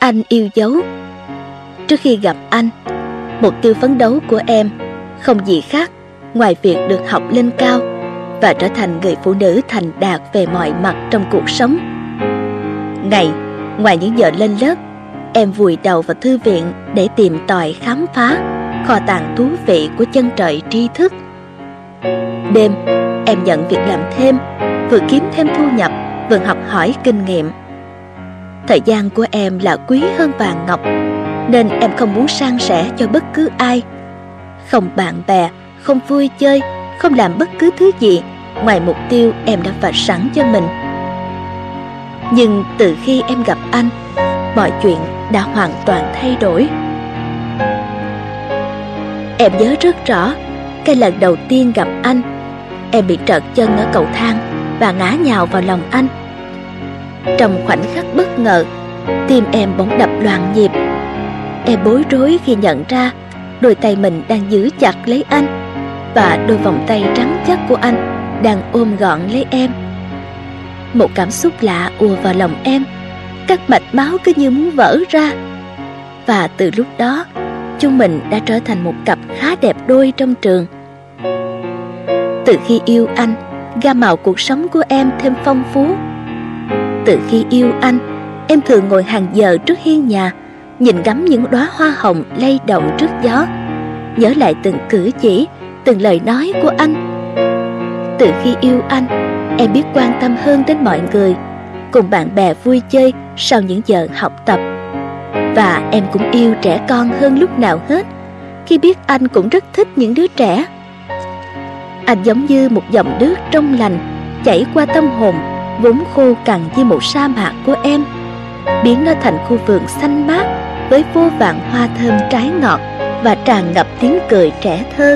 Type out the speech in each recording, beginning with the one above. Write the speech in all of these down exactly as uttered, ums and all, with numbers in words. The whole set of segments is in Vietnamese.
Anh yêu dấu. Trước khi gặp anh, mục tiêu phấn đấu của em không gì khác ngoài việc được học lên cao và trở thành người phụ nữ thành đạt về mọi mặt trong cuộc sống. Ngày, ngoài những giờ lên lớp, em vùi đầu vào thư viện để tìm tòi khám phá kho tàng thú vị của chân trời tri thức. Đêm, em nhận việc làm thêm, vừa kiếm thêm thu nhập, vừa học hỏi kinh nghiệm. Thời gian của em là quý hơn vàng ngọc, nên em không muốn san sẻ cho bất cứ ai. Không bạn bè, không vui chơi, không làm bất cứ thứ gì ngoài mục tiêu em đã vạch sẵn cho mình. Nhưng từ khi em gặp anh, mọi chuyện đã hoàn toàn thay đổi. Em nhớ rất rõ cái lần đầu tiên gặp anh, em bị trật chân ở cầu thang và ngã nhào vào lòng anh. Trong khoảnh khắc bất ngờ, tim em bỗng đập loạn nhịp. Em bối rối khi nhận ra đôi tay mình đang giữ chặt lấy anh, và đôi vòng tay trắng chắc của anh đang ôm gọn lấy em. Một cảm xúc lạ ùa vào lòng em, các mạch máu cứ như muốn vỡ ra. Và từ lúc đó, chúng mình đã trở thành một cặp khá đẹp đôi trong trường. Từ khi yêu anh, gam màu cuộc sống của em thêm phong phú. Từ khi yêu anh, em thường ngồi hàng giờ trước hiên nhà, nhìn ngắm những đóa hoa hồng lay động trước gió, nhớ lại từng cử chỉ, từng lời nói của anh. Từ khi yêu anh, em biết quan tâm hơn đến mọi người, cùng bạn bè vui chơi sau những giờ học tập. Và em cũng yêu trẻ con hơn lúc nào hết, khi biết anh cũng rất thích những đứa trẻ. Anh giống như một dòng nước trong lành chảy qua tâm hồn vốn khô cằn như một sa mạc của em, biến nó thành khu vườn xanh mát với vô vàn hoa thơm trái ngọt và tràn ngập tiếng cười trẻ thơ.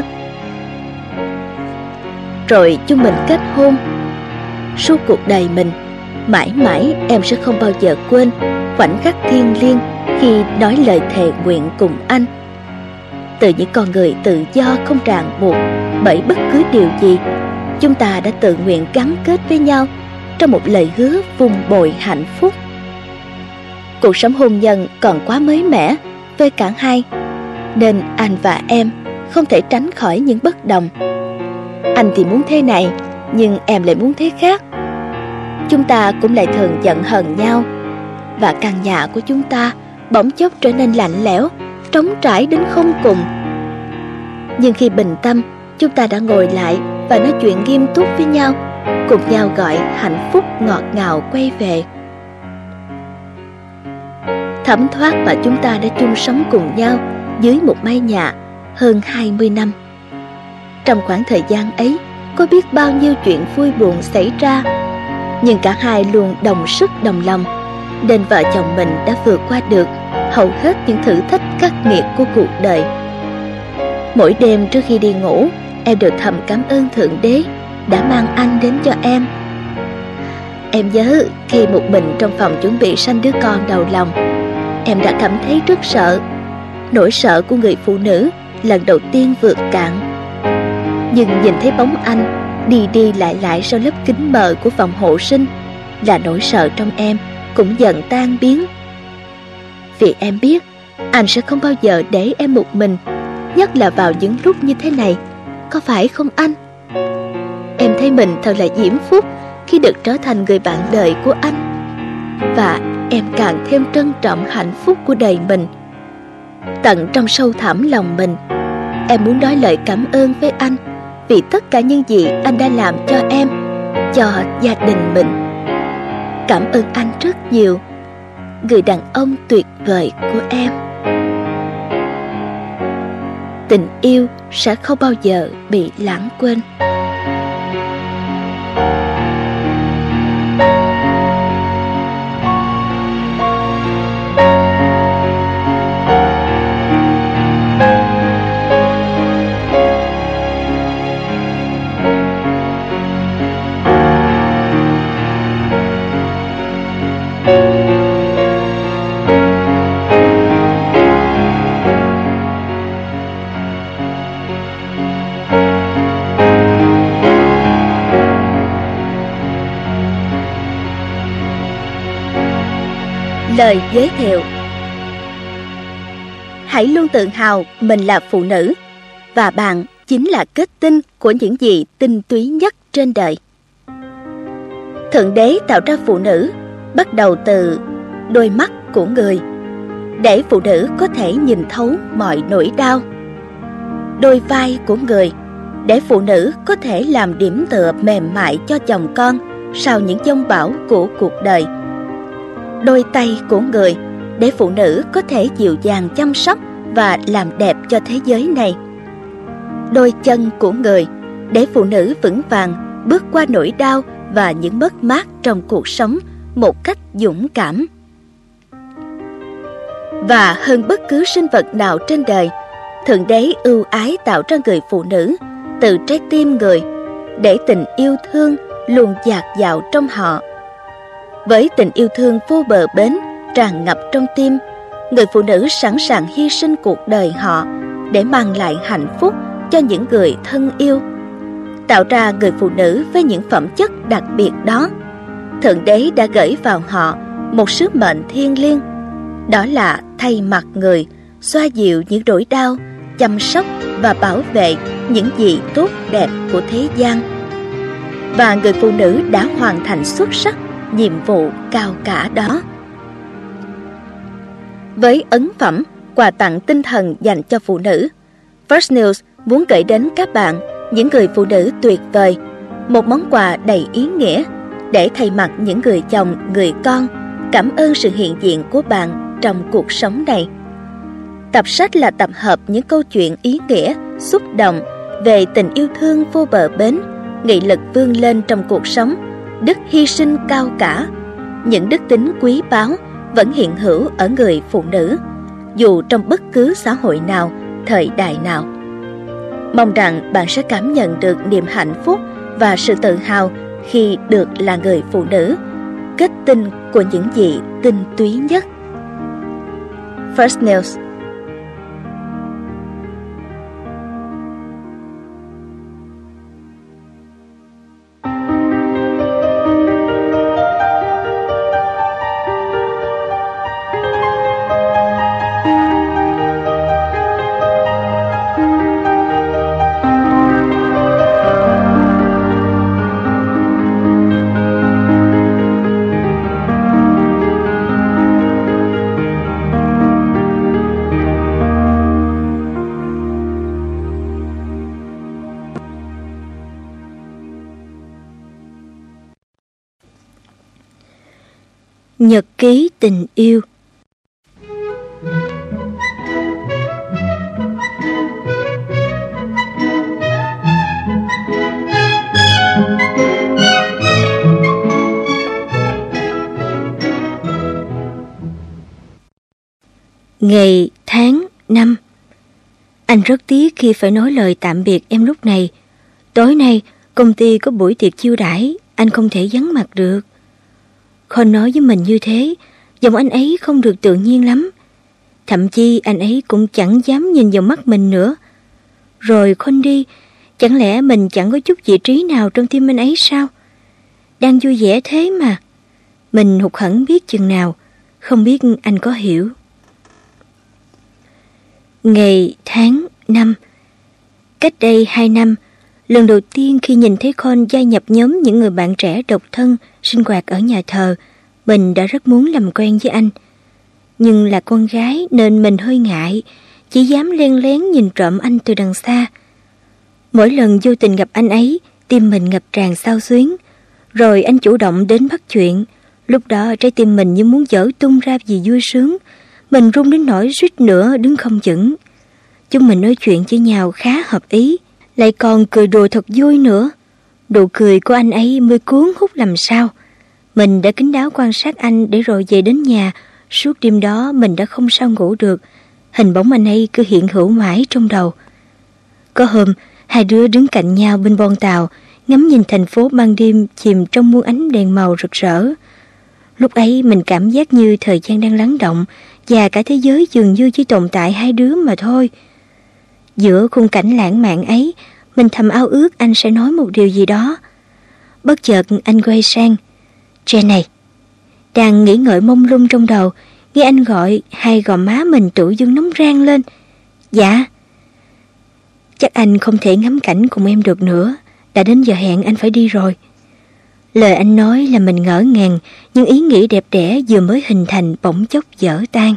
Rồi chúng mình kết hôn. Suốt cuộc đời mình, mãi mãi em sẽ không bao giờ quên khoảnh khắc thiêng liêng khi nói lời thề nguyện cùng anh. Từ những con người tự do không ràng buộc bởi bất cứ điều gì, chúng ta đã tự nguyện gắn kết với nhau trong một lời hứa vun bồi hạnh phúc. Cuộc sống hôn nhân còn quá mới mẻ với cả hai, nên anh và em không thể tránh khỏi những bất đồng. Anh thì muốn thế này, nhưng em lại muốn thế khác. Chúng ta cũng lại thường giận hờn nhau, và căn nhà của chúng ta bỗng chốc trở nên lạnh lẽo, trống trải đến không cùng. Nhưng khi bình tâm, chúng ta đã ngồi lại và nói chuyện nghiêm túc với nhau, cùng nhau gọi hạnh phúc ngọt ngào quay về. Thấm thoát mà chúng ta đã chung sống cùng nhau dưới một mái nhà hơn hai mươi năm. Trong khoảng thời gian ấy, có biết bao nhiêu chuyện vui buồn xảy ra, nhưng cả hai luôn đồng sức đồng lòng, nên vợ chồng mình đã vượt qua được hầu hết những thử thách khắc nghiệt của cuộc đời. Mỗi đêm trước khi đi ngủ, em đều thầm cảm ơn Thượng Đế đã mang anh đến cho em. Em nhớ khi một mình trong phòng chuẩn bị sanh đứa con đầu lòng, em đã cảm thấy rất sợ, nỗi sợ của người phụ nữ lần đầu tiên vượt cạn. Nhưng nhìn thấy bóng anh đi đi lại lại sau lớp kính mờ của phòng hộ sinh, là nỗi sợ trong em cũng dần tan biến. Vì em biết anh sẽ không bao giờ để em một mình, nhất là vào những lúc như thế này, có phải không anh? Em thấy mình thật là diễm phúc khi được trở thành người bạn đời của anh, và em càng thêm trân trọng hạnh phúc của đời mình. Tận trong sâu thẳm lòng mình, em muốn nói lời cảm ơn với anh vì tất cả những gì anh đã làm cho em, cho gia đình mình. Cảm ơn anh rất nhiều, người đàn ông tuyệt vời của em. Tình yêu sẽ không bao giờ bị lãng quên. Lời giới thiệu. hãy luôn tự hào mình là phụ nữ, và bạn chính là kết tinh của những gì tinh túy nhất trên đời. Thượng Đế tạo ra phụ nữ bắt đầu từ đôi mắt của người, để phụ nữ có thể nhìn thấu mọi nỗi đau. Đôi vai của người, để phụ nữ có thể làm điểm tựa mềm mại cho chồng con sau những giông bão của cuộc đời. Đôi tay của người, để phụ nữ có thể dịu dàng chăm sóc và làm đẹp cho thế giới này. Đôi chân của người, để phụ nữ vững vàng bước qua nỗi đau và những mất mát trong cuộc sống một cách dũng cảm. Và hơn bất cứ sinh vật nào trên đời, Thượng Đế ưu ái tạo ra người phụ nữ từ trái tim người, để tình yêu thương luôn dạt dào trong họ. Với tình yêu thương vô bờ bến tràn ngập trong tim, người phụ nữ sẵn sàng hy sinh cuộc đời họ để mang lại hạnh phúc cho những người thân yêu. Tạo ra người phụ nữ với những phẩm chất đặc biệt đó, Thượng Đế đã gửi vào họ một sứ mệnh thiêng liêng, đó là thay mặt người, xoa dịu những nỗi đau, chăm sóc và bảo vệ những gì tốt đẹp của thế gian. Và người phụ nữ đã hoàn thành xuất sắc nhiệm vụ cao cả đó. Với ấn phẩm quà tặng tinh thần dành cho phụ nữ, First News muốn gửi đến các bạn, những người phụ nữ tuyệt vời, một món quà đầy ý nghĩa để thay mặt những người chồng, người con cảm ơn sự hiện diện của bạn trong cuộc sống này. Tập sách là tập hợp những câu chuyện ý nghĩa, xúc động về tình yêu thương vô bờ bến, nghị lực vươn lên trong cuộc sống, đức hy sinh cao cả. Những đức tính quý báu vẫn hiện hữu ở người phụ nữ, dù trong bất cứ xã hội nào, thời đại nào. Mong rằng bạn sẽ cảm nhận được niềm hạnh phúc và sự tự hào khi được là người phụ nữ, kết tinh của những gì tinh túy nhất. First News. Nhật ký tình yêu. Ngày, tháng, năm. Anh rất tiếc khi phải nói lời tạm biệt em lúc này. Tối nay, công ty có buổi tiệc chiêu đãi, anh không thể vắng mặt được. Con nói với mình như thế, giọng anh ấy không được tự nhiên lắm. Thậm chí anh ấy cũng chẳng dám nhìn vào mắt mình nữa. Rồi con đi, chẳng lẽ mình chẳng có chút vị trí nào trong tim anh ấy sao? Đang vui vẻ thế mà. Mình hụt hẫng biết chừng nào, không biết anh có hiểu. Ngày, tháng, năm. Cách đây hai năm, lần đầu tiên khi nhìn thấy con gia nhập nhóm những người bạn trẻ độc thân sinh hoạt ở nhà thờ, mình đã rất muốn làm quen với anh. Nhưng là con gái nên mình hơi ngại, chỉ dám len lén nhìn trộm anh từ đằng xa. Mỗi lần vô tình gặp anh ấy, tim mình ngập tràn xao xuyến. Rồi anh chủ động đến bắt chuyện. Lúc đó trái tim mình như muốn vỡ tung ra vì vui sướng. Mình run đến nỗi suýt nữa đứng không vững. Chúng mình nói chuyện với nhau khá hợp ý, lại còn cười đùa thật vui nữa. Nụ cười của anh ấy mới cuốn hút làm sao. Mình đã kín đáo quan sát anh để rồi về đến nhà. Suốt đêm đó mình đã không sao ngủ được. Hình bóng anh ấy cứ hiện hữu mãi trong đầu. Có hôm, hai đứa đứng cạnh nhau bên bon tàu, ngắm nhìn thành phố ban đêm chìm trong muôn ánh đèn màu rực rỡ. Lúc ấy mình cảm giác như thời gian đang lắng động, và cả thế giới dường như chỉ tồn tại hai đứa mà thôi. Giữa khung cảnh lãng mạn ấy, mình thầm ao ước anh sẽ nói một điều gì đó. Bất chợt anh quay sang. Jen này. Đang nghĩ ngợi mông lung trong đầu, Nghe anh gọi, hai gò má mình tự dưng nóng rang lên. Dạ. Chắc anh không thể ngắm cảnh cùng em được nữa, đã đến giờ hẹn anh phải đi rồi. Lời anh nói là mình ngỡ ngàng, nhưng ý nghĩ đẹp đẽ vừa mới hình thành bỗng chốc vỡ tan.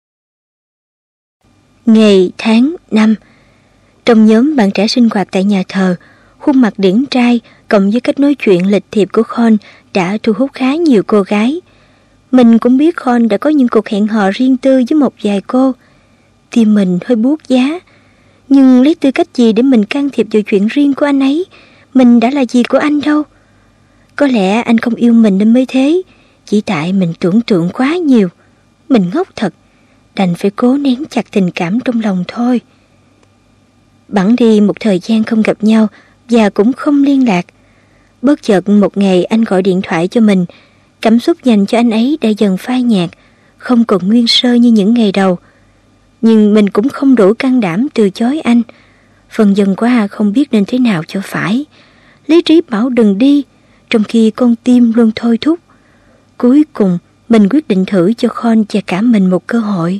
Ngày, tháng, năm. Trong nhóm bạn trẻ sinh hoạt tại nhà thờ, khuôn mặt điển trai cộng với cách nói chuyện lịch thiệp của Khôn đã thu hút khá nhiều cô gái. Mình cũng biết Khôn đã có những cuộc hẹn hò riêng tư với một vài cô. Tim mình hơi buốt giá, nhưng lấy tư cách gì để mình can thiệp vào chuyện riêng của anh ấy? Mình đã là gì của anh đâu. Có lẽ anh không yêu mình nên mới thế, chỉ tại mình tưởng tượng quá nhiều. Mình ngốc thật, đành phải cố nén chặt tình cảm trong lòng thôi. Bẵng đi một thời gian không gặp nhau và cũng không liên lạc. Bất chợt một ngày anh gọi điện thoại cho mình. Cảm xúc dành cho anh ấy đã dần phai nhạt, không còn nguyên sơ như những ngày đầu. Nhưng mình cũng không đủ can đảm từ chối anh. Phần dần qua không biết nên thế nào cho phải. Lý trí bảo đừng đi, trong khi con tim luôn thôi thúc. Cuối cùng mình quyết định thử cho Khôn và cả mình một cơ hội.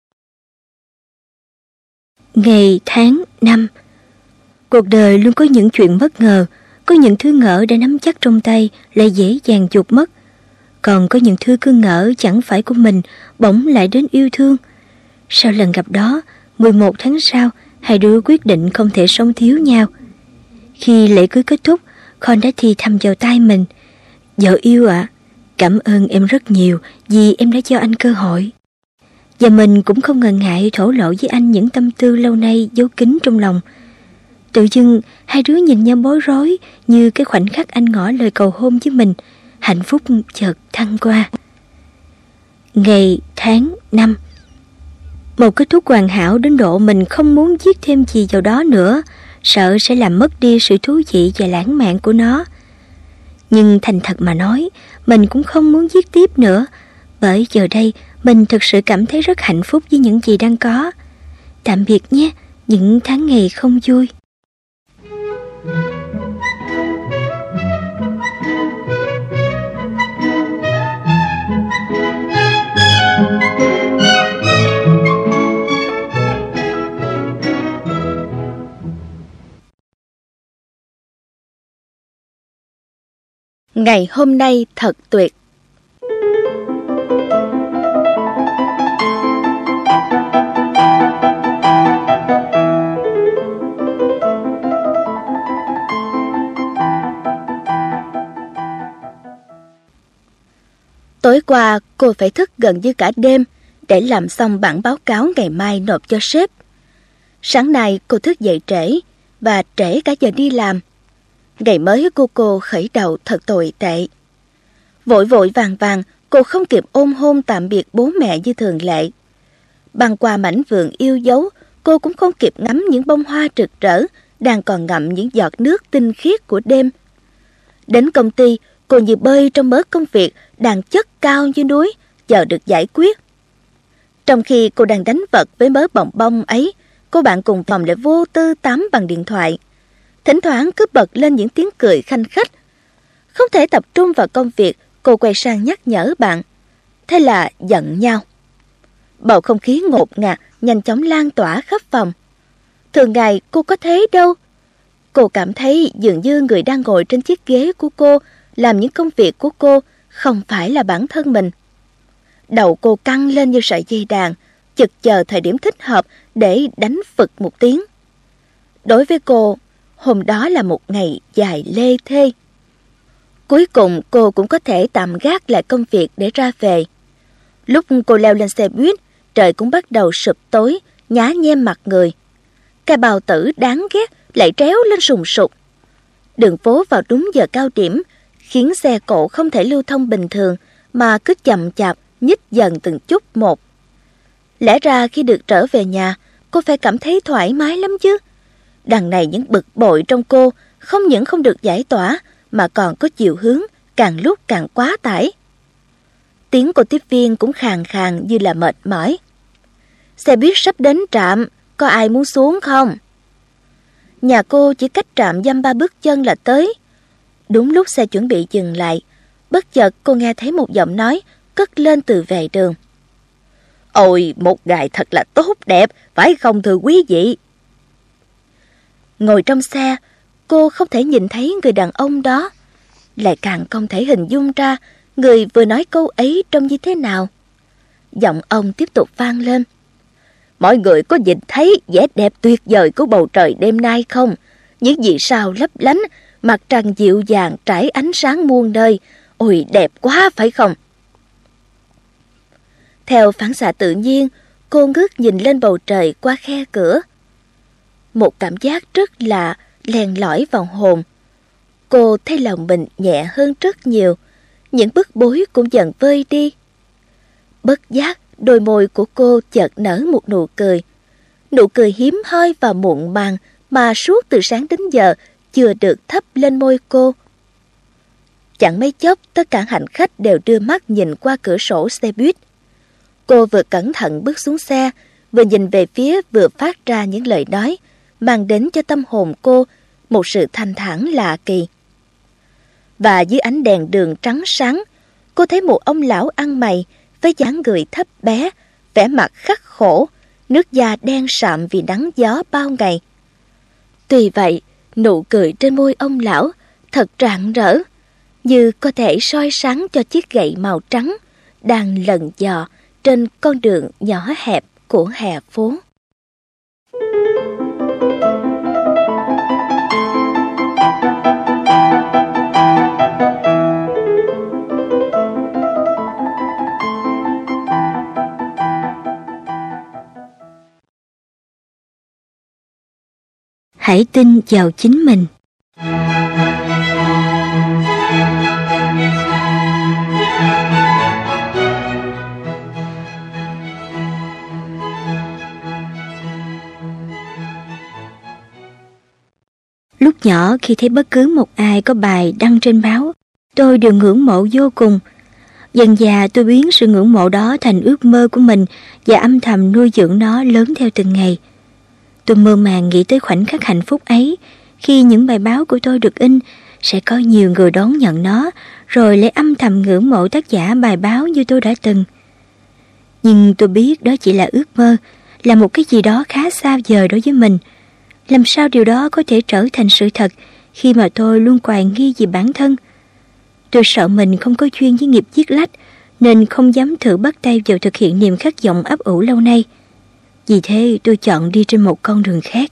Ngày, tháng, năm. Cuộc đời luôn có những chuyện bất ngờ, có những thứ ngỡ đã nắm chắc trong tay lại dễ dàng chuột mất. Còn có những thứ cứ ngỡ chẳng phải của mình bỗng lại đến yêu thương. Sau lần gặp đó, mười một tháng sau, hai đứa quyết định không thể sống thiếu nhau. Khi lễ cưới kết thúc, Khôn đã thì thầm vào tai mình. Vợ yêu ạ, à, cảm ơn em rất nhiều vì em đã cho anh cơ hội. Và mình cũng không ngần ngại thổ lộ với anh những tâm tư lâu nay giấu kín trong lòng. Tự dưng hai đứa nhìn nhau bối rối, như cái khoảnh khắc anh ngỏ lời cầu hôn với mình. Hạnh phúc chợt thăng qua. Ngày, tháng, năm. Một kết thúc hoàn hảo đến độ mình không muốn viết thêm gì vào đó nữa, sợ sẽ làm mất đi sự thú vị và lãng mạn của nó. Nhưng thành thật mà nói, mình cũng không muốn viết tiếp nữa, bởi giờ đây mình thực sự cảm thấy rất hạnh phúc với những gì đang có. Tạm biệt nhé, những tháng ngày không vui. Ngày hôm nay thật tuyệt. Tối qua cô phải thức gần như cả đêm để làm xong bản báo cáo ngày mai nộp cho sếp. Sáng nay cô thức dậy trễ và trễ cả giờ đi làm. Ngày mới của cô khởi đầu thật tồi tệ. Vội vội vàng vàng, cô không kịp ôm hôn tạm biệt bố mẹ như thường lệ. Băng qua mảnh vườn yêu dấu, cô cũng không kịp ngắm những bông hoa rực rỡ đang còn ngậm những giọt nước tinh khiết của đêm. Đến công ty, cô như bơi trong mớ công việc đang chất cao như núi, chờ được giải quyết. Trong khi cô đang đánh vật với mớ bồng bông ấy, cô bạn cùng phòng lại vô tư tám bằng điện thoại. Thỉnh thoảng cứ bật lên những tiếng cười khanh khách. Không thể tập trung vào công việc, cô quay sang nhắc nhở bạn. Thế là giận nhau. Bầu không khí ngột ngạt nhanh chóng lan tỏa khắp phòng. Thường ngày cô có thế đâu. Cô cảm thấy dường như người đang ngồi trên chiếc ghế của cô, làm những công việc của cô, không phải là bản thân mình. Đầu cô căng lên như sợi dây đàn, chực chờ thời điểm thích hợp để đánh phực một tiếng. Đối với cô, hôm đó là một ngày dài lê thê. Cuối cùng cô cũng có thể tạm gác lại công việc để ra về. Lúc cô leo lên xe buýt, trời cũng bắt đầu sụp tối, nhá nhem mặt người. Cái bao tử đáng ghét lại tréo lên sùng sục. Đường phố vào đúng giờ cao điểm, khiến xe cộ không thể lưu thông bình thường mà cứ chậm chạp nhích dần từng chút một. Lẽ ra khi được trở về nhà, cô phải cảm thấy thoải mái lắm chứ. Đằng này những bực bội trong cô không những không được giải tỏa mà còn có chiều hướng càng lúc càng quá tải. Tiếng của tiếp viên cũng khàn khàn như là mệt mỏi. Xe buýt sắp đến trạm, có ai muốn xuống không? Nhà cô chỉ cách trạm dăm ba bước chân là tới. Đúng lúc xe chuẩn bị dừng lại, bất chợt cô nghe thấy một giọng nói cất lên từ vệ đường. Ôi, một ngày thật là tốt đẹp, phải không thưa quý vị? Ngồi trong xe, cô không thể nhìn thấy người đàn ông đó, lại càng không thể hình dung ra người vừa nói câu ấy trông như thế nào. Giọng ông tiếp tục vang lên. Mọi người có nhìn thấy vẻ đẹp tuyệt vời của bầu trời đêm nay không? Những vì sao lấp lánh, mặt trăng dịu dàng trải ánh sáng muôn nơi. Ôi, đẹp quá phải không? Theo phản xạ tự nhiên, cô ngước nhìn lên bầu trời qua khe cửa. Một cảm giác rất lạ len lỏi vào hồn. Cô thấy lòng mình nhẹ hơn rất nhiều, những bức bối cũng dần vơi đi. Bất giác, đôi môi của cô chợt nở một nụ cười. Nụ cười hiếm hoi và muộn màng mà suốt từ sáng đến giờ chưa được thắp lên môi cô. Chẳng mấy chốc, tất cả hành khách đều đưa mắt nhìn qua cửa sổ xe buýt. Cô vừa cẩn thận bước xuống xe, vừa nhìn về phía vừa phát ra những lời nói, mang đến cho tâm hồn cô một sự thanh thản lạ kỳ. Và dưới ánh đèn đường trắng sáng, cô thấy một ông lão ăn mày với dáng người thấp bé, vẻ mặt khắc khổ, nước da đen sạm vì nắng gió bao ngày. Tuy vậy, nụ cười trên môi ông lão thật rạng rỡ, như có thể soi sáng cho chiếc gậy màu trắng đang lần dò trên con đường nhỏ hẹp của hè phố. Hãy tin vào chính mình. Lúc nhỏ khi thấy bất cứ một ai có bài đăng trên báo, tôi đều ngưỡng mộ vô cùng. Dần dà tôi biến sự ngưỡng mộ đó thành ước mơ của mình và âm thầm nuôi dưỡng nó lớn theo từng ngày. Tôi mơ màng nghĩ tới khoảnh khắc hạnh phúc ấy, khi những bài báo của tôi được in, sẽ có nhiều người đón nhận nó, rồi lại âm thầm ngưỡng mộ tác giả bài báo như tôi đã từng. Nhưng tôi biết đó chỉ là ước mơ, là một cái gì đó khá xa vời đối với mình. Làm sao điều đó có thể trở thành sự thật khi mà tôi luôn hoài nghi về bản thân? Tôi sợ mình không có duyên với nghiệp viết lách, nên không dám thử bắt tay vào thực hiện niềm khát vọng ấp ủ lâu nay. Vì thế tôi chọn đi trên một con đường khác.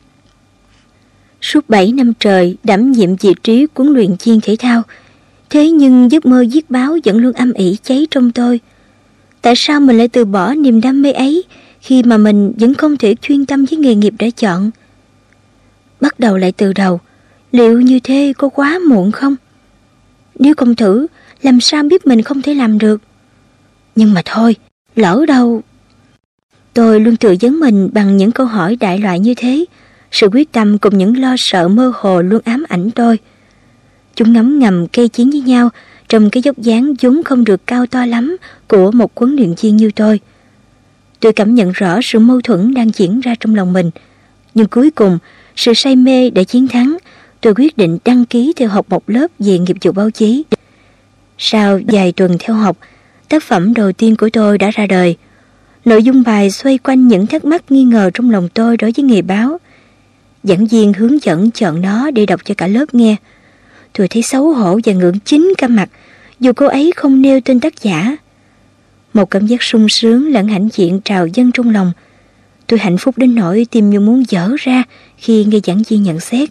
Suốt bảy năm trời đảm nhiệm vị trí huấn luyện viên thể thao, thế nhưng giấc mơ viết báo vẫn luôn âm ỉ cháy trong tôi. Tại sao mình lại từ bỏ niềm đam mê ấy khi mà mình vẫn không thể chuyên tâm với nghề nghiệp đã chọn? Bắt đầu lại từ đầu, liệu như thế có quá muộn không? Nếu không thử, làm sao biết mình không thể làm được? Nhưng mà thôi, lỡ đâu. Tôi luôn tự vấn mình bằng những câu hỏi đại loại như thế. Sự quyết tâm cùng những lo sợ mơ hồ luôn ám ảnh tôi. Chúng ngấm ngầm cây chiến với nhau trong cái dốc dáng vốn không được cao to lắm của một huấn luyện viên như tôi. Tôi cảm nhận rõ sự mâu thuẫn đang diễn ra trong lòng mình. Nhưng cuối cùng, sự say mê đã chiến thắng. Tôi quyết định đăng ký theo học một lớp về nghiệp vụ báo chí. Sau vài tuần theo học, tác phẩm đầu tiên của tôi đã ra đời. Nội dung bài xoay quanh những thắc mắc nghi ngờ trong lòng tôi đối với nghề báo. Giảng viên hướng dẫn chọn nó để đọc cho cả lớp nghe. Tôi thấy xấu hổ và ngượng chín cả mặt, dù cô ấy không nêu tên tác giả. Một cảm giác sung sướng lẫn hãnh diện trào dâng trong lòng. Tôi hạnh phúc đến nỗi tim như muốn vỡ ra khi nghe giảng viên nhận xét.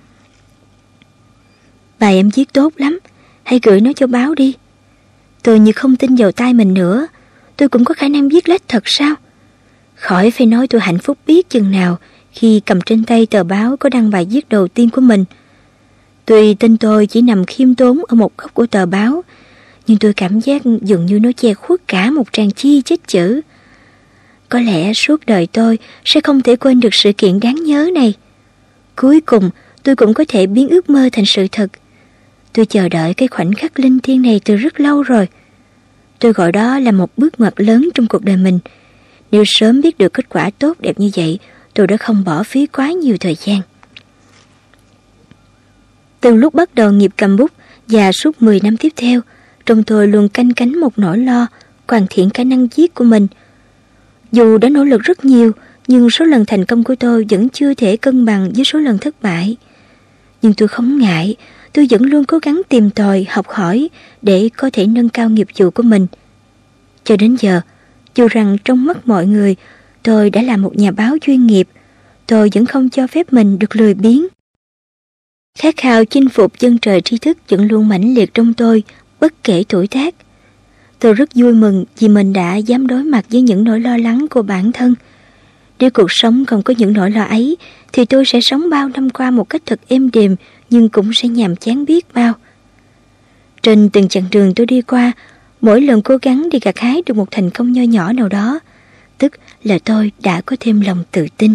Bài em viết tốt lắm, hãy gửi nó cho báo đi. Tôi như không tin vào tai mình nữa. Tôi cũng có khả năng viết lách thật sao? Khỏi phải nói tôi hạnh phúc biết chừng nào khi cầm trên tay tờ báo có đăng bài viết đầu tiên của mình. Tuy tên tôi chỉ nằm khiêm tốn ở một góc của tờ báo, nhưng tôi cảm giác dường như nó che khuất cả một trang chi chít chữ. Có lẽ suốt đời tôi sẽ không thể quên được sự kiện đáng nhớ này. Cuối cùng tôi cũng có thể biến ước mơ thành sự thật. Tôi chờ đợi cái khoảnh khắc linh thiêng này từ rất lâu rồi. Tôi gọi đó là một bước ngoặt lớn trong cuộc đời mình. Nếu sớm biết được kết quả tốt đẹp như vậy, tôi đã không bỏ phí quá nhiều thời gian. Từ lúc bắt đầu nghiệp cầm bút và suốt mười năm tiếp theo, trong tôi luôn canh cánh một nỗi lo hoàn thiện khả năng viết của mình. Dù đã nỗ lực rất nhiều, nhưng số lần thành công của tôi vẫn chưa thể cân bằng với số lần thất bại. Nhưng tôi không ngại, tôi vẫn luôn cố gắng tìm tòi, học hỏi để có thể nâng cao nghiệp vụ của mình. Cho đến giờ, dù rằng trong mắt mọi người tôi đã là một nhà báo chuyên nghiệp, tôi vẫn không cho phép mình được lười biếng. Khát khao chinh phục chân trời tri thức vẫn luôn mãnh liệt trong tôi, bất kể tuổi tác. Tôi rất vui mừng vì mình đã dám đối mặt với những nỗi lo lắng của bản thân. Nếu cuộc sống không có những nỗi lo ấy, thì tôi sẽ sống bao năm qua một cách thật êm đềm, nhưng cũng sẽ nhàm chán biết bao. Trên từng chặng đường tôi đi qua, mỗi lần cố gắng để gặt hái được một thành công nho nhỏ nào đó, tức là tôi đã có thêm lòng tự tin.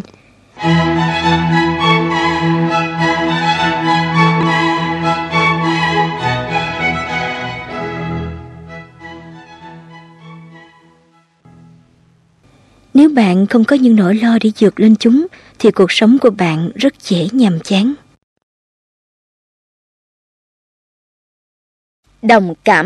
Nếu bạn không có những nỗi lo để vượt lên chúng, thì cuộc sống của bạn rất dễ nhàm chán. Đồng cảm.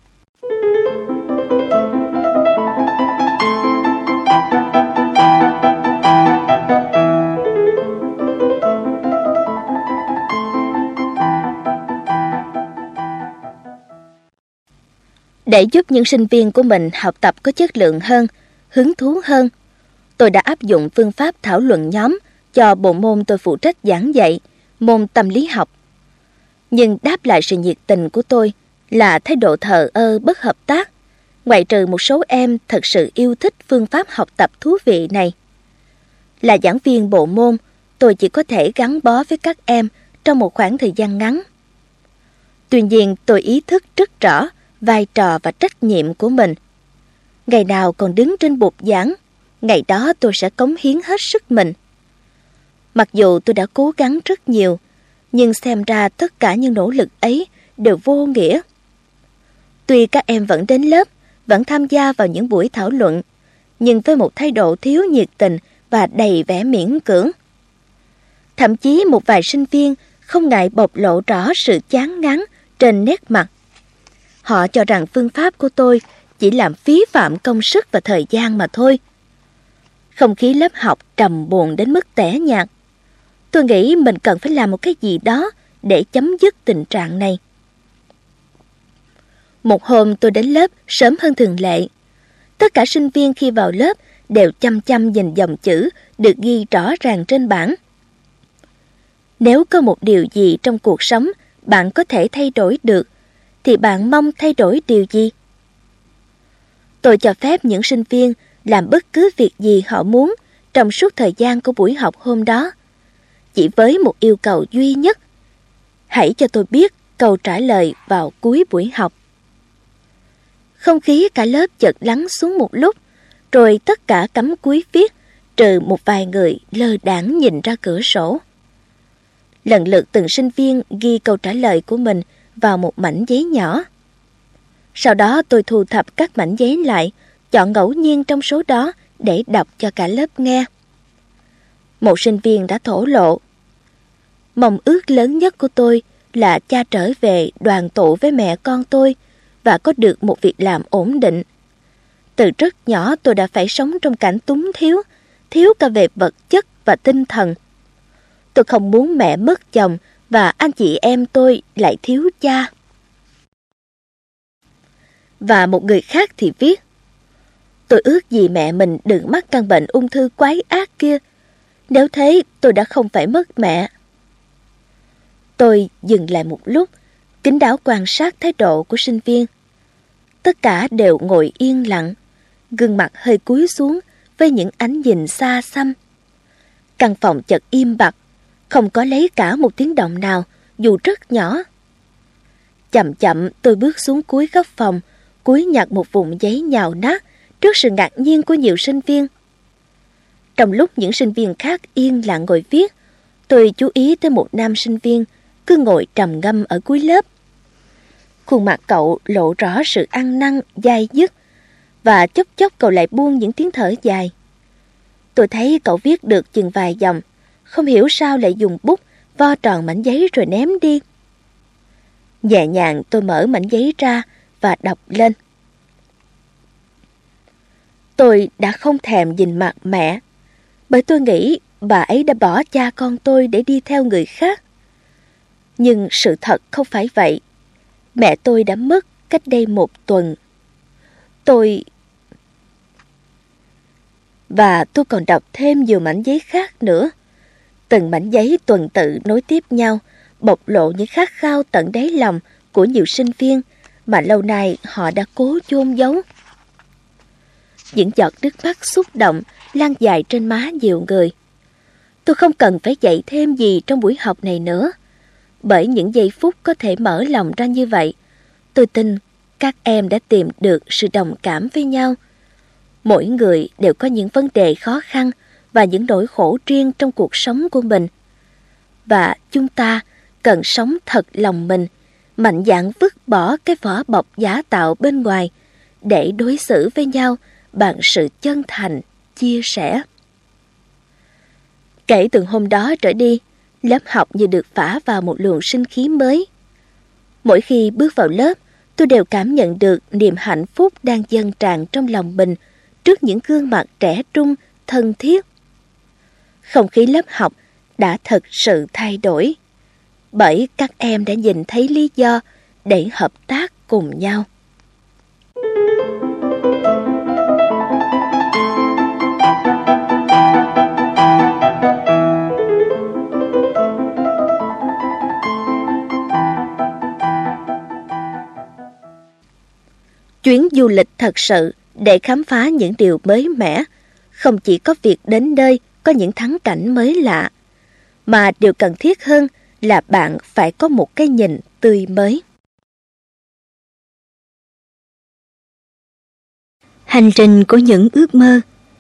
Để giúp những sinh viên của mình học tập có chất lượng hơn, hứng thú hơn, tôi đã áp dụng phương pháp thảo luận nhóm cho bộ môn tôi phụ trách giảng dạy, môn tâm lý học. Nhưng đáp lại sự nhiệt tình của tôi là thái độ thờ ơ bất hợp tác, ngoại trừ một số em thật sự yêu thích phương pháp học tập thú vị này. Là giảng viên bộ môn, tôi chỉ có thể gắn bó với các em trong một khoảng thời gian ngắn. Tuy nhiên, tôi ý thức rất rõ vai trò và trách nhiệm của mình. Ngày nào còn đứng trên bục giảng, ngày đó tôi sẽ cống hiến hết sức mình. Mặc dù tôi đã cố gắng rất nhiều, nhưng xem ra tất cả những nỗ lực ấy đều vô nghĩa. Tuy các em vẫn đến lớp, vẫn tham gia vào những buổi thảo luận, nhưng với một thái độ thiếu nhiệt tình và đầy vẻ miễn cưỡng. Thậm chí một vài sinh viên không ngại bộc lộ rõ sự chán ngán trên nét mặt. Họ cho rằng phương pháp của tôi chỉ làm phí phạm công sức và thời gian mà thôi. Không khí lớp học trầm buồn đến mức tẻ nhạt. Tôi nghĩ mình cần phải làm một cái gì đó để chấm dứt tình trạng này. Một hôm tôi đến lớp sớm hơn thường lệ. Tất cả sinh viên khi vào lớp đều chăm chăm nhìn dòng chữ được ghi rõ ràng trên bảng. Nếu có một điều gì trong cuộc sống bạn có thể thay đổi được, thì bạn mong thay đổi điều gì? Tôi cho phép những sinh viên làm bất cứ việc gì họ muốn trong suốt thời gian của buổi học hôm đó, chỉ với một yêu cầu duy nhất: hãy cho tôi biết câu trả lời vào cuối buổi học. Không khí cả lớp chợt lắng xuống một lúc, rồi tất cả cắm cúi viết, trừ một vài người lơ đãng nhìn ra cửa sổ. Lần lượt từng sinh viên ghi câu trả lời của mình vào một mảnh giấy nhỏ. Sau đó tôi thu thập các mảnh giấy lại, chọn ngẫu nhiên trong số đó để đọc cho cả lớp nghe. Một sinh viên đã thổ lộ: mong ước lớn nhất của tôi là cha trở về đoàn tụ với mẹ con tôi và có được một việc làm ổn định. Từ rất nhỏ tôi đã phải sống trong cảnh túng thiếu, thiếu cả về vật chất và tinh thần. Tôi không muốn mẹ mất chồng và anh chị em tôi lại thiếu cha. Và một người khác thì viết: tôi ước gì mẹ mình đừng mắc căn bệnh ung thư quái ác kia. Nếu thế tôi đã không phải mất mẹ. Tôi dừng lại một lúc, kín đáo quan sát thái độ của sinh viên. Tất cả đều ngồi yên lặng, gương mặt hơi cúi xuống với những ánh nhìn xa xăm. Căn phòng chợt im bặt, không có lấy cả một tiếng động nào, dù rất nhỏ. Chậm chậm tôi bước xuống cuối góc phòng, cúi nhặt một vụn giấy nhào nát trước sự ngạc nhiên của nhiều sinh viên. Trong lúc những sinh viên khác yên lặng ngồi viết, tôi chú ý tới một nam sinh viên cứ ngồi trầm ngâm ở cuối lớp. Khuôn mặt cậu lộ rõ sự ăn năn, dai dứt, và chốc chốc cậu lại buông những tiếng thở dài. Tôi thấy cậu viết được chừng vài dòng, không hiểu sao lại dùng bút vo tròn mảnh giấy rồi ném đi. Nhẹ nhàng tôi mở mảnh giấy ra và đọc lên: Tôi đã không thèm nhìn mặt mẹ, bởi tôi nghĩ bà ấy đã bỏ cha con tôi để đi theo người khác. Nhưng sự thật không phải vậy. Mẹ tôi đã mất cách đây một tuần. Tôi... Và tôi còn đọc thêm nhiều mảnh giấy khác nữa. Từng mảnh giấy tuần tự nối tiếp nhau, bộc lộ những khát khao tận đáy lòng của nhiều sinh viên mà lâu nay họ đã cố chôn giấu. Những giọt nước mắt xúc động lan dài trên má nhiều người. Tôi không cần phải dạy thêm gì trong buổi học này nữa, bởi những giây phút có thể mở lòng ra như vậy, tôi tin các em đã tìm được sự đồng cảm với nhau. Mỗi người đều có những vấn đề khó khăn và những nỗi khổ riêng trong cuộc sống của mình. Và chúng ta cần sống thật lòng mình, mạnh dạn vứt bỏ cái vỏ bọc giả tạo bên ngoài để đối xử với nhau bằng sự chân thành, chia sẻ. Kể từ hôm đó trở đi, lớp học như được phả vào một luồng sinh khí mới. Mỗi khi bước vào lớp, tôi đều cảm nhận được niềm hạnh phúc đang dâng tràn trong lòng mình trước những gương mặt trẻ trung, thân thiết. Không khí lớp học đã thực sự thay đổi, bởi các em đã nhìn thấy lý do để hợp tác cùng nhau. Chuyến du lịch thật sự để khám phá những điều mới mẻ, không chỉ có việc đến nơi có những thắng cảnh mới lạ, mà điều cần thiết hơn là bạn phải có một cái nhìn tươi mới. Hành trình của những ước mơ.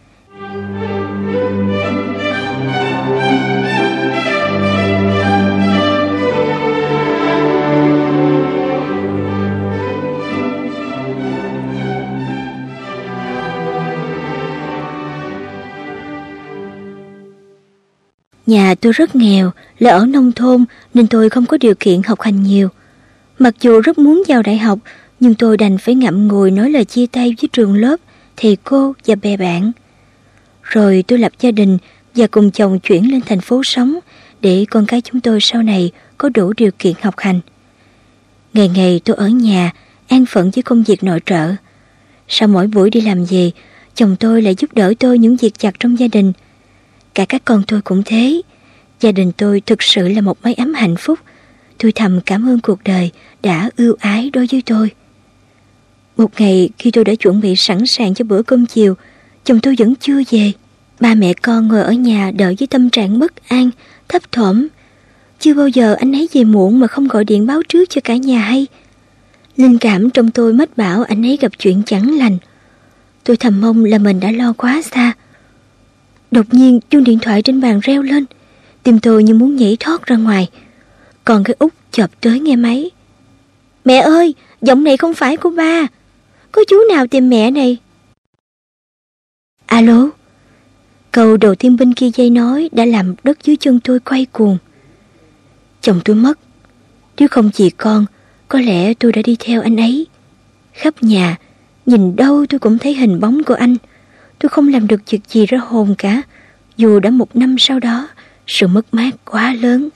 Nhà tôi rất nghèo, là ở nông thôn nên tôi không có điều kiện học hành nhiều. Mặc dù rất muốn vào đại học, nhưng tôi đành phải ngậm ngùi nói lời chia tay với trường lớp, thầy cô và bè bạn. Rồi tôi lập gia đình và cùng chồng chuyển lên thành phố sống để con cái chúng tôi sau này có đủ điều kiện học hành. Ngày ngày tôi ở nhà, an phận với công việc nội trợ. Sau mỗi buổi đi làm về, chồng tôi lại giúp đỡ tôi những việc vặt trong gia đình. Cả các con tôi cũng thế. Gia đình tôi thực sự là một mái ấm hạnh phúc. Tôi thầm cảm ơn cuộc đời đã ưu ái đối với tôi. Một ngày khi tôi đã chuẩn bị sẵn sàng cho bữa cơm chiều, chồng tôi vẫn chưa về. Ba mẹ con ngồi ở nhà đợi với tâm trạng bất an, thấp thỏm. Chưa bao giờ anh ấy về muộn mà không gọi điện báo trước cho cả nhà hay. Linh cảm trong tôi mách bảo anh ấy gặp chuyện chẳng lành. Tôi thầm mong là mình đã lo quá xa. Đột nhiên chuông điện thoại trên bàn reo lên, tim tôi như muốn nhảy thoát ra ngoài. Còn cái Út chợp tới nghe máy. Mẹ ơi, giọng này không phải của ba. Có chú nào tìm mẹ này? Alo. Câu đầu tiên bên kia dây nói đã làm đất dưới chân tôi quay cuồng. Chồng tôi mất. Nếu không vì con, có lẽ tôi đã đi theo anh ấy. Khắp nhà, nhìn đâu tôi cũng thấy hình bóng của anh. Tôi không làm được việc gì ra hồn cả, dù đã một năm sau đó, sự mất mát quá lớn.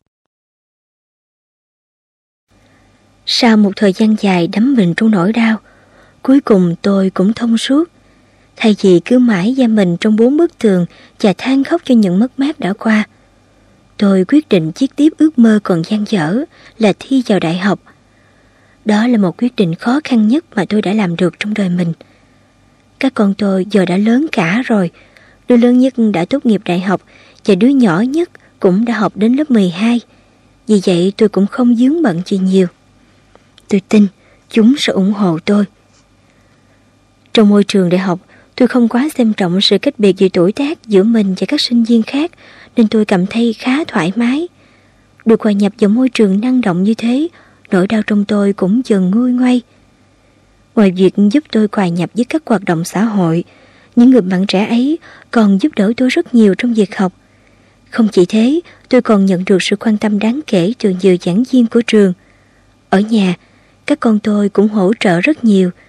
Sau một thời gian dài đắm mình trong nỗi đau, cuối cùng tôi cũng thông suốt. Thay vì cứ mãi giam mình trong bốn bức tường và than khóc cho những mất mát đã qua, tôi quyết định viết tiếp ước mơ còn dang dở là thi vào đại học. Đó là một quyết định khó khăn nhất mà tôi đã làm được trong đời mình. Các con tôi giờ đã lớn cả rồi. Đứa lớn nhất đã tốt nghiệp đại học và đứa nhỏ nhất cũng đã học đến lớp mười hai. Vì vậy tôi cũng không vướng bận gì nhiều. Tôi tin chúng sẽ ủng hộ tôi. Trong môi trường đại học, tôi không quá xem trọng sự cách biệt về tuổi tác giữa mình và các sinh viên khác, nên tôi cảm thấy khá thoải mái. Được hòa nhập vào môi trường năng động như thế, nỗi đau trong tôi cũng dần nguôi ngoai. Ngoài việc giúp tôi hòa nhập với các hoạt động xã hội, những người bạn trẻ ấy còn giúp đỡ tôi rất nhiều trong việc học. Không chỉ thế, tôi còn nhận được sự quan tâm đáng kể từ nhiều giảng viên của trường. Ở nhà, các con tôi cũng hỗ trợ rất nhiều.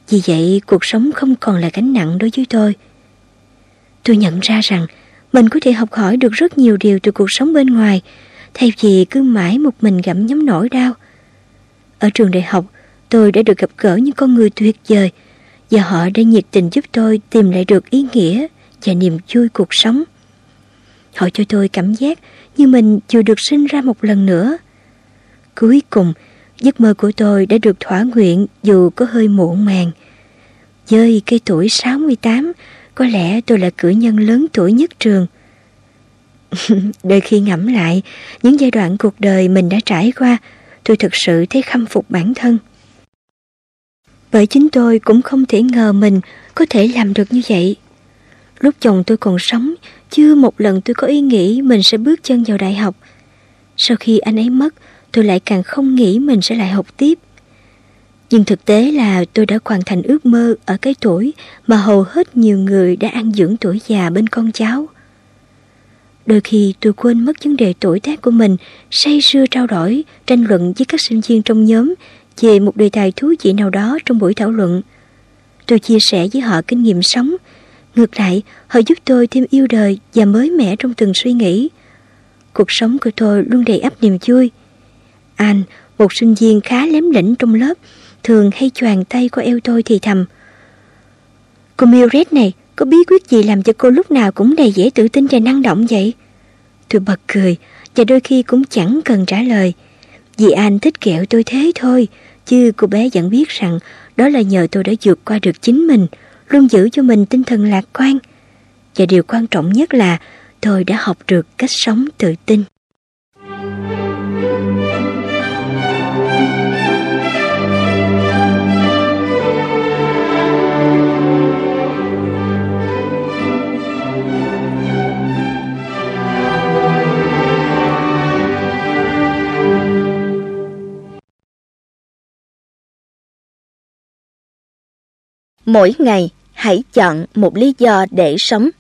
Vì vậy cuộc sống không còn là gánh nặng đối với tôi. Tôi nhận ra rằng mình có thể học hỏi được rất nhiều điều từ cuộc sống bên ngoài, thay vì cứ mãi một mình gặm nhấm nỗi đau. Ở trường đại học, tôi đã được gặp gỡ những con người tuyệt vời, và họ đã nhiệt tình giúp tôi tìm lại được ý nghĩa và niềm vui cuộc sống. Họ cho tôi cảm giác như mình vừa được sinh ra một lần nữa. Cuối cùng, giấc mơ của tôi đã được thỏa nguyện dù có hơi muộn màng. Với cái tuổi sáu mươi tám, có lẽ tôi là cử nhân lớn tuổi nhất trường. Đôi khi ngẫm lại những giai đoạn cuộc đời mình đã trải qua, tôi thực sự thấy khâm phục bản thân. Bởi chính tôi cũng không thể ngờ mình có thể làm được như vậy. Lúc chồng tôi còn sống, chưa một lần tôi có ý nghĩ mình sẽ bước chân vào đại học. Sau khi anh ấy mất, tôi lại càng không nghĩ mình sẽ lại học tiếp. Nhưng thực tế là tôi đã hoàn thành ước mơ ở cái tuổi mà hầu hết nhiều người đã ăn dưỡng tuổi già bên con cháu. Đôi khi tôi quên mất vấn đề tuổi tác của mình, say sưa trao đổi, tranh luận với các sinh viên trong nhóm về một đề tài thú vị nào đó trong buổi thảo luận. Tôi chia sẻ với họ kinh nghiệm sống. Ngược lại, họ giúp tôi thêm yêu đời và mới mẻ trong từng suy nghĩ. Cuộc sống của tôi luôn đầy ắp niềm vui. Anh, một sinh viên khá lém lĩnh trong lớp, thường hay choàng tay qua eo tôi thì thầm: "Cô Mildred này, có bí quyết gì làm cho cô lúc nào cũng đầy vẻ tự tin và năng động vậy?" Tôi bật cười và đôi khi cũng chẳng cần trả lời. Vì anh thích ghẹo tôi thế thôi, chứ cô bé vẫn biết rằng đó là nhờ tôi đã vượt qua được chính mình, luôn giữ cho mình tinh thần lạc quan. Và điều quan trọng nhất là tôi đã học được cách sống tự tin. Mỗi ngày, hãy chọn một lý do để sống.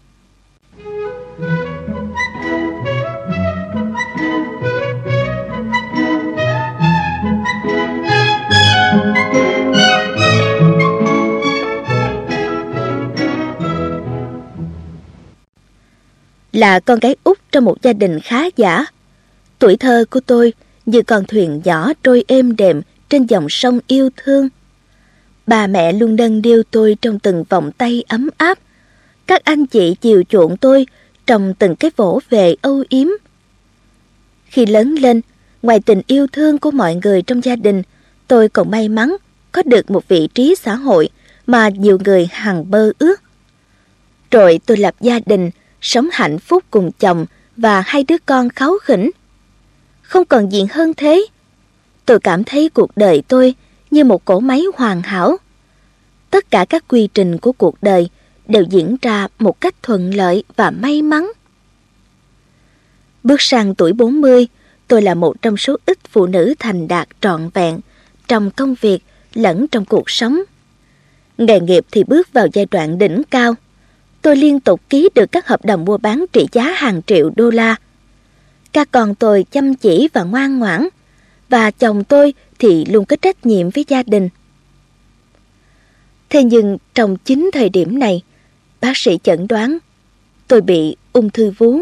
Là con gái út trong một gia đình khá giả, tuổi thơ của tôi như con thuyền nhỏ trôi êm đềm trên dòng sông yêu thương. Bà mẹ luôn nâng niu tôi trong từng vòng tay ấm áp. Các anh chị chiều chuộng tôi trong từng cái vỗ về âu yếm. Khi lớn lên, ngoài tình yêu thương của mọi người trong gia đình, tôi còn may mắn có được một vị trí xã hội mà nhiều người hằng mơ ước. Rồi tôi lập gia đình, sống hạnh phúc cùng chồng và hai đứa con kháu khỉnh. Không còn gì hơn thế. Tôi cảm thấy cuộc đời tôi như một cỗ máy hoàn hảo. Tất cả các quy trình của cuộc đời đều diễn ra một cách thuận lợi và may mắn. Bước sang tuổi bốn mươi, tôi là một trong số ít phụ nữ thành đạt trọn vẹn trong công việc lẫn trong cuộc sống. Nghề nghiệp thì bước vào giai đoạn đỉnh cao. Tôi liên tục ký được các hợp đồng mua bán trị giá hàng triệu đô la. Các con tôi chăm chỉ và ngoan ngoãn, và chồng tôi thì luôn có trách nhiệm với gia đình. Thế nhưng trong chính thời điểm này, bác sĩ chẩn đoán tôi bị ung thư vú.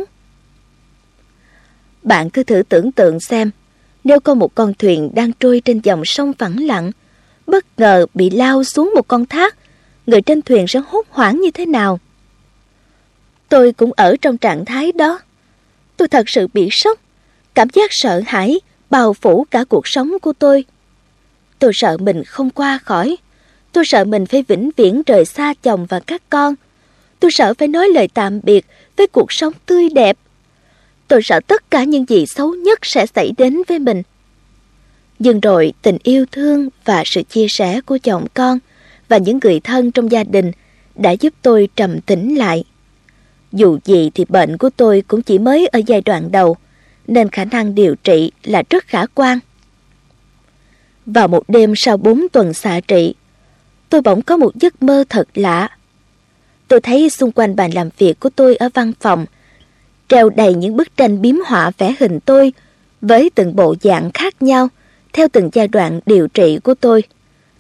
Bạn cứ thử tưởng tượng xem, nếu có một con thuyền đang trôi trên dòng sông phẳng lặng, bất ngờ bị lao xuống một con thác, người trên thuyền sẽ hốt hoảng như thế nào? Tôi cũng ở trong trạng thái đó. Tôi thật sự bị sốc, cảm giác sợ hãi bao phủ cả cuộc sống của tôi. Tôi sợ mình không qua khỏi. Tôi sợ mình phải vĩnh viễn rời xa chồng và các con. Tôi sợ phải nói lời tạm biệt với cuộc sống tươi đẹp. Tôi sợ tất cả những gì xấu nhất sẽ xảy đến với mình. Nhưng rồi tình yêu thương và sự chia sẻ của chồng con và những người thân trong gia đình đã giúp tôi trầm tĩnh lại. Dù gì thì bệnh của tôi cũng chỉ mới ở giai đoạn đầu, nên khả năng điều trị là rất khả quan. Vào một đêm sau bốn tuần xạ trị, tôi bỗng có một giấc mơ thật lạ. Tôi thấy xung quanh bàn làm việc của tôi ở văn phòng treo đầy những bức tranh biếm họa vẽ hình tôi với từng bộ dạng khác nhau theo từng giai đoạn điều trị của tôi,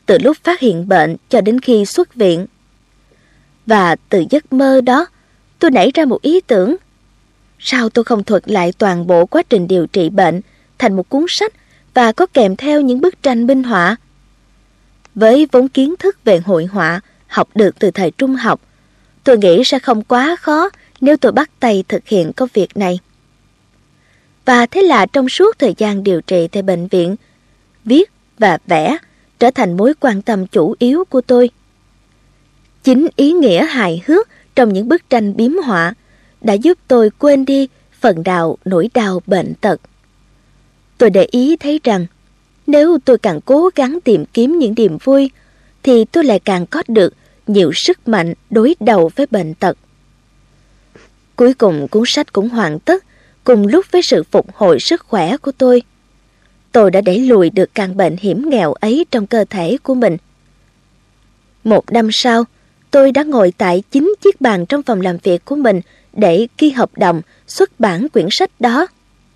từ lúc phát hiện bệnh cho đến khi xuất viện. Và từ giấc mơ đó, tôi nảy ra một ý tưởng. Sao tôi không thuật lại toàn bộ quá trình điều trị bệnh thành một cuốn sách và có kèm theo những bức tranh minh họa? Với vốn kiến thức về hội họa học được từ thời trung học, tôi nghĩ sẽ không quá khó nếu tôi bắt tay thực hiện công việc này. Và thế là trong suốt thời gian điều trị tại bệnh viện, viết và vẽ trở thành mối quan tâm chủ yếu của tôi. Chính ý nghĩa hài hước trong những bức tranh biếm họa đã giúp tôi quên đi phần nào nỗi đau bệnh tật. Tôi để ý thấy rằng nếu tôi càng cố gắng tìm kiếm những niềm vui thì tôi lại càng có được nhiều sức mạnh đối đầu với bệnh tật. Cuối cùng cuốn sách cũng hoàn tất cùng lúc với sự phục hồi sức khỏe của tôi. Tôi đã đẩy lùi được căn bệnh hiểm nghèo ấy trong cơ thể của mình. Một năm sau, tôi đã ngồi tại chính chiếc bàn trong phòng làm việc của mình để ký hợp đồng xuất bản quyển sách đó.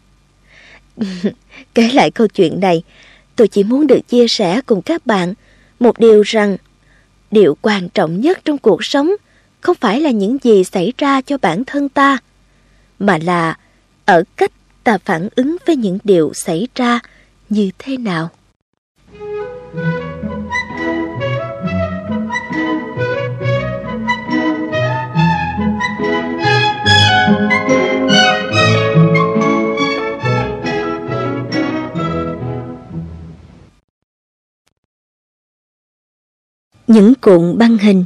Kể lại câu chuyện này, tôi chỉ muốn được chia sẻ cùng các bạn một điều rằng điều quan trọng nhất trong cuộc sống không phải là những gì xảy ra cho bản thân ta, mà là ở cách ta phản ứng với những điều xảy ra như thế nào. Những cuộn băng hình.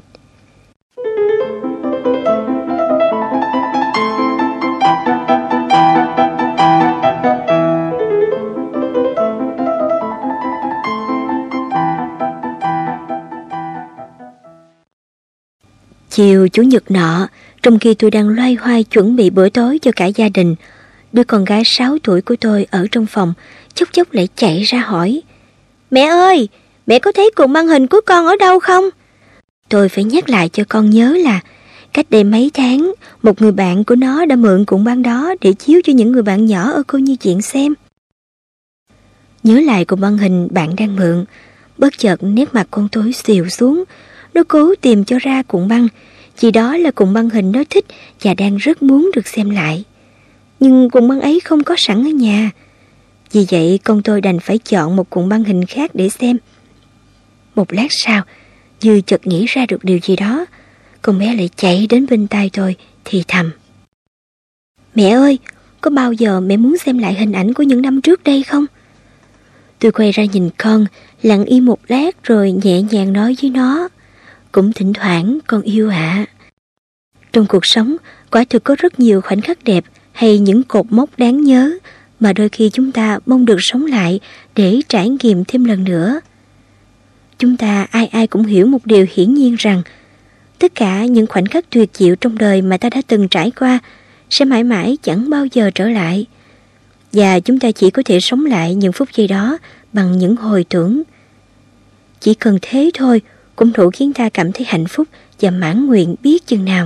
Chiều chủ nhật nọ, trong khi tôi đang loay hoay chuẩn bị bữa tối cho cả gia đình, đứa con gái sáu tuổi của tôi ở trong phòng chốc chốc lại chạy ra hỏi: "Mẹ ơi, mẹ có thấy cuộn băng hình của con ở đâu không?" Tôi phải nhắc lại cho con nhớ là cách đây mấy tháng, một người bạn của nó đã mượn cuộn băng đó để chiếu cho những người bạn nhỏ ở cô nhi viện xem. Nhớ lại cuộn băng hình bạn đang mượn, bất chợt nét mặt con tôi xìu xuống. Nó cố tìm cho ra cuộn băng, vì đó là cuộn băng hình nó thích và đang rất muốn được xem lại. Nhưng cuộn băng ấy không có sẵn ở nhà. Vì vậy con tôi đành phải chọn một cuộn băng hình khác để xem. Một lát sau, Dư chợt nghĩ ra được điều gì đó, con bé lại chạy đến bên tai tôi thì thầm: "Mẹ ơi, có bao giờ mẹ muốn xem lại hình ảnh của những năm trước đây không?" Tôi quay ra nhìn con, lặng im một lát rồi nhẹ nhàng nói với nó: "Cũng thỉnh thoảng con yêu ạ." Trong cuộc sống, quả thực có rất nhiều khoảnh khắc đẹp hay những cột mốc đáng nhớ mà đôi khi chúng ta mong được sống lại để trải nghiệm thêm lần nữa. Chúng ta ai ai cũng hiểu một điều hiển nhiên rằng tất cả những khoảnh khắc tuyệt diệu trong đời mà ta đã từng trải qua sẽ mãi mãi chẳng bao giờ trở lại. Và chúng ta chỉ có thể sống lại những phút giây đó bằng những hồi tưởng. Chỉ cần thế thôi cũng đủ khiến ta cảm thấy hạnh phúc và mãn nguyện biết chừng nào.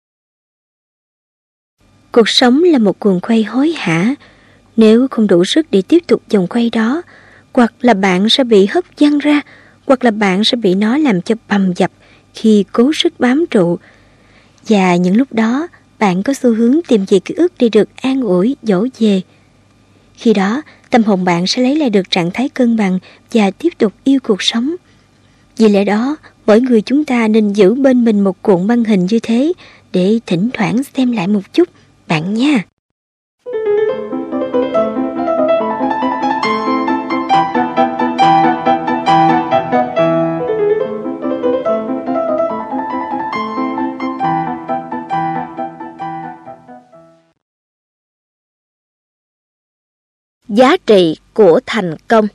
Cuộc sống là một guồng quay hối hả. Nếu không đủ sức để tiếp tục vòng quay đó, hoặc là bạn sẽ bị hất văng ra, hoặc là bạn sẽ bị nó làm cho bầm dập khi cố sức bám trụ. Và những lúc đó, bạn có xu hướng tìm về ký ức để được an ủi, dỗ về. Khi đó, tâm hồn bạn sẽ lấy lại được trạng thái cân bằng và tiếp tục yêu cuộc sống. Vì lẽ đó, mỗi người chúng ta nên giữ bên mình một cuộn băng hình như thế để thỉnh thoảng xem lại một chút, bạn nha. Giá trị của thành công.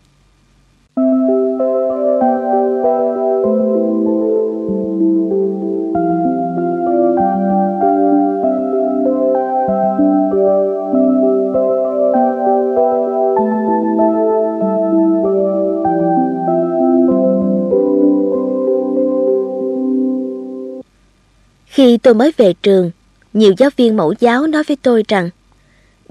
Khi tôi mới về trường, nhiều giáo viên mẫu giáo nói với tôi rằng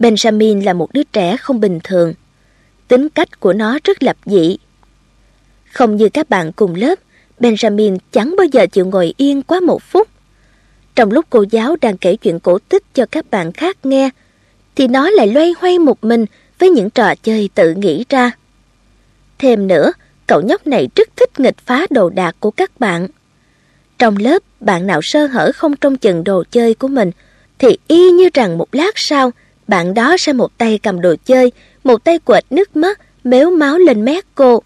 Benjamin là một đứa trẻ không bình thường. Tính cách của nó rất lập dị. Không như các bạn cùng lớp, Benjamin chẳng bao giờ chịu ngồi yên quá một phút. Trong lúc cô giáo đang kể chuyện cổ tích cho các bạn khác nghe, thì nó lại loay hoay một mình với những trò chơi tự nghĩ ra. Thêm nữa, cậu nhóc này rất thích nghịch phá đồ đạc của các bạn. Trong lớp, bạn nào sơ hở không trông chừng đồ chơi của mình, thì y như rằng một lát sau, bạn đó sẽ một tay cầm đồ chơi, một tay quệt nước mắt, mếu máo lên mét cô.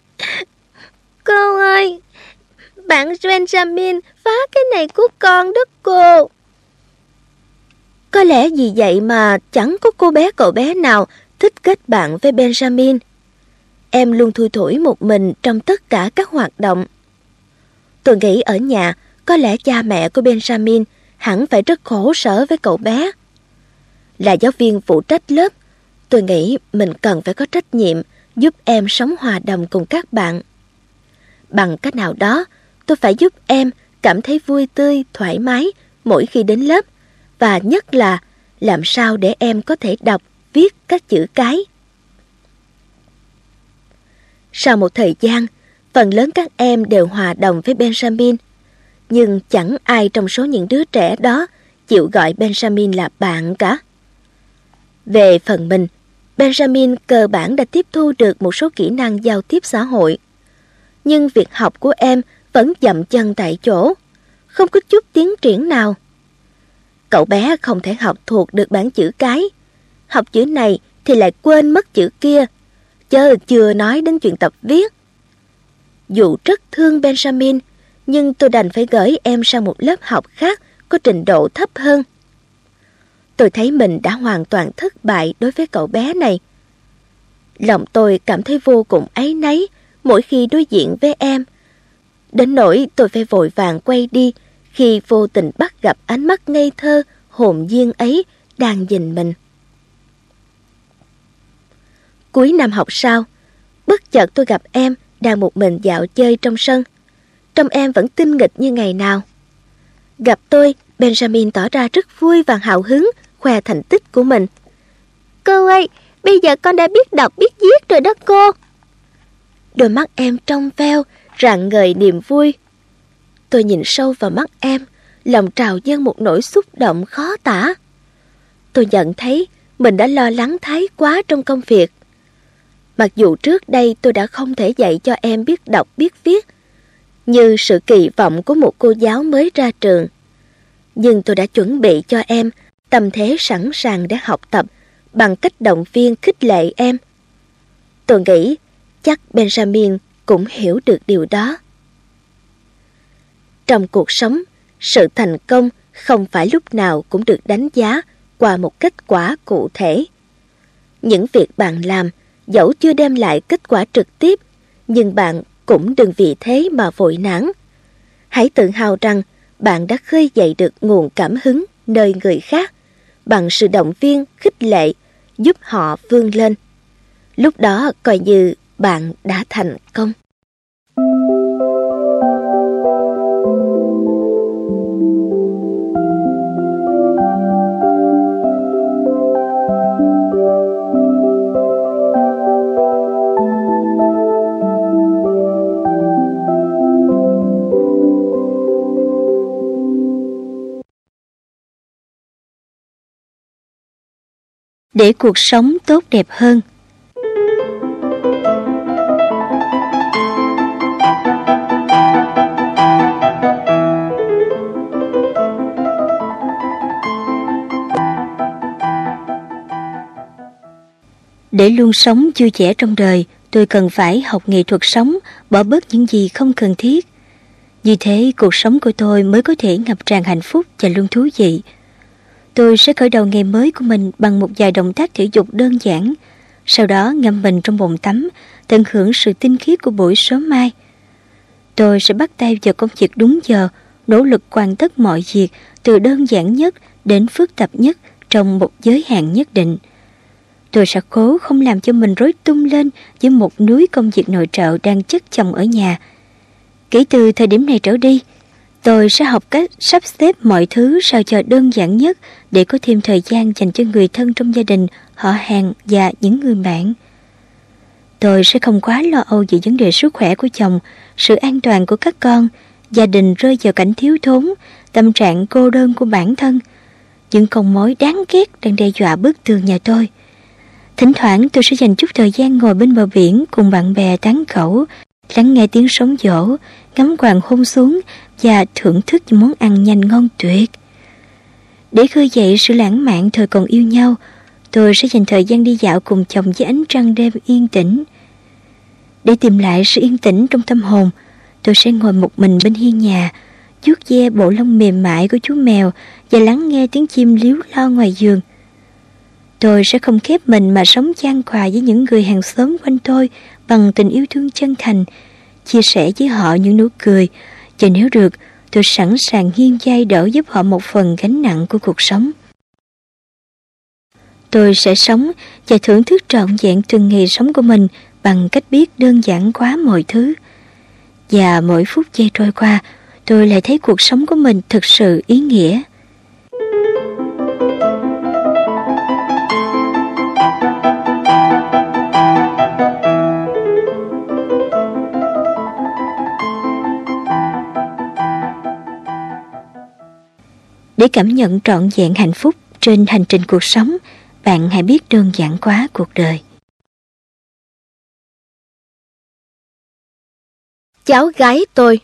Cô ơi, bạn Benjamin phá cái này của con đó cô. Có lẽ vì vậy mà chẳng có cô bé cậu bé nào thích kết bạn với Benjamin. Em luôn thui thủi một mình trong tất cả các hoạt động. Tôi nghĩ ở nhà, có lẽ cha mẹ của Benjamin hẳn phải rất khổ sở với cậu bé. Là giáo viên phụ trách lớp, tôi nghĩ mình cần phải có trách nhiệm giúp em sống hòa đồng cùng các bạn. Bằng cách nào đó, tôi phải giúp em cảm thấy vui tươi, thoải mái mỗi khi đến lớp, và nhất là làm sao để em có thể đọc, viết các chữ cái. Sau một thời gian, phần lớn các em đều hòa đồng với Benjamin, nhưng chẳng ai trong số những đứa trẻ đó chịu gọi Benjamin là bạn cả. Về phần mình, Benjamin cơ bản đã tiếp thu được một số kỹ năng giao tiếp xã hội. Nhưng việc học của em vẫn dậm chân tại chỗ, không có chút tiến triển nào. Cậu bé không thể học thuộc được bảng chữ cái. Học chữ này thì lại quên mất chữ kia, chớ chưa nói đến chuyện tập viết. Dù rất thương Benjamin, nhưng tôi đành phải gửi em sang một lớp học khác có trình độ thấp hơn. Tôi thấy mình đã hoàn toàn thất bại đối với cậu bé này. Lòng tôi cảm thấy vô cùng áy náy mỗi khi đối diện với em. Đến nỗi tôi phải vội vàng quay đi khi vô tình bắt gặp ánh mắt ngây thơ, hồn nhiên ấy đang nhìn mình. Cuối năm học sau, bất chợt tôi gặp em đang một mình dạo chơi trong sân. Trông em vẫn tinh nghịch như ngày nào. Gặp tôi, Benjamin tỏ ra rất vui và hào hứng, khoe thành tích của mình. Cô ơi, bây giờ con đã biết đọc biết viết rồi đó cô. Đôi mắt em trong veo, rạng ngời niềm vui. Tôi nhìn sâu vào mắt em, lòng trào dâng một nỗi xúc động khó tả. Tôi nhận thấy mình đã lo lắng thái quá trong công việc. Mặc dù trước đây tôi đã không thể dạy cho em biết đọc biết viết, như sự kỳ vọng của một cô giáo mới ra trường, nhưng tôi đã chuẩn bị cho em tâm thế sẵn sàng để học tập bằng cách động viên khích lệ em. Tôi nghĩ chắc Benjamin cũng hiểu được điều đó. Trong cuộc sống, sự thành công không phải lúc nào cũng được đánh giá qua một kết quả cụ thể. Những việc bạn làm dẫu chưa đem lại kết quả trực tiếp, nhưng bạn cũng đừng vì thế mà vội nản. Hãy tự hào rằng bạn đã khơi dậy được nguồn cảm hứng nơi người khác bằng sự động viên, khích lệ, giúp họ vươn lên. Lúc đó coi như bạn đã thành công. Để cuộc sống tốt đẹp hơn. Để luôn sống vui vẻ trong đời, tôi cần phải học nghệ thuật sống, bỏ bớt những gì không cần thiết. Như thế, cuộc sống của tôi mới có thể ngập tràn hạnh phúc và luôn thú vị. Tôi sẽ khởi đầu ngày mới của mình bằng một vài động tác thể dục đơn giản, sau đó ngâm mình trong bồn tắm, tận hưởng sự tinh khiết của buổi sớm mai. Tôi sẽ bắt tay vào công việc đúng giờ, nỗ lực hoàn tất mọi việc từ đơn giản nhất đến phức tạp nhất trong một giới hạn nhất định. Tôi sẽ cố không làm cho mình rối tung lên với một núi công việc nội trợ đang chất chồng ở nhà. Kể từ thời điểm này trở đi, tôi sẽ học cách sắp xếp mọi thứ sao cho đơn giản nhất để có thêm thời gian dành cho người thân trong gia đình, họ hàng và những người bạn. tôi sẽ không quá lo âu về vấn đề sức khỏe của chồng, sự an toàn của các con, gia đình rơi vào cảnh thiếu thốn, tâm trạng cô đơn của bản thân. Những con mối đáng ghét đang đe dọa bức tường nhà tôi. Thỉnh thoảng tôi sẽ dành chút thời gian ngồi bên bờ biển cùng bạn bè tán gẫu, lắng nghe tiếng sóng vỗ, ngắm hoàng hôn xuống và thưởng thức những món ăn nhanh ngon tuyệt. Để khơi dậy sự lãng mạn thời còn yêu nhau, tôi sẽ dành thời gian đi dạo cùng chồng với ánh trăng đêm yên tĩnh. Để tìm lại sự yên tĩnh trong tâm hồn, tôi sẽ ngồi một mình bên hiên nhà, vuốt ve bộ lông mềm mại của chú mèo và lắng nghe tiếng chim líu lo ngoài giường. Tôi sẽ không khép mình mà sống chan hòa với những người hàng xóm quanh tôi bằng tình yêu thương chân thành, chia sẻ với họ những nụ cười, và nếu được, tôi sẵn sàng hiên vai đỡ giúp họ một phần gánh nặng của cuộc sống. Tôi sẽ sống và thưởng thức trọn vẹn từng ngày sống của mình bằng cách biết đơn giản hóa mọi thứ. Và mỗi phút giây trôi qua, tôi lại thấy cuộc sống của mình thực sự ý nghĩa. Để cảm nhận trọn vẹn hạnh phúc trên hành trình cuộc sống, bạn hãy biết đơn giản hóa cuộc đời. Cháu gái tôi.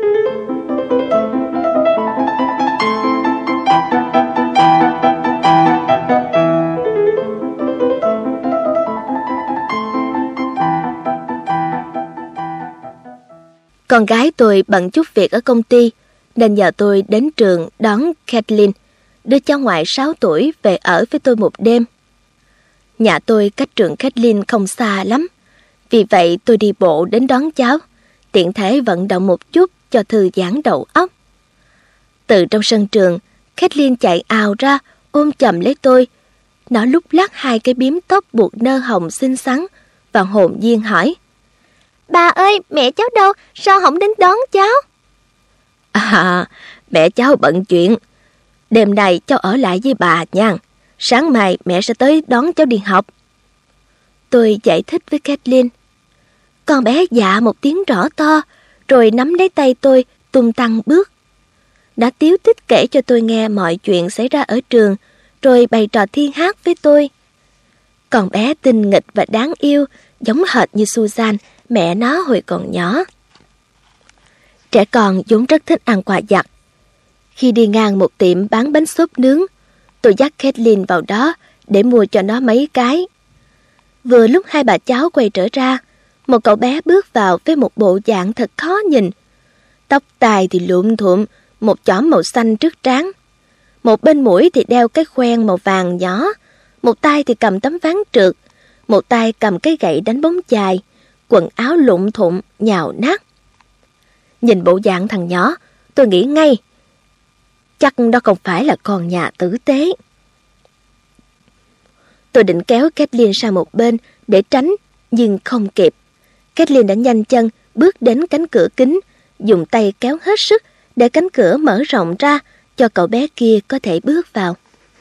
Con gái tôi bận chút việc ở công ty, nên nhờ tôi đến trường đón Kathleen, đứa cháu ngoại sáu tuổi, về ở với tôi một đêm. Nhà tôi cách trường Kathleen không xa lắm, vì vậy tôi đi bộ đến đón cháu, tiện thể vận động một chút cho thư giãn đầu óc. Từ trong sân trường, Kathleen chạy ào ra, ôm chầm lấy tôi. Nó lúc lắc hai cái bím tóc buộc nơ hồng xinh xắn và hồn nhiên hỏi: "Bà ơi, mẹ cháu đâu? Sao không đến đón cháu?" "À, mẹ cháu bận chuyện. Đêm nay cháu ở lại với bà nha. Sáng mai mẹ sẽ tới đón cháu đi học." Tôi giải thích với Kathleen. Con bé dạ một tiếng rõ to, rồi nắm lấy tay tôi, tung tăng bước. Đã tíu tích kể cho tôi nghe mọi chuyện xảy ra ở trường, rồi bày trò thiên hát với tôi. Con bé tinh nghịch và đáng yêu, giống hệt như Susan, mẹ nó hồi còn nhỏ. Trẻ con vốn rất thích ăn quà vặt. Khi đi ngang một tiệm bán bánh xốp nướng, tôi dắt Kathleen vào đó để mua cho nó mấy cái. Vừa lúc hai bà cháu quay trở ra, một cậu bé bước vào với một bộ dạng thật khó nhìn. Tóc tai thì lụm thuộm, một chỏm màu xanh trước trán. Một bên mũi thì đeo cái khoen màu vàng nhỏ, một tay thì cầm tấm ván trượt, một tay cầm cái gậy đánh bóng chài, quần áo lụm thụm, nhào nát. Nhìn bộ dạng thằng nhỏ, tôi nghĩ ngay, chắc đó không phải là con nhà tử tế. Tôi định kéo Kathleen sang một bên để tránh, nhưng không kịp. Kathleen đã nhanh chân bước đến cánh cửa kính, dùng tay kéo hết sức để cánh cửa mở rộng ra cho cậu bé kia có thể bước vào.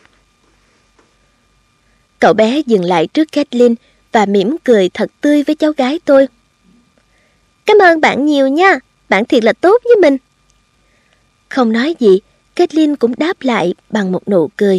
Cậu bé dừng lại trước Kathleen và mỉm cười thật tươi với cháu gái tôi. "Cảm ơn bạn nhiều nha, bạn thiệt là tốt với mình." Không nói gì, Kathleen cũng đáp lại bằng một nụ cười.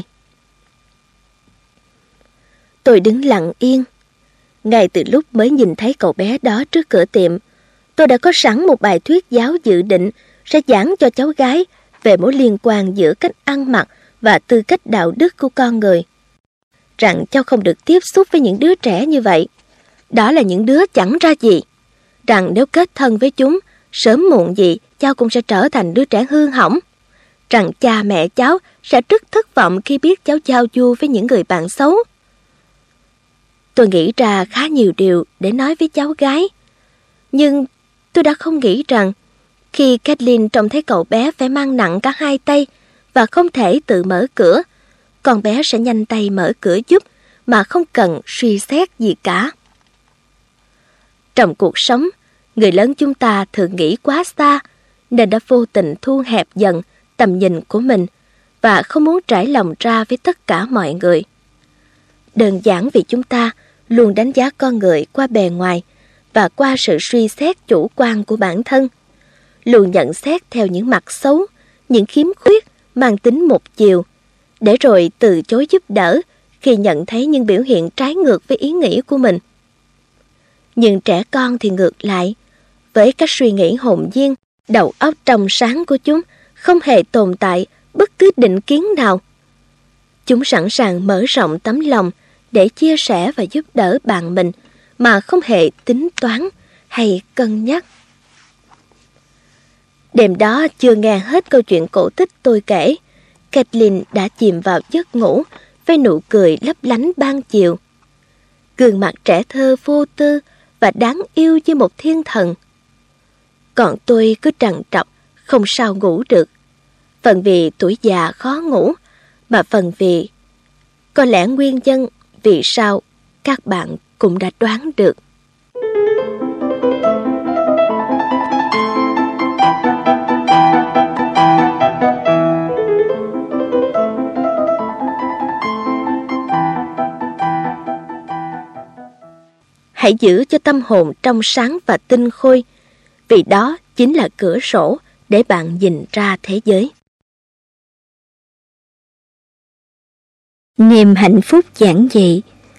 Tôi đứng lặng yên. Ngay từ lúc mới nhìn thấy cậu bé đó trước cửa tiệm, tôi đã có sẵn một bài thuyết giáo dự định sẽ giảng cho cháu gái về mối liên quan giữa cách ăn mặc và tư cách đạo đức của con người. Rằng cháu không được tiếp xúc với những đứa trẻ như vậy. Đó là những đứa chẳng ra gì. Rằng nếu kết thân với chúng, sớm muộn gì cháu cũng sẽ trở thành đứa trẻ hư hỏng. Rằng cha mẹ cháu sẽ rất thất vọng khi biết cháu giao du với những người bạn xấu. Tôi nghĩ ra khá nhiều điều để nói với cháu gái. Nhưng tôi đã không nghĩ rằng khi Kathleen trông thấy cậu bé phải mang nặng cả hai tay và không thể tự mở cửa, con bé sẽ nhanh tay mở cửa giúp mà không cần suy xét gì cả. Trong cuộc sống, người lớn chúng ta thường nghĩ quá xa nên đã vô tình thu hẹp dần tầm nhìn của mình và không muốn trải lòng ra với tất cả mọi người. Đơn giản vì chúng ta luôn đánh giá con người qua bề ngoài và qua sự suy xét chủ quan của bản thân, luôn nhận xét theo những mặt xấu, những khiếm khuyết mang tính một chiều, để rồi từ chối giúp đỡ khi nhận thấy những biểu hiện trái ngược với ý nghĩ của mình. Nhưng trẻ con thì ngược lại, với các suy nghĩ hồn nhiên, đầu óc trong sáng của chúng không hề tồn tại bất cứ định kiến nào. Chúng sẵn sàng mở rộng tấm lòng để chia sẻ và giúp đỡ bạn mình mà không hề tính toán hay cân nhắc. Đêm đó chưa nghe hết câu chuyện cổ tích tôi kể, Kathleen đã chìm vào giấc ngủ với nụ cười lấp lánh ban chiều. Gương mặt trẻ thơ vô tư và đáng yêu như một thiên thần. Còn tôi cứ trằn trọc, không sao ngủ được. Phần vì tuổi già khó ngủ, mà phần vì có lẽ nguyên nhân vì sao các bạn cũng đã đoán được. Hãy giữ cho tâm hồn trong sáng và tinh khôi, vì đó chính là cửa sổ để bạn nhìn ra thế giới. Niềm hạnh phúc giản dị.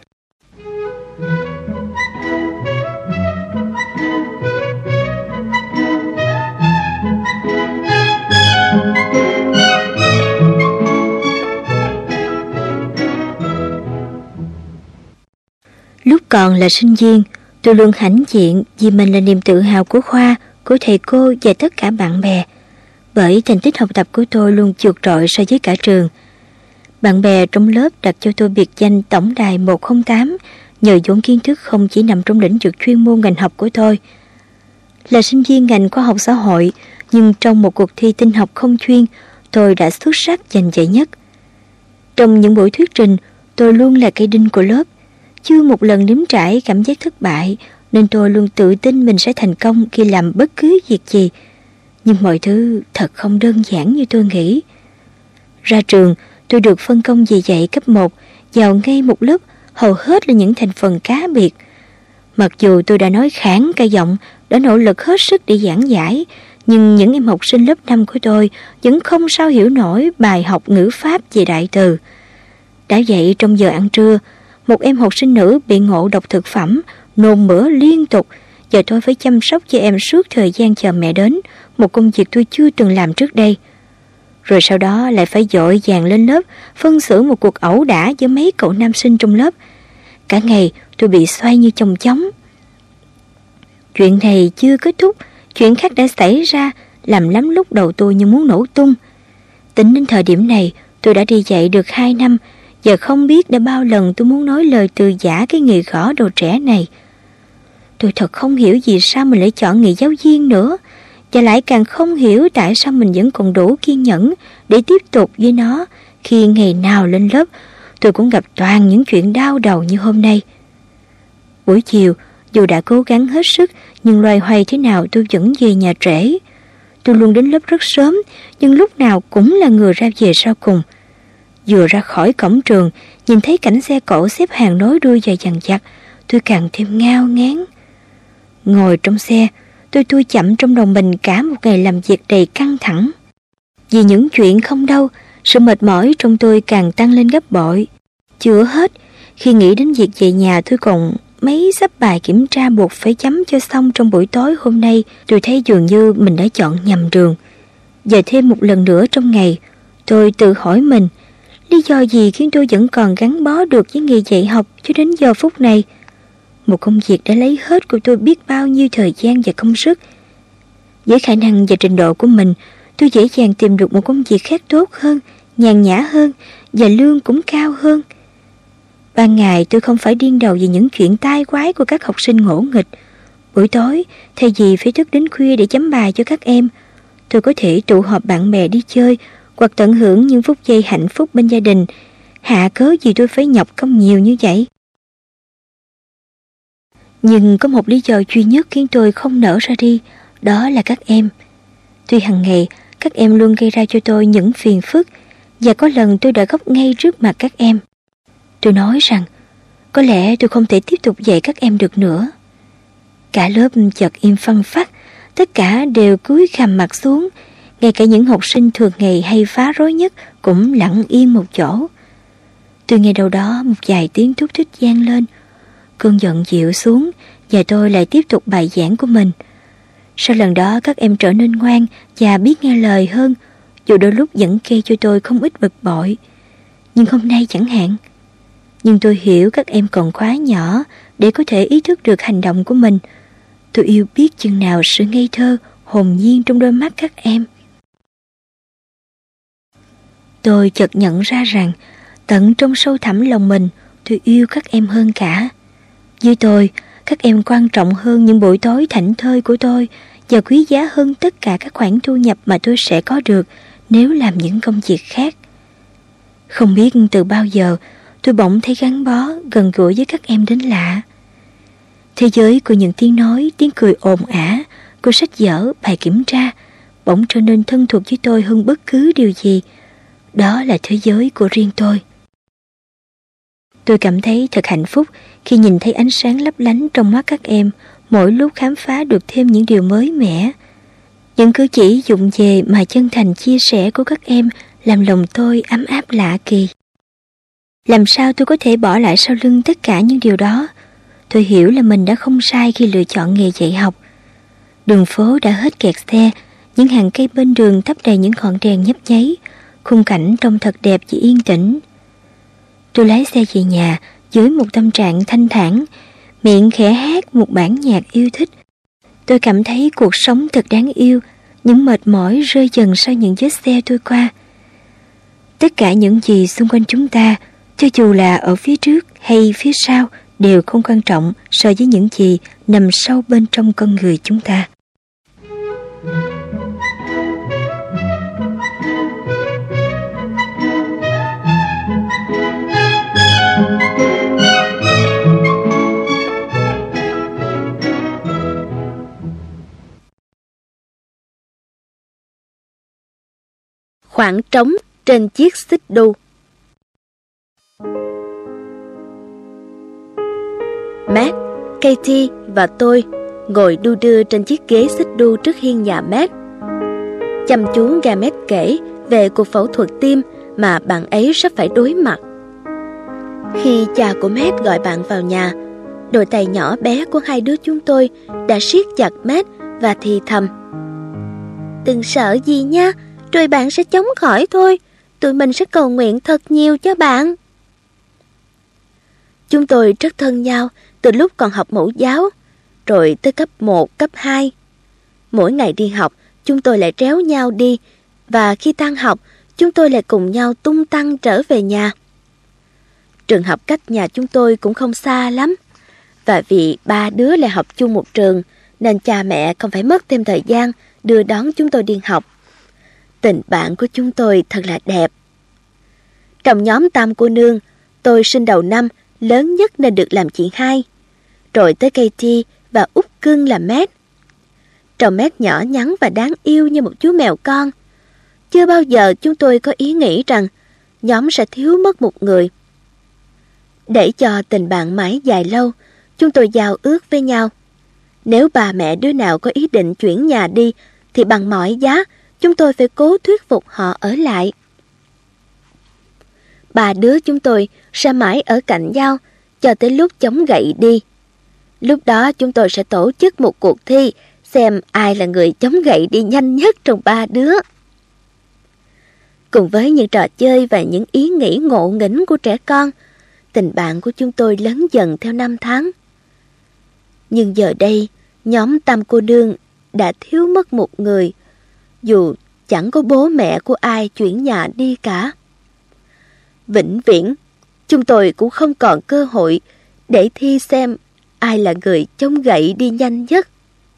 Lúc còn là sinh viên, tôi luôn hãnh diện vì mình là niềm tự hào của khoa, của thầy cô và tất cả bạn bè. Bởi thành tích học tập của tôi luôn vượt trội so với cả trường. Bạn bè trong lớp đặt cho tôi biệt danh Tổng đài một không tám nhờ vốn kiến thức không chỉ nằm trong lĩnh vực chuyên môn ngành học của tôi. Là sinh viên ngành khoa học xã hội, nhưng trong một cuộc thi tin học không chuyên, tôi đã xuất sắc giành giải nhất. Trong những buổi thuyết trình, tôi luôn là cây đinh của lớp. Chưa một lần nếm trải cảm giác thất bại, nên tôi luôn tự tin mình sẽ thành công khi làm bất cứ việc gì. Nhưng mọi thứ thật không đơn giản như tôi nghĩ. Ra trường, tôi được phân công về dạy cấp một, vào ngay một lớp hầu hết là những thành phần cá biệt. Mặc dù tôi đã nói khản cả giọng, đã nỗ lực hết sức để giảng giải, nhưng những em học sinh lớp năm của tôi vẫn không sao hiểu nổi bài học ngữ pháp về đại từ. Đã vậy trong giờ ăn trưa, một em học sinh nữ bị ngộ độc thực phẩm, nôn mửa liên tục, và tôi phải chăm sóc cho em suốt thời gian chờ mẹ đến, một công việc tôi chưa từng làm trước đây. Rồi sau đó lại phải vội vàng lên lớp, phân xử một cuộc ẩu đả với mấy cậu nam sinh trong lớp. Cả ngày tôi bị xoay như chong chóng. Chuyện này chưa kết thúc, chuyện khác đã xảy ra, làm lắm lúc đầu tôi như muốn nổ tung. Tính đến thời điểm này, tôi đã đi dạy được hai năm, giờ không biết đã bao lần tôi muốn nói lời từ giã cái nghề gõ đầu trẻ này. Tôi thật không hiểu vì sao mình lại chọn nghề giáo viên nữa, và lại càng không hiểu tại sao mình vẫn còn đủ kiên nhẫn để tiếp tục với nó khi ngày nào lên lớp tôi cũng gặp toàn những chuyện đau đầu như hôm nay. Buổi chiều, dù đã cố gắng hết sức, nhưng loay hoay thế nào tôi vẫn về nhà trễ. Tôi luôn đến lớp rất sớm, nhưng lúc nào cũng là người ra về sau cùng. Vừa ra khỏi cổng trường, nhìn thấy cảnh xe cộ xếp hàng nối đuôi dài dằng dặc, tôi càng thêm ngao ngán. Ngồi trong xe, tôi tui chậm trong đầu mình cả một ngày làm việc đầy căng thẳng. Vì những chuyện không đâu, sự mệt mỏi trong tôi càng tăng lên gấp bội. Chưa hết, khi nghĩ đến việc về nhà tôi còn mấy sắp bài kiểm tra buộc phải chấm cho xong trong buổi tối hôm nay, tôi thấy dường như mình đã chọn nhầm đường. Và thêm một lần nữa trong ngày, tôi tự hỏi mình, lý do gì khiến tôi vẫn còn gắn bó được với nghề dạy học cho đến giờ phút này? Một công việc đã lấy hết của tôi biết bao nhiêu thời gian và công sức. Với khả năng và trình độ của mình, tôi dễ dàng tìm được một công việc khác tốt hơn, nhàn nhã hơn và lương cũng cao hơn. Ban ngày tôi không phải điên đầu vì những chuyện tai quái của các học sinh ngỗ nghịch. Buổi tối, thay vì phải thức đến khuya để chấm bài cho các em, tôi có thể tụ họp bạn bè đi chơi hoặc tận hưởng những phút giây hạnh phúc bên gia đình. Hạ cớ gì tôi phải nhọc công nhiều như vậy? Nhưng có một lý do duy nhất khiến tôi không nỡ ra đi, đó là các em. Tuy hàng ngày, các em luôn gây ra cho tôi những phiền phức, và có lần tôi đã khóc ngay trước mặt các em. Tôi nói rằng, Có lẽ tôi không thể tiếp tục dạy các em được nữa. Cả lớp chợt im phăng phắc, tất cả đều cúi gằm mặt xuống, ngay cả những học sinh thường ngày hay phá rối nhất cũng lặng yên một chỗ. Tôi nghe đâu đó một vài tiếng thúc thích vang lên, cơn giận dịu xuống và tôi lại tiếp tục bài giảng của mình. Sau lần đó các em trở nên ngoan và biết nghe lời hơn, dù đôi lúc vẫn gây cho tôi không ít bực bội. Nhưng hôm nay chẳng hạn. Nhưng tôi hiểu các em còn quá nhỏ để có thể ý thức được hành động của mình. Tôi yêu biết chừng nào sự ngây thơ, hồn nhiên trong đôi mắt các em. Tôi chợt nhận ra rằng tận trong sâu thẳm lòng mình, tôi yêu các em hơn cả. Với tôi, các em quan trọng hơn những buổi tối thảnh thơi của tôi và quý giá hơn tất cả các khoản thu nhập mà tôi sẽ có được nếu làm những công việc khác. Không biết từ bao giờ tôi bỗng thấy gắn bó, gần gũi với các em đến lạ. Thế giới của những tiếng nói, tiếng cười ồn ả, của sách vở, bài kiểm tra bỗng trở nên thân thuộc với tôi hơn bất cứ điều gì. Đó là thế giới của riêng tôi. Tôi cảm thấy thật hạnh phúc khi nhìn thấy ánh sáng lấp lánh trong mắt các em mỗi lúc khám phá được thêm những điều mới mẻ. Những cử chỉ vụng về mà chân thành chia sẻ của các em làm lòng tôi ấm áp lạ kỳ. Làm sao tôi có thể bỏ lại sau lưng tất cả những điều đó? Tôi hiểu là mình đã không sai khi lựa chọn nghề dạy học. Đường phố đã hết kẹt xe, những hàng cây bên đường thắp đầy những ngọn đèn nhấp nháy, khung cảnh trông thật đẹp và yên tĩnh. Tôi lái xe về nhà với một tâm trạng thanh thản, miệng khẽ hát một bản nhạc yêu thích. Tôi cảm thấy cuộc sống thật đáng yêu, những mệt mỏi rơi dần sau những vết xe tôi qua. Tất cả những gì xung quanh chúng ta, cho dù là ở phía trước hay phía sau, đều không quan trọng so với những gì nằm sâu bên trong con người chúng ta. Khoảng trống trên chiếc xích đu. Matt, Katie và tôi ngồi đu đưa trên chiếc ghế xích đu trước hiên nhà Matt. Chăm chú nghe Matt kể về cuộc phẫu thuật tim mà bạn ấy sắp phải đối mặt. Khi cha của Matt gọi bạn vào nhà, đôi tay nhỏ bé của hai đứa chúng tôi đã siết chặt Matt và thì thầm: "Đừng sợ gì nha, rồi bạn sẽ chống khỏi thôi. Tụi mình sẽ cầu nguyện thật nhiều cho bạn." Chúng tôi rất thân nhau từ lúc còn học mẫu giáo, rồi tới cấp một, cấp hai. Mỗi ngày đi học, chúng tôi lại réo nhau đi, và khi tan học, chúng tôi lại cùng nhau tung tăng trở về nhà. Trường học cách nhà chúng tôi cũng không xa lắm, và vì ba đứa lại học chung một trường, nên cha mẹ không phải mất thêm thời gian đưa đón chúng tôi đi học. Tình bạn của chúng tôi thật là đẹp. Trong nhóm tam cô nương, tôi sinh đầu năm, lớn nhất nên được làm chị hai. Rồi tới Katie và út cưng là Matt. Trông Matt nhỏ nhắn và đáng yêu như một chú mèo con. Chưa bao giờ chúng tôi có ý nghĩ rằng nhóm sẽ thiếu mất một người. Để cho tình bạn mãi dài lâu, chúng tôi giao ước với nhau. Nếu bà mẹ đứa nào có ý định chuyển nhà đi, thì bằng mọi giá, chúng tôi phải cố thuyết phục họ ở lại. Ba đứa chúng tôi sẽ mãi ở cạnh nhau cho tới lúc chống gậy đi. Lúc đó chúng tôi sẽ tổ chức một cuộc thi xem ai là người chống gậy đi nhanh nhất trong ba đứa. Cùng với những trò chơi và những ý nghĩ ngộ nghĩnh của trẻ con, tình bạn của chúng tôi lớn dần theo năm tháng. Nhưng giờ đây, nhóm tam cô nương đã thiếu mất một người, dù chẳng có bố mẹ của ai chuyển nhà đi cả. Vĩnh viễn, chúng tôi cũng không còn cơ hội để thi xem ai là người chống gậy đi nhanh nhất.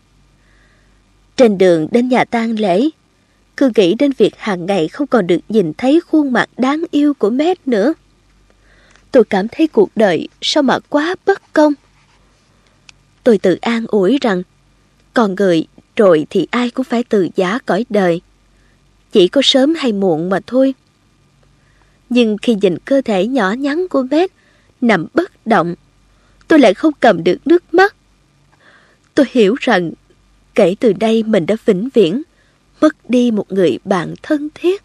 Trên đường đến nhà tang lễ, cứ nghĩ đến việc hàng ngày không còn được nhìn thấy khuôn mặt đáng yêu của Matt nữa. Tôi cảm thấy cuộc đời sao mà quá bất công. Tôi tự an ủi rằng con người rồi thì ai cũng phải từ giã cõi đời, chỉ có sớm hay muộn mà thôi. Nhưng khi nhìn cơ thể nhỏ nhắn của Matt nằm bất động, tôi lại không cầm được nước mắt. Tôi hiểu rằng kể từ đây mình đã vĩnh viễn mất đi một người bạn thân thiết.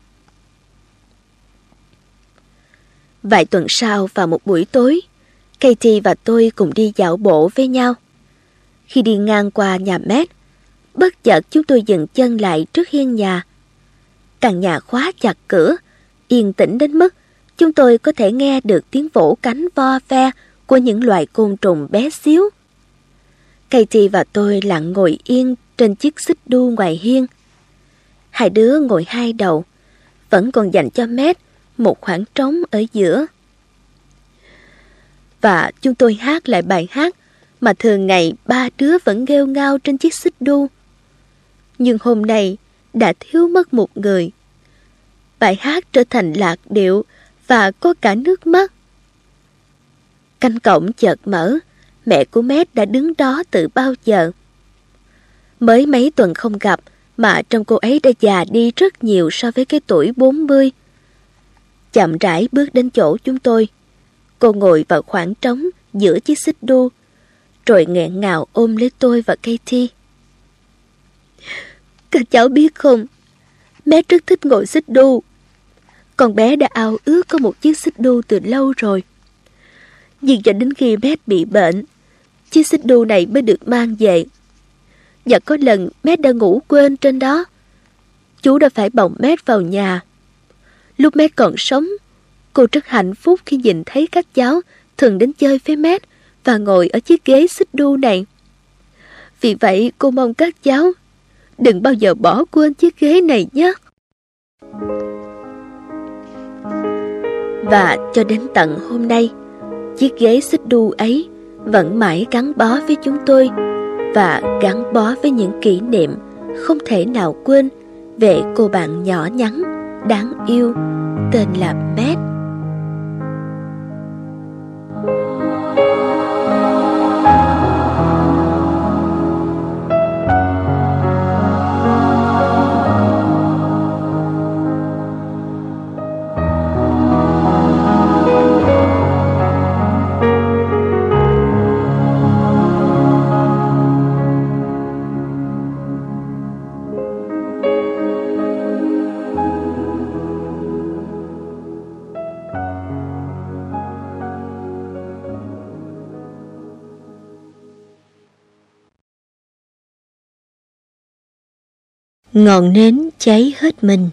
Vài tuần sau, vào một buổi tối, Katie và tôi cùng đi dạo bộ với nhau. Khi đi ngang qua nhà Matt, bất chợt chúng tôi dừng chân lại trước hiên nhà. Căn nhà khóa chặt cửa, yên tĩnh đến mức chúng tôi có thể nghe được tiếng vỗ cánh vo ve của những loài côn trùng bé xíu. Katie và tôi lặng ngồi yên trên chiếc xích đu ngoài hiên. Hai đứa ngồi hai đầu, vẫn còn dành cho Matt một khoảng trống ở giữa. Và chúng tôi hát lại bài hát mà thường ngày ba đứa vẫn nghêu ngao trên chiếc xích đu. Nhưng hôm nay đã thiếu mất một người. Bài hát trở thành lạc điệu và có cả nước mắt. Cánh cổng chợt mở, mẹ của Matt đã đứng đó từ bao giờ. Mới mấy tuần không gặp mà trông cô ấy đã già đi rất nhiều so với cái tuổi bốn mươi. Chậm rãi bước đến chỗ chúng tôi. Cô ngồi vào khoảng trống giữa chiếc xích đu, rồi nghẹn ngào ôm lấy tôi và Katie. Các cháu biết không, Matt rất thích ngồi xích đu. Con bé đã ao ước có một chiếc xích đu từ lâu rồi. Nhưng cho đến khi Matt bị bệnh, chiếc xích đu này mới được mang về. Và có lần Matt đã ngủ quên trên đó. Chú đã phải bồng Matt vào nhà. Lúc Matt còn sống, cô rất hạnh phúc khi nhìn thấy các cháu thường đến chơi với Matt và ngồi ở chiếc ghế xích đu này. Vì vậy cô mong các cháu đừng bao giờ bỏ quên chiếc ghế này nhé. Và cho đến tận hôm nay, chiếc ghế xích đu ấy vẫn mãi gắn bó với chúng tôi và gắn bó với những kỷ niệm không thể nào quên về cô bạn nhỏ nhắn, đáng yêu tên là Matt. Ngọn nến cháy hết mình.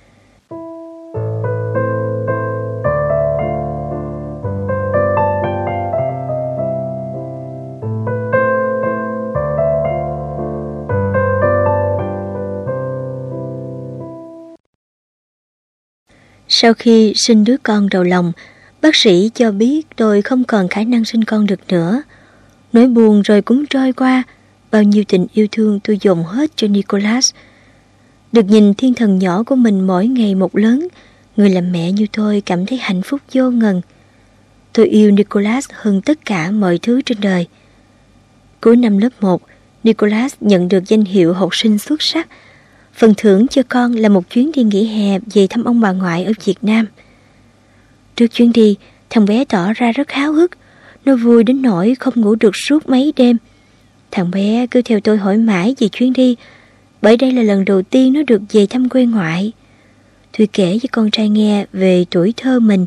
Sau khi sinh đứa con đầu lòng, bác sĩ cho biết tôi không còn khả năng sinh con được nữa. Nỗi buồn rồi cũng trôi qua, bao nhiêu tình yêu thương tôi dồn hết cho Nicholas. Được nhìn thiên thần nhỏ của mình mỗi ngày một lớn, người làm mẹ như tôi cảm thấy hạnh phúc vô ngần. Tôi yêu Nicholas hơn tất cả mọi thứ trên đời. Cuối năm lớp một, Nicholas nhận được danh hiệu học sinh xuất sắc. Phần thưởng cho con là một chuyến đi nghỉ hè về thăm ông bà ngoại ở Việt Nam. Trước chuyến đi, thằng bé tỏ ra rất háo hức. Nó vui đến nỗi không ngủ được suốt mấy đêm. Thằng bé cứ theo tôi hỏi mãi về chuyến đi, bởi đây là lần đầu tiên nó được về thăm quê ngoại. Tôi kể với con trai nghe về tuổi thơ mình.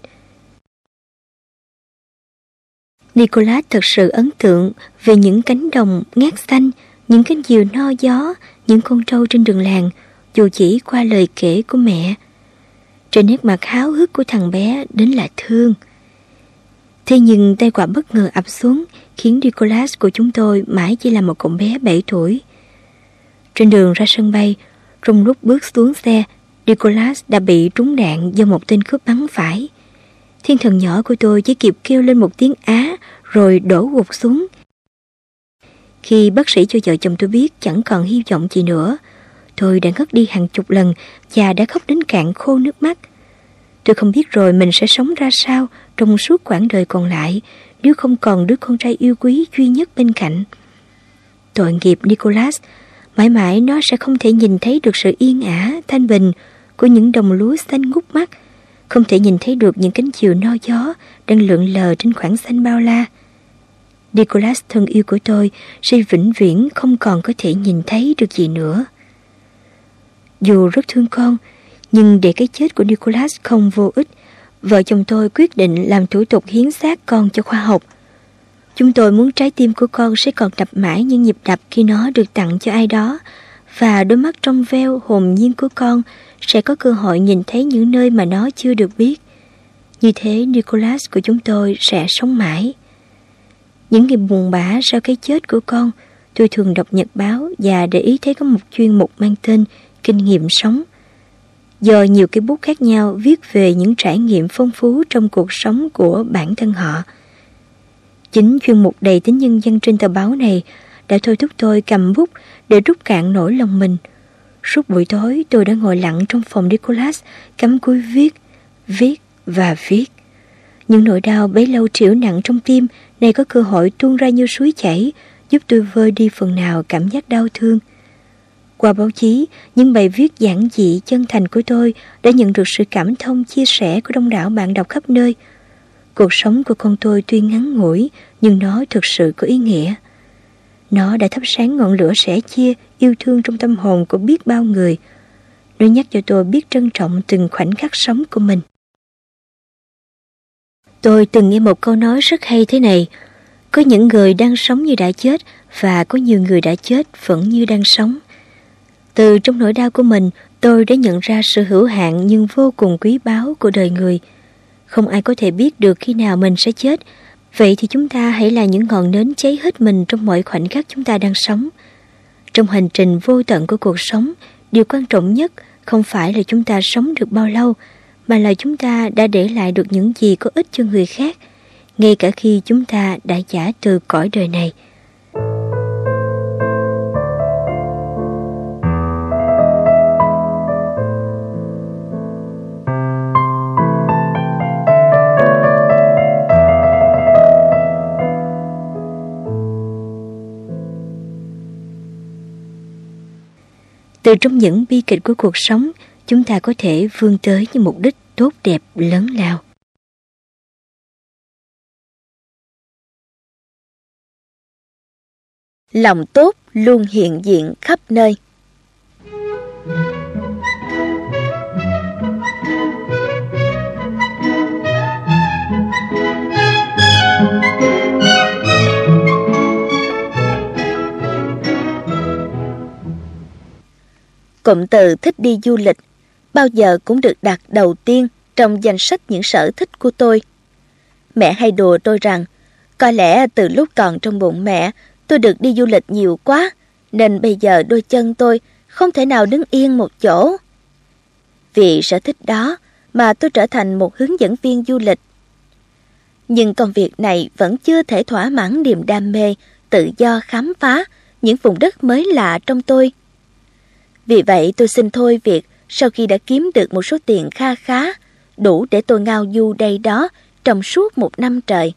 Nicholas thật sự ấn tượng về những cánh đồng ngát xanh, những cánh diều no gió, những con trâu trên đường làng, dù chỉ qua lời kể của mẹ. Trên nét mặt háo hức của thằng bé đến là thương. Thế nhưng tai họa bất ngờ ập xuống, khiến Nicholas của chúng tôi mãi chỉ là một cậu bé bảy tuổi. Trên đường ra sân bay, trong lúc bước xuống xe, Nicholas đã bị trúng đạn do một tên cướp bắn phải. Thiên thần nhỏ của tôi chỉ kịp kêu lên một tiếng á rồi đổ gục xuống. Khi bác sĩ cho vợ chồng tôi biết chẳng còn hy vọng gì nữa, tôi đã ngất đi hàng chục lần và đã khóc đến cạn khô nước mắt. Tôi không biết rồi mình sẽ sống ra sao trong suốt quãng đời còn lại nếu không còn đứa con trai yêu quý duy nhất bên cạnh. Tội nghiệp Nicholas, mãi mãi nó sẽ không thể nhìn thấy được sự yên ả, thanh bình của những đồng lúa xanh ngút mắt, không thể nhìn thấy được những cánh diều no gió đang lượn lờ trên khoảng xanh bao la. Nicholas thân yêu của tôi sẽ vĩnh viễn không còn có thể nhìn thấy được gì nữa. Dù rất thương con, nhưng để cái chết của Nicholas không vô ích, vợ chồng tôi quyết định làm thủ tục hiến xác con cho khoa học. Chúng tôi muốn trái tim của con sẽ còn đập mãi những nhịp đập khi nó được tặng cho ai đó, và đôi mắt trong veo hồn nhiên của con sẽ có cơ hội nhìn thấy những nơi mà nó chưa được biết. Như thế Nicholas của chúng tôi sẽ sống mãi. Những ngày buồn bã sau cái chết của con, tôi thường đọc nhật báo và để ý thấy có một chuyên mục mang tên Kinh nghiệm sống. Do nhiều cái bút khác nhau viết về những trải nghiệm phong phú trong cuộc sống của bản thân họ. Chính chuyên mục đầy tính nhân văn trên tờ báo này đã thôi thúc tôi cầm bút để rút cạn nỗi lòng mình. Suốt buổi tối tôi đã ngồi lặng trong phòng Nicholas, cắm cúi viết, viết và viết. Những nỗi đau bấy lâu trĩu nặng trong tim này có cơ hội tuôn ra như suối chảy, giúp tôi vơi đi phần nào cảm giác đau thương. Qua báo chí, những bài viết giản dị chân thành của tôi đã nhận được sự cảm thông chia sẻ của đông đảo bạn đọc khắp nơi. Cuộc sống của con tôi tuy ngắn ngủi, nhưng nó thực sự có ý nghĩa. Nó đã thắp sáng ngọn lửa sẻ chia yêu thương trong tâm hồn của biết bao người. Nó nhắc cho tôi biết trân trọng từng khoảnh khắc sống của mình. Tôi từng nghe một câu nói rất hay thế này: có những người đang sống như đã chết, và có nhiều người đã chết vẫn như đang sống. Từ trong nỗi đau của mình, tôi đã nhận ra sự hữu hạn nhưng vô cùng quý báu của đời người. Không ai có thể biết được khi nào mình sẽ chết. Vậy thì chúng ta hãy là những ngọn nến cháy hết mình trong mọi khoảnh khắc chúng ta đang sống. Trong hành trình vô tận của cuộc sống, điều quan trọng nhất không phải là chúng ta sống được bao lâu, mà là chúng ta đã để lại được những gì có ích cho người khác, ngay cả khi chúng ta đã giả từ cõi đời này. Từ trong những bi kịch của cuộc sống, chúng ta có thể vươn tới những mục đích tốt đẹp lớn lao. Lòng tốt luôn hiện diện khắp nơi. Cụm từ thích đi du lịch bao giờ cũng được đặt đầu tiên trong danh sách những sở thích của tôi. Mẹ hay đùa tôi rằng có lẽ từ lúc còn trong bụng mẹ tôi được đi du lịch nhiều quá, nên bây giờ đôi chân tôi không thể nào đứng yên một chỗ. Vì sở thích đó mà tôi trở thành một hướng dẫn viên du lịch. Nhưng công việc này vẫn chưa thể thỏa mãn niềm đam mê tự do khám phá những vùng đất mới lạ trong tôi. Vì vậy tôi xin thôi việc sau khi đã kiếm được một số tiền kha khá, đủ để tôi ngao du đây đó trong suốt một năm trời.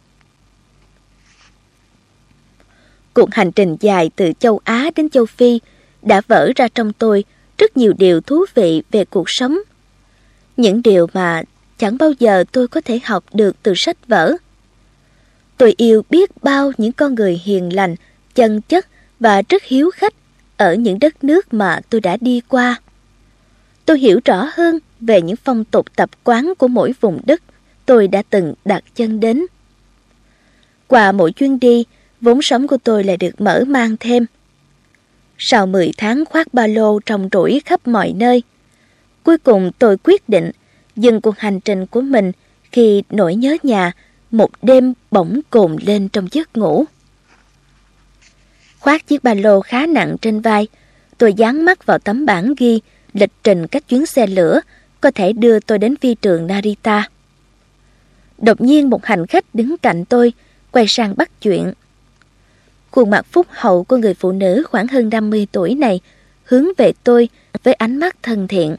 Cuộc hành trình dài từ châu Á đến châu Phi đã vỡ ra trong tôi rất nhiều điều thú vị về cuộc sống. Những điều mà chẳng bao giờ tôi có thể học được từ sách vở. Tôi yêu biết bao những con người hiền lành, chân chất và rất hiếu khách ở những đất nước mà tôi đã đi qua. Tôi hiểu rõ hơn về những phong tục tập quán của mỗi vùng đất tôi đã từng đặt chân đến. Qua mỗi chuyến đi, vốn sống của tôi lại được mở mang thêm. Sau mười tháng khoác ba lô trồng trũi khắp mọi nơi, cuối cùng tôi quyết định dừng cuộc hành trình của mình khi nỗi nhớ nhà một đêm bỗng cồn lên trong giấc ngủ. Khoác chiếc ba lô khá nặng trên vai, tôi dán mắt vào tấm bảng ghi lịch trình các chuyến xe lửa có thể đưa tôi đến phi trường Narita. Đột nhiên một hành khách đứng cạnh tôi, quay sang bắt chuyện. Khuôn mặt phúc hậu của người phụ nữ khoảng hơn năm mươi tuổi này hướng về tôi với ánh mắt thân thiện.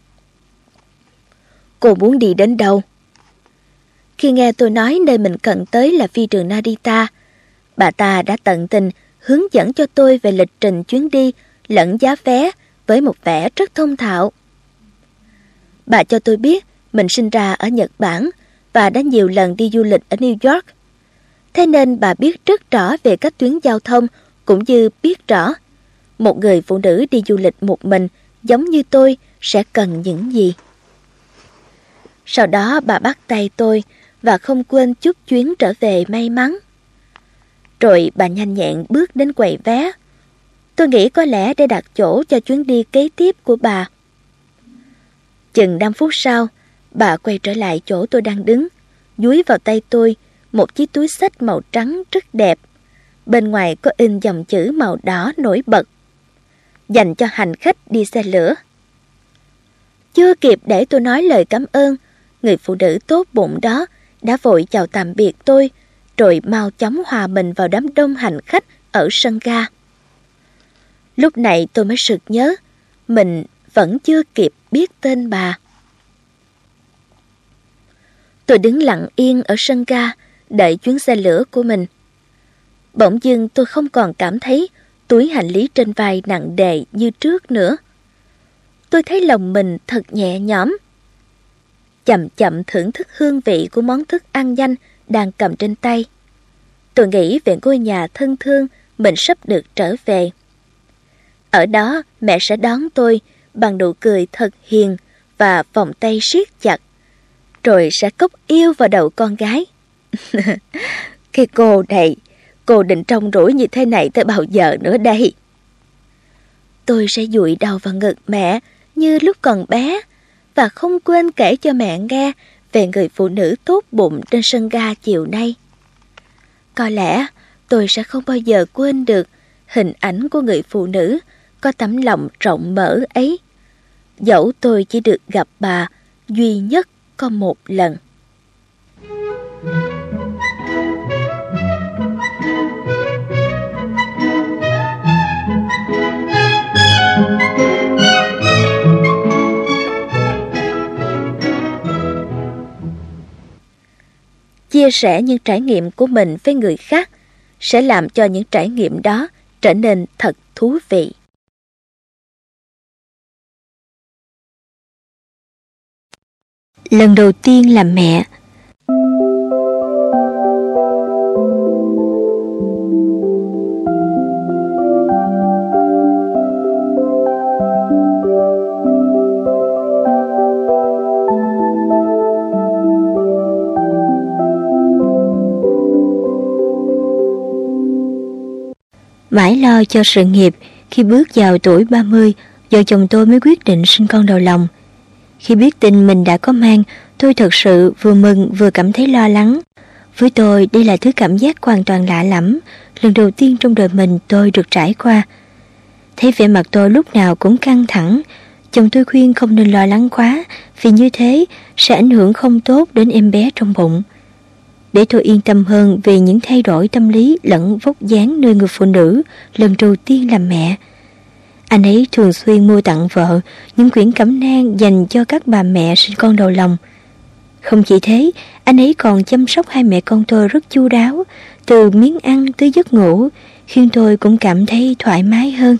Cô muốn đi đến đâu? Khi nghe tôi nói nơi mình cần tới là phi trường Narita, bà ta đã tận tình hướng dẫn cho tôi về lịch trình chuyến đi lẫn giá vé với một vẻ rất thông thạo. Bà cho tôi biết mình sinh ra ở Nhật Bản và đã nhiều lần đi du lịch ở New York. Thế nên bà biết rất rõ về các tuyến giao thông, cũng như biết rõ một người phụ nữ đi du lịch một mình giống như tôi sẽ cần những gì. Sau đó bà bắt tay tôi và không quên chúc chuyến trở về may mắn. Rồi bà nhanh nhẹn bước đến quầy vé. Tôi nghĩ có lẽ để đặt chỗ cho chuyến đi kế tiếp của bà. Chừng năm phút sau, bà quay trở lại chỗ tôi đang đứng, dúi vào tay tôi một chiếc túi xách màu trắng rất đẹp. Bên ngoài có in dòng chữ màu đỏ nổi bật: dành cho hành khách đi xe lửa. Chưa kịp để tôi nói lời cảm ơn, người phụ nữ tốt bụng đó đã vội chào tạm biệt tôi, rồi mau chóng hòa mình vào đám đông hành khách ở sân ga. Lúc này tôi mới sực nhớ, mình vẫn chưa kịp biết tên bà. Tôi đứng lặng yên ở sân ga, đợi chuyến xe lửa của mình. Bỗng dưng tôi không còn cảm thấy túi hành lý trên vai nặng nề như trước nữa. Tôi thấy lòng mình thật nhẹ nhõm. Chậm chậm thưởng thức hương vị của món thức ăn nhanh đang cầm trên tay. Tôi nghĩ về ngôi nhà thân thương mình sắp được trở về. Ở đó mẹ sẽ đón tôi bằng nụ cười thật hiền và vòng tay siết chặt, rồi sẽ cốc yêu vào đầu con gái. Cái cô này, cô định trông rủi như thế này tới bao giờ nữa đây? Tôi sẽ dụi đầu vào ngực mẹ như lúc còn bé, và không quên kể cho mẹ nghe về người phụ nữ tốt bụng trên sân ga chiều nay. Có lẽ tôi sẽ không bao giờ quên được hình ảnh của người phụ nữ có tấm lòng rộng mở ấy, dẫu tôi chỉ được gặp bà duy nhất có một lần. Chia sẻ những trải nghiệm của mình với người khác sẽ làm cho những trải nghiệm đó trở nên thật thú vị. Lần đầu tiên làm mẹ. Mãi lo cho sự nghiệp, khi bước vào tuổi ba mươi, vợ chồng tôi mới quyết định sinh con đầu lòng. Khi biết tin mình đã có mang, tôi thật sự vừa mừng vừa cảm thấy lo lắng. Với tôi, đây là thứ cảm giác hoàn toàn lạ lẫm, lần đầu tiên trong đời mình tôi được trải qua. Thấy vẻ mặt tôi lúc nào cũng căng thẳng, chồng tôi khuyên không nên lo lắng quá, vì như thế sẽ ảnh hưởng không tốt đến em bé trong bụng. Để tôi yên tâm hơn về những thay đổi tâm lý lẫn vóc dáng nơi người phụ nữ lần đầu tiên làm mẹ, anh ấy thường xuyên mua tặng vợ những quyển cẩm nang dành cho các bà mẹ sinh con đầu lòng. Không chỉ thế, anh ấy còn chăm sóc hai mẹ con tôi rất chu đáo, từ miếng ăn tới giấc ngủ, khiến tôi cũng cảm thấy thoải mái hơn.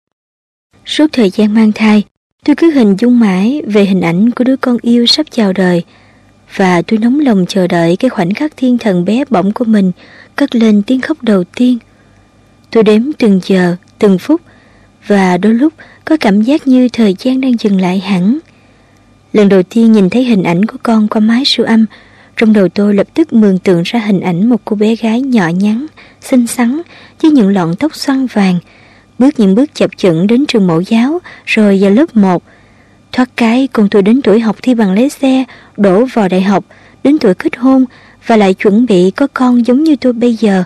Suốt thời gian mang thai, tôi cứ hình dung mãi về hình ảnh của đứa con yêu sắp chào đời, và tôi nóng lòng chờ đợi cái khoảnh khắc thiên thần bé bỏng của mình cất lên tiếng khóc đầu tiên. Tôi đếm từng giờ, từng phút, và đôi lúc có cảm giác như thời gian đang dừng lại hẳn. Lần đầu tiên nhìn thấy hình ảnh của con qua máy siêu âm, trong đầu tôi lập tức mường tượng ra hình ảnh một cô bé gái nhỏ nhắn, xinh xắn, với những lọn tóc xoăn vàng, bước những bước chập chững đến trường mẫu giáo, rồi vào lớp một. Thoát cái cùng tôi đến tuổi học thi bằng lái xe, đổ vào đại học, đến tuổi kết hôn, và lại chuẩn bị có con giống như tôi bây giờ.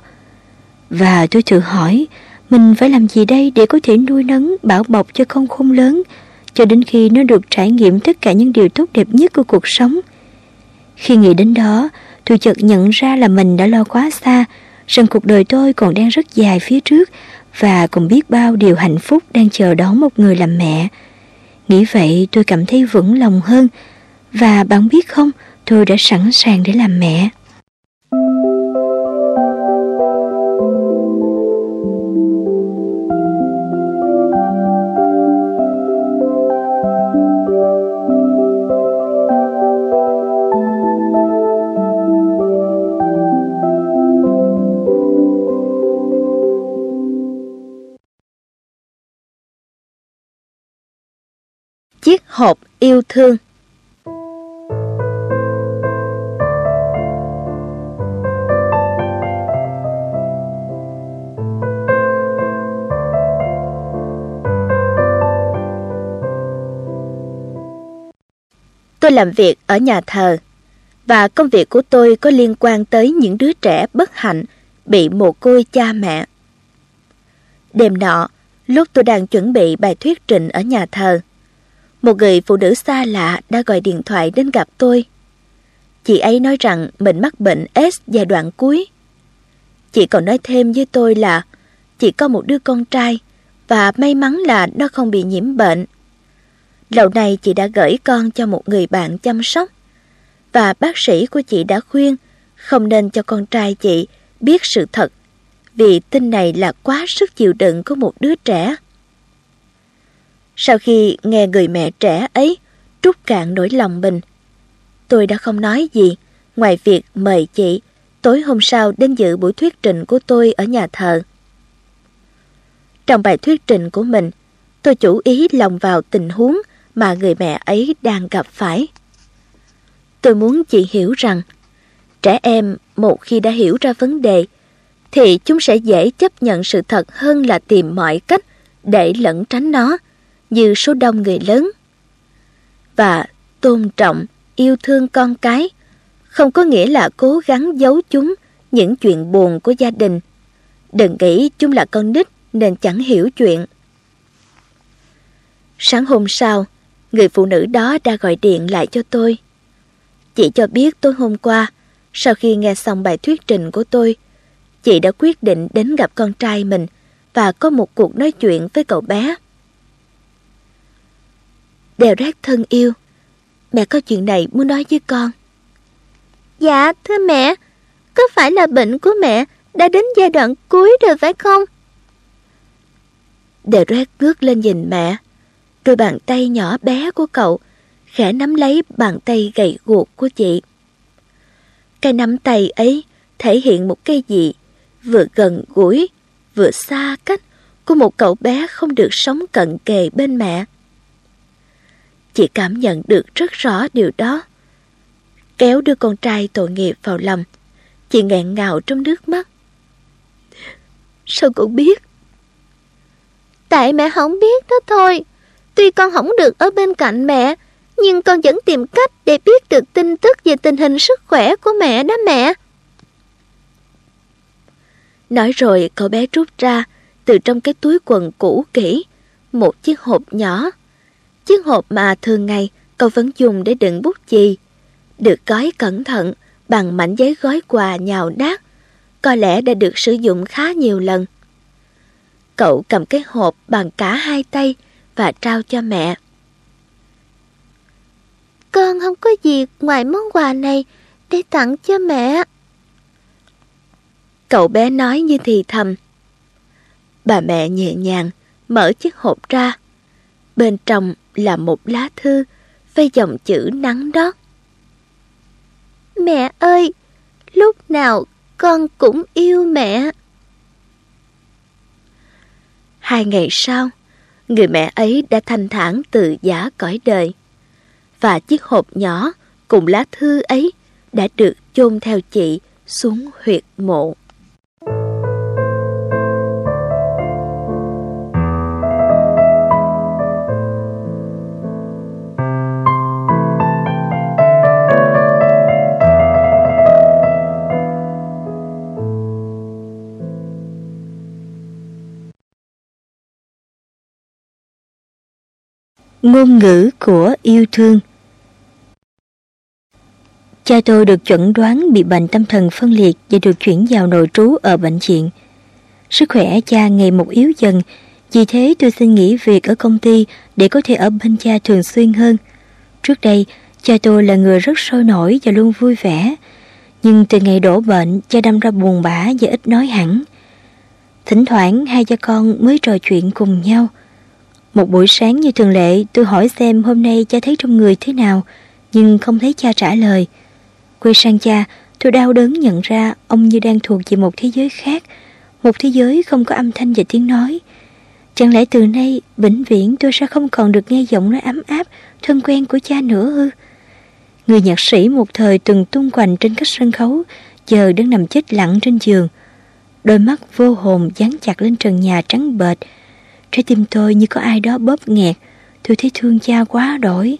Và tôi tự hỏi, mình phải làm gì đây để có thể nuôi nấng, bảo bọc cho con khôn lớn, cho đến khi nó được trải nghiệm tất cả những điều tốt đẹp nhất của cuộc sống. Khi nghĩ đến đó, tôi chợt nhận ra là mình đã lo quá xa, rằng cuộc đời tôi còn đang rất dài phía trước, và còn biết bao điều hạnh phúc đang chờ đón một người làm mẹ. Nghĩ vậy tôi cảm thấy vững lòng hơn, và bạn biết không, tôi đã sẵn sàng để làm mẹ. hộp yêu thương. Tôi làm việc ở nhà thờ, và công việc của tôi có liên quan tới những đứa trẻ bất hạnh bị mồ côi cha mẹ. Đêm nọ, lúc tôi đang chuẩn bị bài thuyết trình ở nhà thờ, một người phụ nữ xa lạ đã gọi điện thoại đến gặp tôi. Chị ấy nói rằng mình mắc bệnh ết giai đoạn cuối. Chị còn nói thêm với tôi là chị có một đứa con trai và may mắn là nó không bị nhiễm bệnh. Lâu nay chị đã gửi con cho một người bạn chăm sóc, và bác sĩ của chị đã khuyên không nên cho con trai chị biết sự thật, vì tin này là quá sức chịu đựng của một đứa trẻ. Sau khi nghe người mẹ trẻ ấy trút cạn nỗi lòng mình, tôi đã không nói gì ngoài việc mời chị tối hôm sau đến dự buổi thuyết trình của tôi ở nhà thờ. Trong bài thuyết trình của mình, tôi chủ ý lồng vào tình huống mà người mẹ ấy đang gặp phải. Tôi muốn chị hiểu rằng, trẻ em một khi đã hiểu ra vấn đề, thì chúng sẽ dễ chấp nhận sự thật hơn là tìm mọi cách để lẩn tránh nó, như số đông người lớn. Và tôn trọng, yêu thương con cái không có nghĩa là cố gắng giấu chúng những chuyện buồn của gia đình. Đừng nghĩ chúng là con nít nên chẳng hiểu chuyện. Sáng hôm sau, người phụ nữ đó đã gọi điện lại cho tôi. Chị cho biết tối hôm qua, sau khi nghe xong bài thuyết trình của tôi, chị đã quyết định đến gặp con trai mình và có một cuộc nói chuyện với cậu bé. Derek thân yêu, mẹ có chuyện này muốn nói với con. Dạ, thưa mẹ, có phải là bệnh của mẹ đã đến giai đoạn cuối rồi phải không? Derek ngước lên nhìn mẹ. Đôi bàn tay nhỏ bé của cậu khẽ nắm lấy bàn tay gầy guộc của chị. Cái nắm tay ấy thể hiện một cái gì vừa gần gũi, vừa xa cách của một cậu bé không được sống cận kề bên mẹ. Chị cảm nhận được rất rõ điều đó. Kéo đứa con trai tội nghiệp vào lòng, chị nghẹn ngào trong nước mắt. Sao con biết? Tại mẹ không biết đó thôi. Tuy con không được ở bên cạnh mẹ, nhưng con vẫn tìm cách để biết được tin tức về tình hình sức khỏe của mẹ đó mẹ. Nói rồi cậu bé rút ra từ trong cái túi quần cũ kỹ một chiếc hộp nhỏ. Chiếc hộp mà thường ngày cậu vẫn dùng để đựng bút chì, được gói cẩn thận bằng mảnh giấy gói quà nhào nát, có lẽ đã được sử dụng khá nhiều lần. Cậu cầm cái hộp bằng cả hai tay và trao cho mẹ. Con không có gì ngoài món quà này để tặng cho mẹ. Cậu bé nói như thì thầm. Bà mẹ nhẹ nhàng mở chiếc hộp ra. Bên trong là một lá thư với dòng chữ nắng đót. Mẹ ơi, lúc nào con cũng yêu mẹ. Hai ngày sau, người mẹ ấy đã thanh thản từ giã cõi đời. Và chiếc hộp nhỏ cùng lá thư ấy đã được chôn theo chị xuống huyệt mộ. Ngôn ngữ của yêu thương. Cha tôi được chẩn đoán bị bệnh tâm thần phân liệt và được chuyển vào nội trú ở bệnh viện. Sức khỏe cha ngày một yếu dần, vì thế tôi xin nghỉ việc ở công ty để có thể ở bên cha thường xuyên hơn. Trước đây, cha tôi là người rất sôi nổi và luôn vui vẻ, nhưng từ ngày đổ bệnh, cha đâm ra buồn bã và ít nói hẳn. Thỉnh thoảng hai cha con mới trò chuyện cùng nhau. Một buổi sáng như thường lệ, tôi hỏi xem hôm nay cha thấy trong người thế nào, nhưng không thấy cha trả lời. Quay sang cha, tôi đau đớn nhận ra ông như đang thuộc về một thế giới khác, một thế giới không có âm thanh và tiếng nói. Chẳng lẽ từ nay vĩnh viễn tôi sẽ không còn được nghe giọng nói ấm áp, thân quen của cha nữa ư? Người nhạc sĩ một thời từng tung hoành trên các sân khấu, giờ đang nằm chết lặng trên giường. Đôi mắt vô hồn dán chặt lên trần nhà trắng bệch. Trái tim tôi như có ai đó bóp nghẹt. Tôi thấy thương cha quá đổi.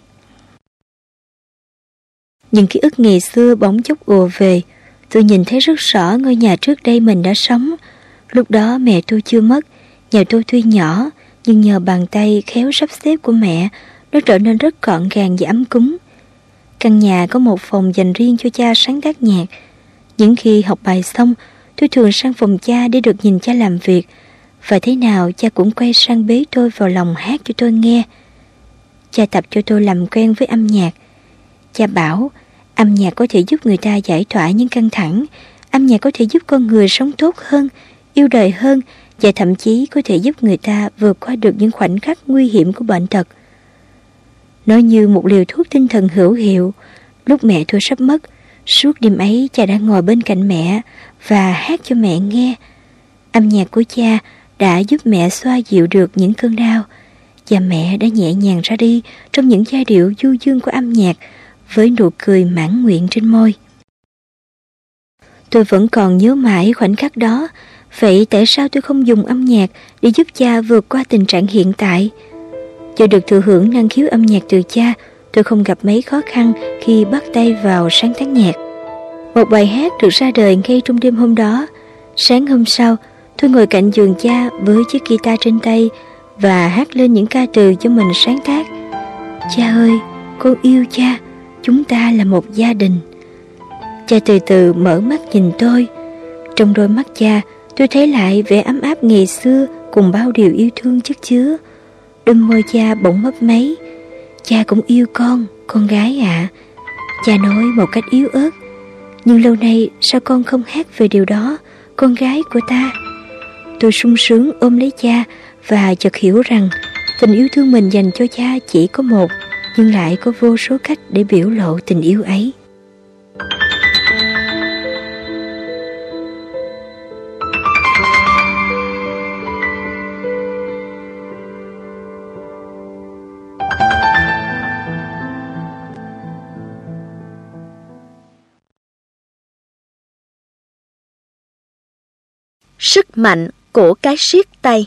Những ký ức ngày xưa bỗng chốc ùa về. Tôi nhìn thấy rất rõ ngôi nhà trước đây mình đã sống. Lúc đó mẹ tôi chưa mất. Nhà tôi tuy nhỏ, nhưng nhờ bàn tay khéo sắp xếp của mẹ, nó trở nên rất gọn gàng và ấm cúng. Căn nhà có một phòng dành riêng cho cha sáng tác nhạc. Những khi học bài xong, tôi thường sang phòng cha để được nhìn cha làm việc. Và thế nào cha cũng quay sang bế tôi vào lòng hát cho tôi nghe. Cha tập cho tôi làm quen với âm nhạc. Cha bảo âm nhạc có thể giúp người ta giải tỏa những căng thẳng. Âm nhạc có thể giúp con người sống tốt hơn, yêu đời hơn, và thậm chí có thể giúp người ta vượt qua được những khoảnh khắc nguy hiểm của bệnh tật. Nó như một liều thuốc tinh thần hữu hiệu. Lúc mẹ tôi sắp mất, suốt đêm ấy cha đã ngồi bên cạnh mẹ và hát cho mẹ nghe. Âm nhạc của cha đã giúp mẹ xoa dịu được những cơn đau, và mẹ đã nhẹ nhàng ra đi trong những giai điệu du dương của âm nhạc với nụ cười mãn nguyện trên môi. Tôi vẫn còn nhớ mãi khoảnh khắc đó. Vậy tại sao tôi không dùng âm nhạc để giúp cha vượt qua tình trạng hiện tại? Do được thừa hưởng năng khiếu âm nhạc từ cha, tôi không gặp mấy khó khăn khi bắt tay vào sáng tác nhạc. Một bài hát được ra đời ngay trong đêm hôm đó. Sáng hôm sau, tôi ngồi cạnh giường cha với chiếc guitar trên tay và hát lên những ca từ do mình sáng tác. Cha ơi, con yêu cha, chúng ta là một gia đình. Cha từ từ mở mắt nhìn tôi. Trong đôi mắt cha, tôi thấy lại vẻ ấm áp ngày xưa cùng bao điều yêu thương chất chứa. Đôi môi cha bỗng mấp máy. Cha cũng yêu con, con gái ạ. À. Cha nói một cách yếu ớt. Nhưng lâu nay sao con không hát về điều đó, con gái của ta? Tôi sung sướng ôm lấy cha và chợt hiểu rằng tình yêu thương mình dành cho cha chỉ có một, nhưng lại có vô số cách để biểu lộ tình yêu ấy. Sức mạnh của cái siết tay.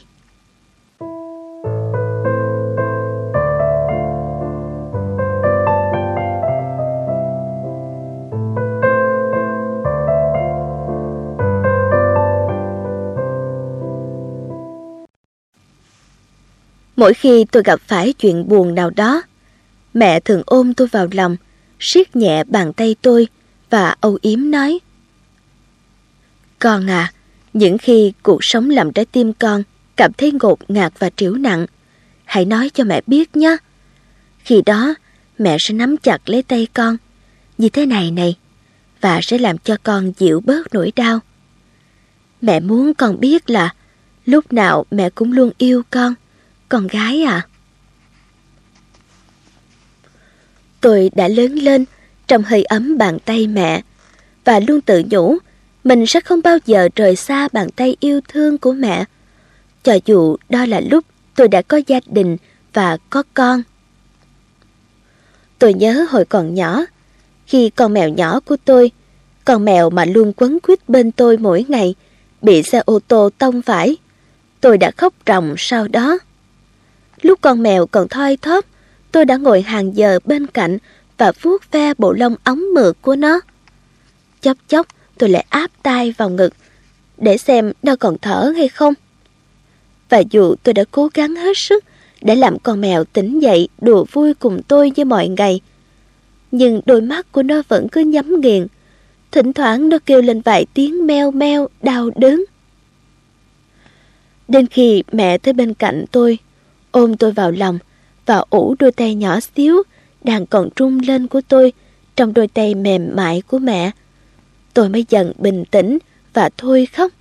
Mỗi khi tôi gặp phải chuyện buồn nào đó, mẹ thường ôm tôi vào lòng, siết nhẹ bàn tay tôi và âu yếm nói: Con à, những khi cuộc sống làm trái tim con cảm thấy ngột ngạt và trĩu nặng, hãy nói cho mẹ biết nhé. Khi đó, mẹ sẽ nắm chặt lấy tay con, như thế này này, và sẽ làm cho con dịu bớt nỗi đau. Mẹ muốn con biết là lúc nào mẹ cũng luôn yêu con, con gái à. Tôi đã lớn lên trong hơi ấm bàn tay mẹ, và luôn tự nhủ mình sẽ không bao giờ rời xa bàn tay yêu thương của mẹ, cho dù đó là lúc tôi đã có gia đình và có con. Tôi nhớ hồi còn nhỏ, khi con mèo nhỏ của tôi, con mèo mà luôn quấn quýt bên tôi mỗi ngày, bị xe ô tô tông phải, tôi đã khóc ròng sau đó. Lúc con mèo còn thoi thóp, tôi đã ngồi hàng giờ bên cạnh và vuốt ve bộ lông óng mượt của nó. Chốc chốc tôi lại áp tai vào ngực để xem nó còn thở hay không. Và dù tôi đã cố gắng hết sức để làm con mèo tỉnh dậy đùa vui cùng tôi như mọi ngày, nhưng đôi mắt của nó vẫn cứ nhắm nghiền. Thỉnh thoảng nó kêu lên vài tiếng meo meo đau đớn. Đến khi mẹ tới bên cạnh tôi, ôm tôi vào lòng và ủ đôi tay nhỏ xíu đang còn rung lên của tôi trong đôi tay mềm mại của mẹ, tôi mới dần bình tĩnh và thôi khóc.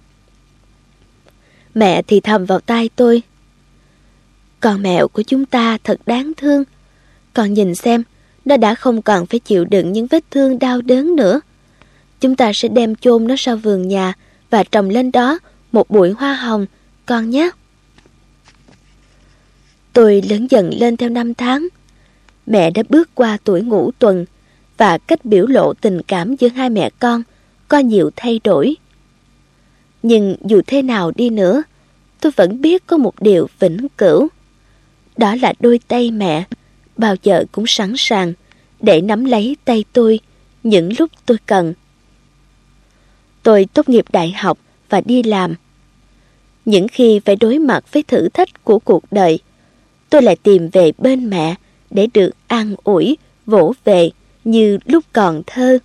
Mẹ thì thầm vào tai tôi: Con mèo của chúng ta thật đáng thương. Con nhìn xem, nó đã không còn phải chịu đựng những vết thương đau đớn nữa. Chúng ta sẽ đem chôn nó sau vườn nhà và trồng lên đó một bụi hoa hồng, con nhé. Tôi lớn dần lên theo năm tháng. Mẹ đã bước qua tuổi ngũ tuần và cách biểu lộ tình cảm giữa hai mẹ con có nhiều thay đổi. Nhưng dù thế nào đi nữa, tôi vẫn biết có một điều vĩnh cửu. Đó là đôi tay mẹ bao giờ cũng sẵn sàng để nắm lấy tay tôi những lúc tôi cần. Tôi tốt nghiệp đại học và đi làm. Những khi phải đối mặt với thử thách của cuộc đời, tôi lại tìm về bên mẹ để được an ủi, vỗ về như lúc còn thơ.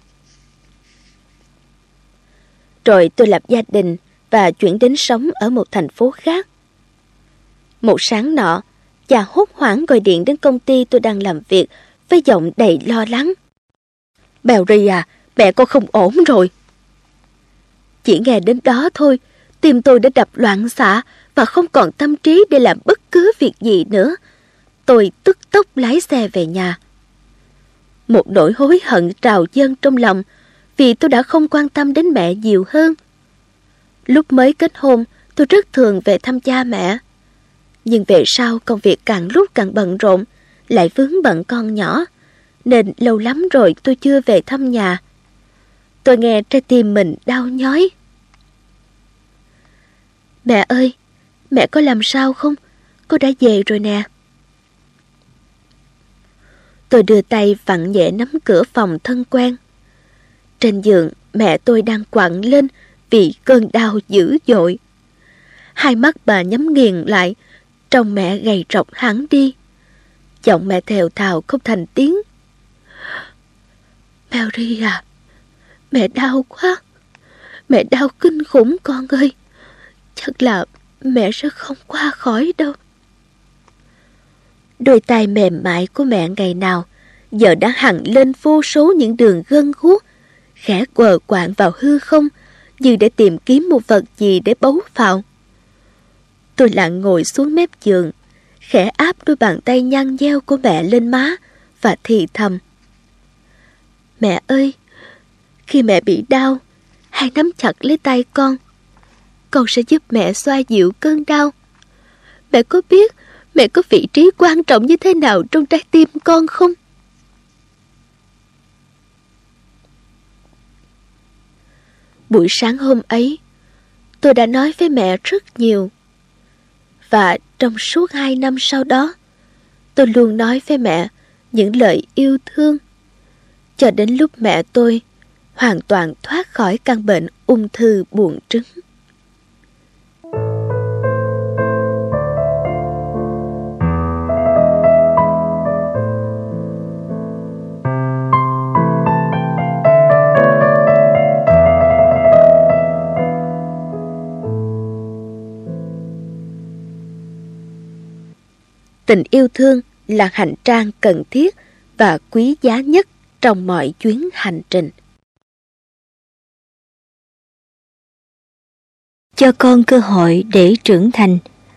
Rồi tôi lập gia đình và chuyển đến sống ở một thành phố khác. Một sáng nọ, cha hốt hoảng gọi điện đến công ty tôi đang làm việc với giọng đầy lo lắng. Barry à, mẹ con không ổn rồi. Chỉ nghe đến đó thôi, tim tôi đã đập loạn xạ và không còn tâm trí để làm bất cứ việc gì nữa. Tôi tức tốc lái xe về nhà. Một nỗi hối hận trào dâng trong lòng vì tôi đã không quan tâm đến mẹ nhiều hơn. Lúc mới kết hôn, tôi rất thường về thăm cha mẹ. Nhưng về sau công việc càng lúc càng bận rộn, lại vướng bận con nhỏ, nên lâu lắm rồi tôi chưa về thăm nhà. Tôi nghe trái tim mình đau nhói. Mẹ ơi, mẹ có làm sao không? Cô đã về rồi nè. Tôi đưa tay vặn nhẹ nắm cửa phòng thân quen. Trên giường, mẹ tôi đang quặn lên vì cơn đau dữ dội. Hai mắt bà nhắm nghiền lại, trông mẹ gầy rộc hẳn đi. Giọng mẹ thều thào không thành tiếng. Mary à, mẹ đau quá. Mẹ đau kinh khủng con ơi. Chắc là mẹ sẽ không qua khỏi đâu. Đôi tay mềm mại của mẹ ngày nào giờ đã hằn lên vô số những đường gân guốc, khẽ quờ quạng vào hư không như để tìm kiếm một vật gì để bấu vào. Tôi lặng ngồi xuống mép giường, khẽ áp đôi bàn tay nhăn nheo của mẹ lên má và thì thầm. Mẹ ơi, khi mẹ bị đau, hãy nắm chặt lấy tay con. Con sẽ giúp mẹ xoa dịu cơn đau. Mẹ có biết mẹ có vị trí quan trọng như thế nào trong trái tim con không? Buổi sáng hôm ấy, tôi đã nói với mẹ rất nhiều. Và trong suốt hai năm sau đó, tôi luôn nói với mẹ những lời yêu thương. Cho đến lúc mẹ tôi hoàn toàn thoát khỏi căn bệnh ung thư buồng trứng. Tình yêu thương là hành trang cần thiết và quý giá nhất trong mọi chuyến hành trình. Cho con cơ hội để trưởng thành.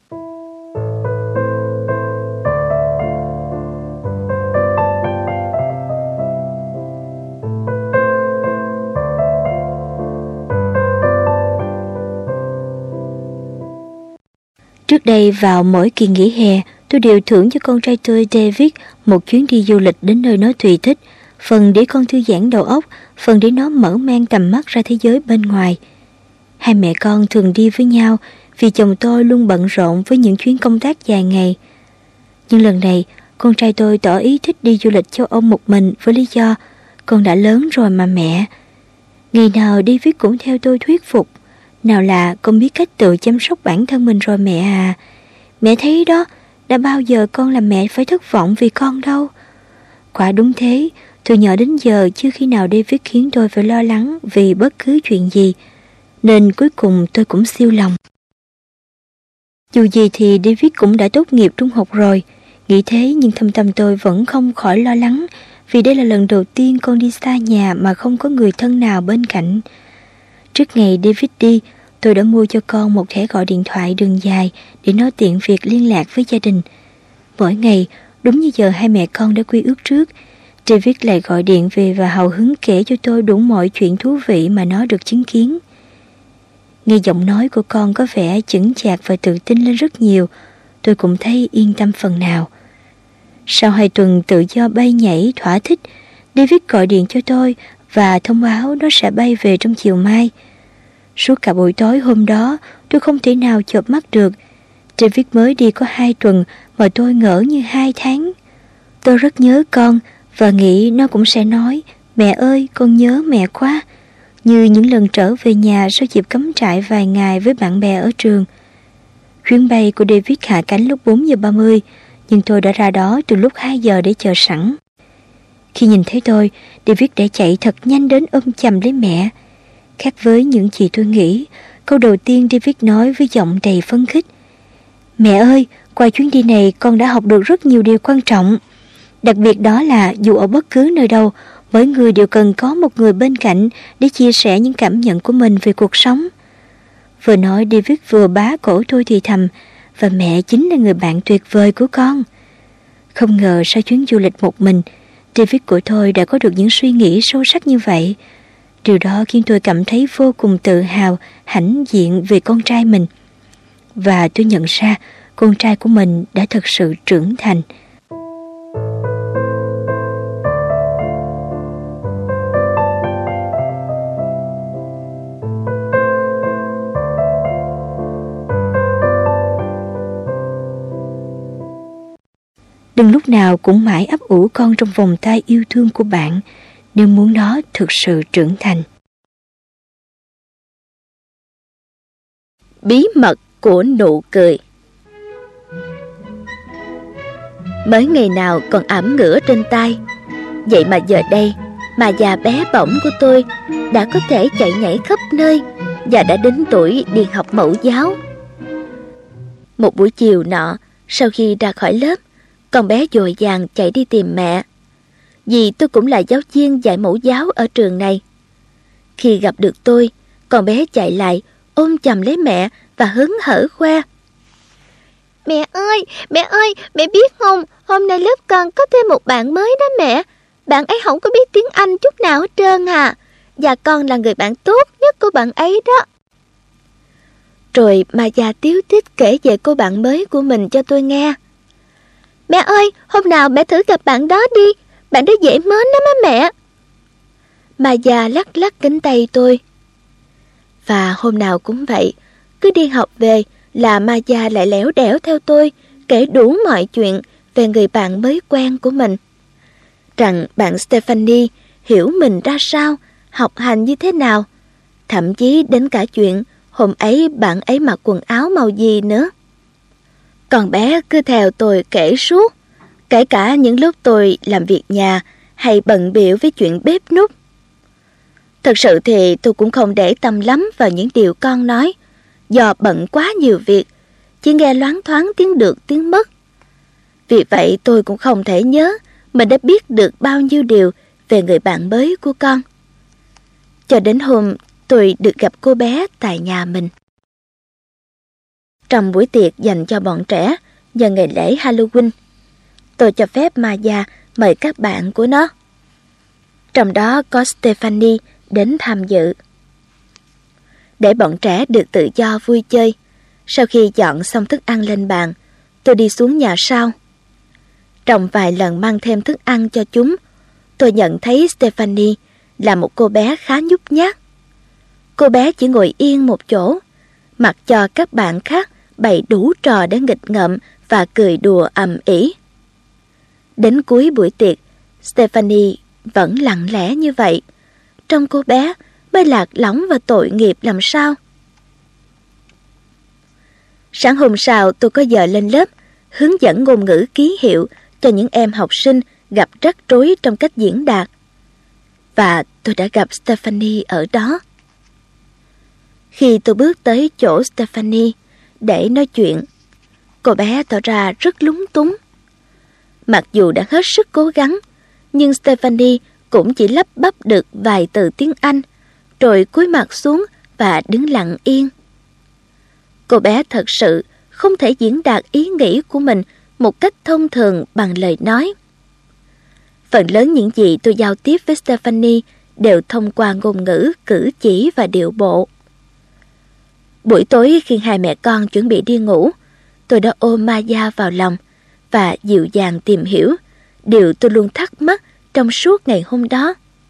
Trước đây vào mỗi kỳ nghỉ hè, tôi đều thưởng cho con trai tôi David một chuyến đi du lịch đến nơi nó tùy thích, phần để con thư giãn đầu óc, phần để nó mở mang tầm mắt ra thế giới bên ngoài. Hai mẹ con thường đi với nhau vì chồng tôi luôn bận rộn với những chuyến công tác dài ngày. Nhưng lần này, con trai tôi tỏ ý thích đi du lịch châu Âu một mình với lý do con đã lớn rồi mà mẹ. Ngày nào David cũng theo tôi thuyết phục. Nào là con biết cách tự chăm sóc bản thân mình rồi mẹ à. Mẹ thấy đó, đã bao giờ con làm mẹ phải thất vọng vì con đâu. Quả đúng thế, từ nhỏ đến giờ chưa khi nào David khiến tôi phải lo lắng vì bất cứ chuyện gì. Nên cuối cùng tôi cũng siêu lòng. Dù gì thì David cũng đã tốt nghiệp trung học rồi. Nghĩ thế nhưng thâm tâm tôi vẫn không khỏi lo lắng, vì đây là lần đầu tiên con đi xa nhà mà không có người thân nào bên cạnh. Trước ngày David đi, tôi đã mua cho con một thẻ gọi điện thoại đường dài để nó tiện việc liên lạc với gia đình. Mỗi ngày, đúng như giờ hai mẹ con đã quy ước trước, David lại gọi điện về và hào hứng kể cho tôi đủ mọi chuyện thú vị mà nó được chứng kiến. Nghe giọng nói của con có vẻ chững chạc và tự tin lên rất nhiều, tôi cũng thấy yên tâm phần nào. Sau hai tuần tự do bay nhảy thỏa thích, David gọi điện cho tôi và thông báo nó sẽ bay về trong chiều mai. Suốt cả buổi tối hôm đó, tôi không thể nào chợp mắt được. David mới đi có hai tuần mà tôi ngỡ như hai tháng. Tôi rất nhớ con và nghĩ nó cũng sẽ nói, mẹ ơi, con nhớ mẹ quá, như những lần trở về nhà sau dịp cắm trại vài ngày với bạn bè ở trường. Chuyến bay của David hạ cánh lúc bốn giờ ba mươi, nhưng tôi đã ra đó từ lúc hai giờ để chờ sẵn. Khi nhìn thấy tôi, David đã chạy thật nhanh đến ôm chầm lấy mẹ. Khác với những gì tôi nghĩ, câu đầu tiên David nói với giọng đầy phấn khích: mẹ ơi, qua chuyến đi này con đã học được rất nhiều điều quan trọng. Đặc biệt đó là dù ở bất cứ nơi đâu, mỗi người đều cần có một người bên cạnh để chia sẻ những cảm nhận của mình về cuộc sống. Vừa nói, David vừa bá cổ tôi thì thầm, và mẹ chính là người bạn tuyệt vời của con. Không ngờ sau chuyến du lịch một mình, David của tôi đã có được những suy nghĩ sâu sắc như vậy. Điều đó khiến tôi cảm thấy vô cùng tự hào, hãnh diện về con trai mình. Và tôi nhận ra con trai của mình đã thật sự trưởng thành. Đừng lúc nào cũng mãi ấp ủ con trong vòng tay yêu thương của bạn nếu muốn nó thực sự trưởng thành. Bí mật của nụ cười. Mới ngày nào còn ẩm ngửa trên tay, vậy mà giờ đây mà già bé bỏng của tôi đã có thể chạy nhảy khắp nơi và đã đến tuổi đi học mẫu giáo. Một buổi chiều nọ, sau khi ra khỏi lớp, con bé vội vàng chạy đi tìm mẹ, vì tôi cũng là giáo viên dạy mẫu giáo ở trường này. Khi gặp được tôi, con bé chạy lại ôm chầm lấy mẹ và hớn hở khoe: mẹ ơi, mẹ ơi, mẹ biết không, hôm nay lớp con có thêm một bạn mới đó mẹ. Bạn ấy không có biết tiếng Anh chút nào hết trơn à, và con là người bạn tốt nhất của bạn ấy đó. Rồi mà già tíu tít kể về cô bạn mới của mình cho tôi nghe. Mẹ ơi, hôm nào mẹ thử gặp bạn đó đi, bạn đó dễ mến lắm á mẹ. Mà già lắc lắc cánh tay tôi. Và hôm nào cũng vậy, cứ đi học về là ma già lại lẻo đẻo theo tôi, kể đủ mọi chuyện về người bạn mới quen của mình. Rằng bạn Stephanie hiểu mình ra sao, học hành như thế nào, thậm chí đến cả chuyện hôm ấy bạn ấy mặc quần áo màu gì nữa. Con bé cứ theo tôi kể suốt, kể cả những lúc tôi làm việc nhà hay bận bịu với chuyện bếp núc. Thật sự thì tôi cũng không để tâm lắm vào những điều con nói, do bận quá nhiều việc, chỉ nghe loáng thoáng tiếng được tiếng mất. Vì vậy tôi cũng không thể nhớ mình đã biết được bao nhiêu điều về người bạn mới của con. Cho đến hôm tôi được gặp cô bé tại nhà mình. Trong buổi tiệc dành cho bọn trẻ nhân ngày lễ Halloween, tôi cho phép Maya mời các bạn của nó. Trong đó có Stephanie đến tham dự. Để bọn trẻ được tự do vui chơi, sau khi dọn xong thức ăn lên bàn, tôi đi xuống nhà sau. Trong vài lần mang thêm thức ăn cho chúng, tôi nhận thấy Stephanie là một cô bé khá nhút nhát. Cô bé chỉ ngồi yên một chỗ, mặc cho các bạn khác bày đủ trò để nghịch ngợm và cười đùa ầm ĩ. Đến cuối buổi tiệc, Stephanie vẫn lặng lẽ như vậy. Trông cô bé mới lạc lõng và tội nghiệp làm sao. Sáng hôm sau tôi có giờ lên lớp, hướng dẫn ngôn ngữ ký hiệu cho những em học sinh gặp rắc rối trong cách diễn đạt. Và tôi đã gặp Stephanie ở đó. Khi tôi bước tới chỗ Stephanie để nói chuyện, cô bé tỏ ra rất lúng túng. Mặc dù đã hết sức cố gắng, nhưng Stephanie cũng chỉ lắp bắp được vài từ tiếng Anh, rồi cúi mặt xuống và đứng lặng yên. Cô bé thật sự không thể diễn đạt ý nghĩ của mình một cách thông thường bằng lời nói. Phần lớn những gì tôi giao tiếp với Stephanie đều thông qua ngôn ngữ, cử chỉ và điệu bộ. Buổi tối khi hai mẹ con chuẩn bị đi ngủ, tôi đã ôm Maya vào lòng và dịu dàng tìm hiểu điều tôi luôn thắc mắc trong suốt ngày hôm đó.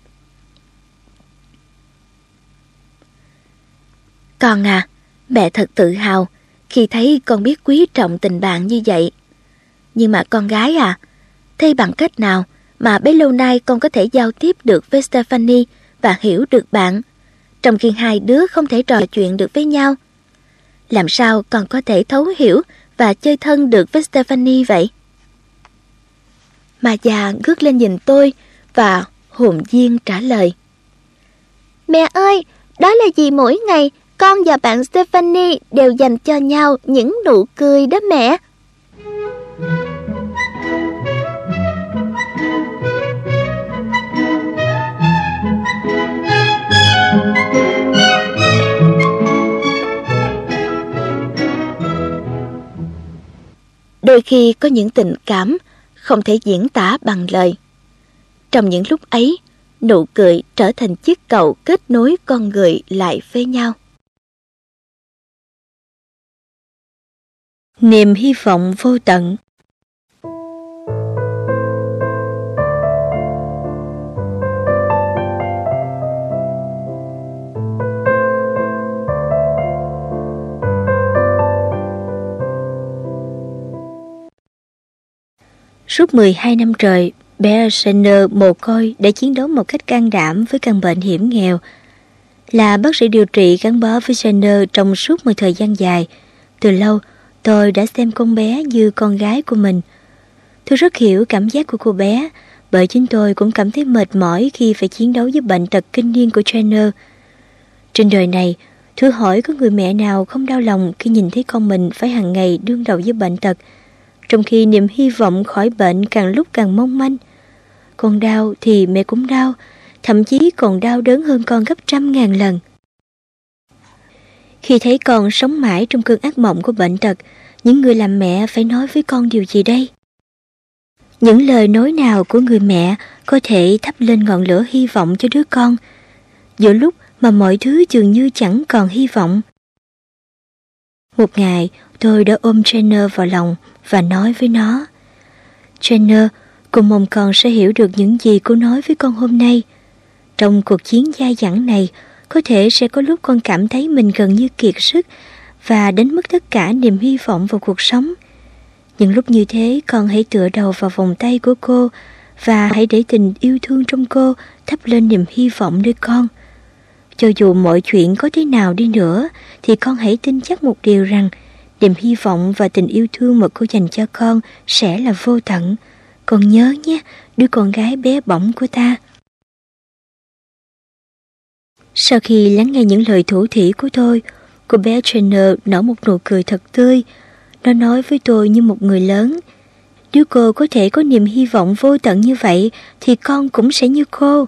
Con à, mẹ thật tự hào khi thấy con biết quý trọng tình bạn như vậy. Nhưng mà con gái à, thế bằng cách nào mà bấy lâu nay con có thể giao tiếp được với Stephanie và hiểu được bạn, trong khi hai đứa không thể trò chuyện được với nhau? Làm sao con có thể thấu hiểu và chơi thân được với Stephanie vậy? Maya ngước lên nhìn tôi và hồn nhiên trả lời. Mẹ ơi, đó là vì mỗi ngày con và bạn Stephanie đều dành cho nhau những nụ cười đó mẹ. Đôi khi có những tình cảm không thể diễn tả bằng lời. Trong những lúc ấy, nụ cười trở thành chiếc cầu kết nối con người lại với nhau. Niềm hy vọng vô tận. Suốt mười hai năm trời, bé Shannon mồ côi đã chiến đấu một cách can đảm với căn bệnh hiểm nghèo. Là bác sĩ điều trị gắn bó với Shannon trong suốt một thời gian dài, từ lâu tôi đã xem con bé như con gái của mình. Tôi rất hiểu cảm giác của cô bé, bởi chính tôi cũng cảm thấy mệt mỏi khi phải chiến đấu với bệnh tật kinh niên của Shannon. Trên đời này, thử hỏi có người mẹ nào không đau lòng khi nhìn thấy con mình phải hàng ngày đương đầu với bệnh tật, trong khi niềm hy vọng khỏi bệnh càng lúc càng mong manh. Con đau thì mẹ cũng đau, thậm chí còn đau đớn hơn con gấp trăm ngàn lần. Khi thấy con sống mãi trong cơn ác mộng của bệnh tật, những người làm mẹ phải nói với con điều gì đây? Những lời nói nào của người mẹ có thể thắp lên ngọn lửa hy vọng cho đứa con, giữa lúc mà mọi thứ dường như chẳng còn hy vọng? Một ngày, tôi đã ôm Jenner vào lòng và nói với nó: Jenner, cô mong con sẽ hiểu được những gì cô nói với con hôm nay. Trong cuộc chiến dai dẳng này, có thể sẽ có lúc con cảm thấy mình gần như kiệt sức và đánh mất tất cả niềm hy vọng vào cuộc sống. Những lúc như thế, con hãy tựa đầu vào vòng tay của cô và hãy để tình yêu thương trong cô thắp lên niềm hy vọng nơi con. Cho dù mọi chuyện có thế nào đi nữa, thì con hãy tin chắc một điều rằng niềm hy vọng và tình yêu thương mà cô dành cho con sẽ là vô tận. Con nhớ nhé, đứa con gái bé bỏng của ta. Sau khi lắng nghe những lời thủ thỉ của tôi, cô bé Jenner nở một nụ cười thật tươi. Nó nói với tôi như một người lớn: nếu cô có thể có niềm hy vọng vô tận như vậy, thì con cũng sẽ như cô.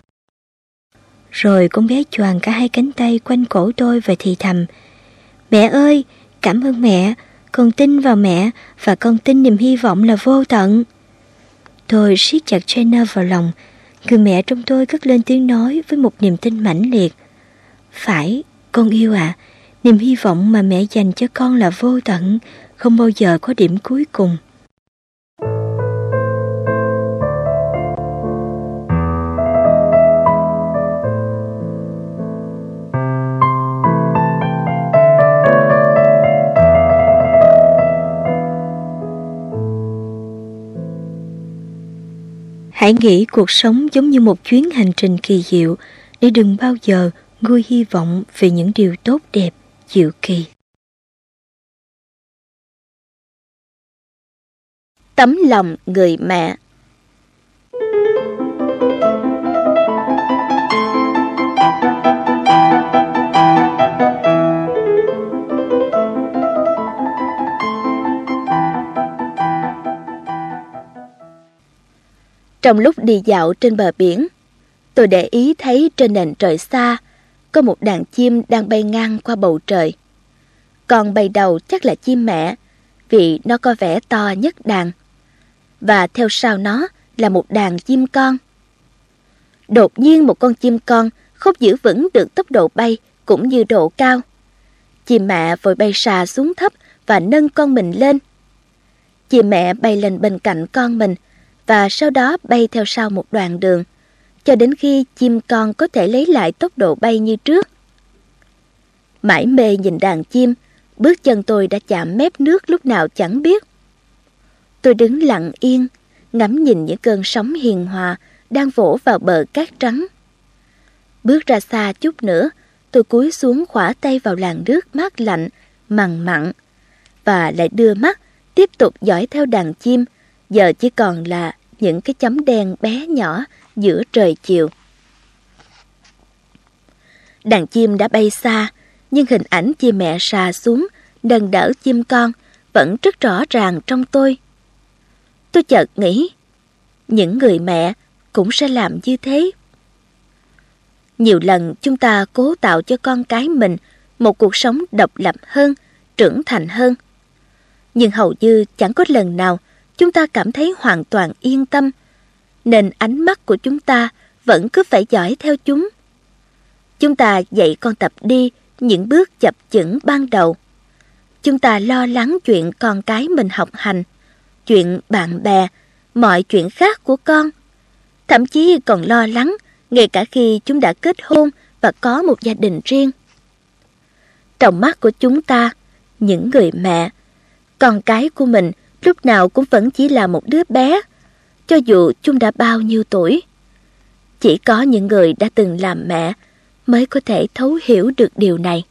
Rồi con bé choàng cả hai cánh tay quanh cổ tôi và thì thầm: Mẹ ơi, cảm ơn mẹ, con tin vào mẹ và con tin niềm hy vọng là vô tận. Tôi siết chặt Jenner vào lòng. Người mẹ trong tôi cất lên tiếng nói với một niềm tin mãnh liệt: phải, con yêu ạ, à, niềm hy vọng mà mẹ dành cho con là vô tận, không bao giờ có điểm cuối cùng. Hãy nghĩ cuộc sống giống như một chuyến hành trình kỳ diệu, để đừng bao giờ nguôi hy vọng về những điều tốt đẹp, diệu kỳ. Tấm lòng người mẹ. Trong lúc đi dạo trên bờ biển, tôi để ý thấy trên nền trời xa có một đàn chim đang bay ngang qua bầu trời. Con bay đầu chắc là chim mẹ, vì nó có vẻ to nhất đàn. Và theo sau nó là một đàn chim con. Đột nhiên một con chim con không giữ vững được tốc độ bay cũng như độ cao. Chim mẹ vội bay xà xuống thấp và nâng con mình lên. Chim mẹ bay lên bên cạnh con mình và sau đó bay theo sau một đoạn đường, cho đến khi chim con có thể lấy lại tốc độ bay như trước. Mải mê nhìn đàn chim, bước chân tôi đã chạm mép nước lúc nào chẳng biết. Tôi đứng lặng yên, ngắm nhìn những cơn sóng hiền hòa đang vỗ vào bờ cát trắng. Bước ra xa chút nữa, tôi cúi xuống khỏa tay vào làn nước mát lạnh, mằn mặn, và lại đưa mắt tiếp tục dõi theo đàn chim, giờ chỉ còn là những cái chấm đen bé nhỏ giữa trời chiều. Đàn chim đã bay xa, nhưng hình ảnh chim mẹ sà xuống, nâng đỡ chim con vẫn rất rõ ràng trong tôi. Tôi chợt nghĩ, những người mẹ cũng sẽ làm như thế. Nhiều lần chúng ta cố tạo cho con cái mình một cuộc sống độc lập hơn, trưởng thành hơn. Nhưng hầu như chẳng có lần nào chúng ta cảm thấy hoàn toàn yên tâm, nên ánh mắt của chúng ta vẫn cứ phải dõi theo chúng. Chúng ta dạy con tập đi những bước chập chững ban đầu. Chúng ta lo lắng chuyện con cái mình học hành, chuyện bạn bè, mọi chuyện khác của con. Thậm chí còn lo lắng ngay cả khi chúng đã kết hôn và có một gia đình riêng. Trong mắt của chúng ta, những người mẹ, con cái của mình lúc nào cũng vẫn chỉ là một đứa bé, cho dù chúng đã bao nhiêu tuổi. Chỉ có những người đã từng làm mẹ mới có thể thấu hiểu được điều này.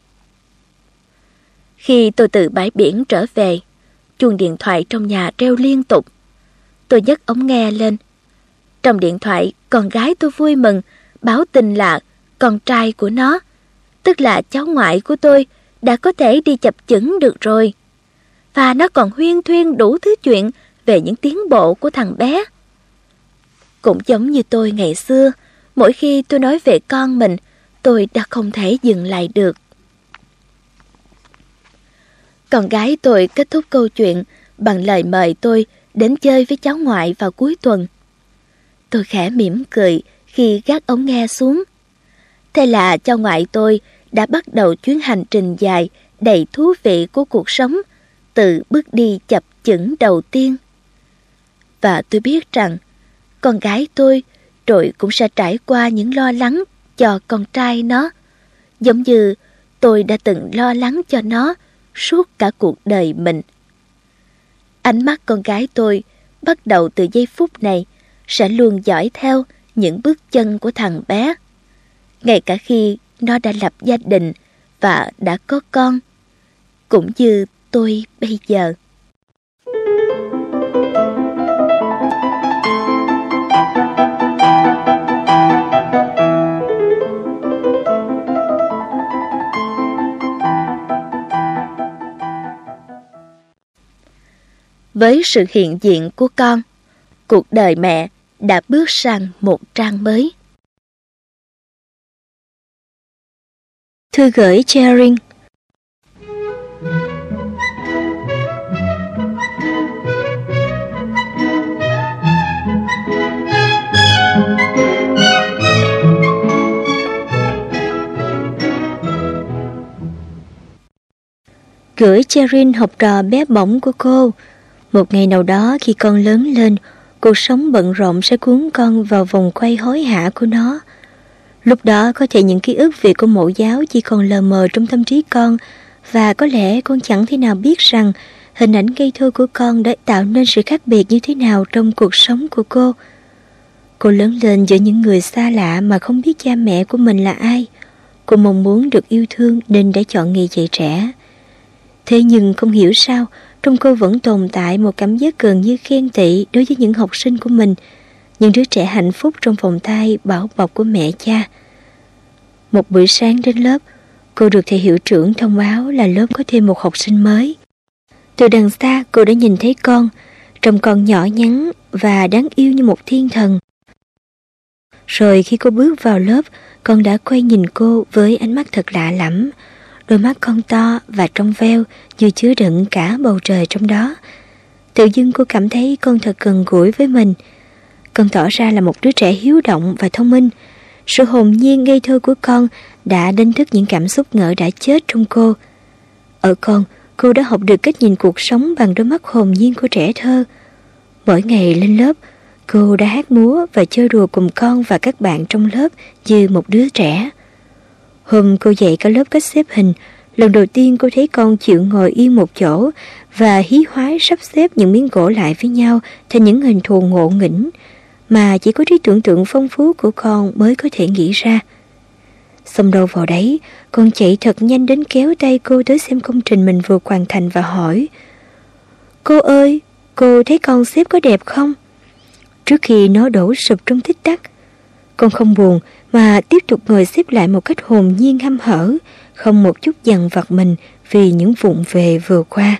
Khi tôi từ bãi biển trở về, chuông điện thoại trong nhà reo liên tục. Tôi nhấc ống nghe lên. Trong điện thoại, con gái tôi vui mừng, báo tin là con trai của nó, tức là cháu ngoại của tôi, đã có thể đi chập chững được rồi. Và nó còn huyên thuyên đủ thứ chuyện về những tiến bộ của thằng bé. Cũng giống như tôi ngày xưa, mỗi khi tôi nói về con mình, tôi đã không thể dừng lại được. Con gái tôi kết thúc câu chuyện bằng lời mời tôi đến chơi với cháu ngoại vào cuối tuần. Tôi khẽ mỉm cười khi gác ống nghe xuống. Thế là cháu ngoại tôi đã bắt đầu chuyến hành trình dài đầy thú vị của cuộc sống từ bước đi chập chững đầu tiên. Và tôi biết rằng con gái tôi rồi cũng sẽ trải qua những lo lắng cho con trai nó, giống như tôi đã từng lo lắng cho nó suốt cả cuộc đời mình. Ánh mắt con gái tôi bắt đầu từ giây phút này sẽ luôn dõi theo những bước chân của thằng bé, ngay cả khi nó đã lập gia đình và đã có con, cũng như tôi bây giờ. Với sự hiện diện của con, cuộc đời mẹ đã bước sang một trang mới. Thư gửi Cherin. Gửi Cherin, học trò bé bỏng của cô. Một ngày nào đó khi con lớn lên, cuộc sống bận rộn sẽ cuốn con vào vòng quay hối hả của nó. Lúc đó có thể những ký ức về cô mẫu giáo chỉ còn lờ mờ trong tâm trí con, và có lẽ con chẳng thể nào biết rằng hình ảnh ngây thơ của con đã tạo nên sự khác biệt như thế nào trong cuộc sống của cô. Cô lớn lên giữa những người xa lạ mà không biết cha mẹ của mình là ai. Cô mong muốn được yêu thương nên đã chọn nghề dạy trẻ. Thế nhưng không hiểu sao, trong cô vẫn tồn tại một cảm giác gần như ghen tị đối với những học sinh của mình, những đứa trẻ hạnh phúc trong vòng tay bảo bọc của mẹ cha. Một buổi sáng đến lớp, cô được thầy hiệu trưởng thông báo là lớp có thêm một học sinh mới. Từ đằng xa cô đã nhìn thấy con, trông con nhỏ nhắn và đáng yêu như một thiên thần. Rồi khi cô bước vào lớp, con đã quay nhìn cô với ánh mắt thật lạ lẫm. Đôi mắt con to và trong veo như chứa đựng cả bầu trời trong đó. Tự dưng cô cảm thấy con thật gần gũi với mình. Con tỏ ra là một đứa trẻ hiếu động và thông minh. Sự hồn nhiên ngây thơ của con đã đánh thức những cảm xúc ngỡ đã chết trong cô. Ở con cô đã học được cách nhìn cuộc sống bằng đôi mắt hồn nhiên của trẻ thơ. Mỗi ngày lên lớp, cô đã hát múa và chơi đùa cùng con và các bạn trong lớp như một đứa trẻ. Hôm cô dạy cả lớp cách xếp hình, lần đầu tiên cô thấy con chịu ngồi yên một chỗ và hí hoái sắp xếp những miếng gỗ lại với nhau thành những hình thù ngộ nghĩnh mà chỉ có trí tưởng tượng phong phú của con mới có thể nghĩ ra. Xong đâu vào đấy, con chạy thật nhanh đến kéo tay cô tới xem công trình mình vừa hoàn thành và hỏi: "Cô ơi, cô thấy con xếp có đẹp không?" Trước khi nó đổ sụp trong tích tắc, con không buồn mà tiếp tục ngồi xếp lại một cách hồn nhiên hăm hở, không một chút dằn vặt mình vì những vụng về vừa qua.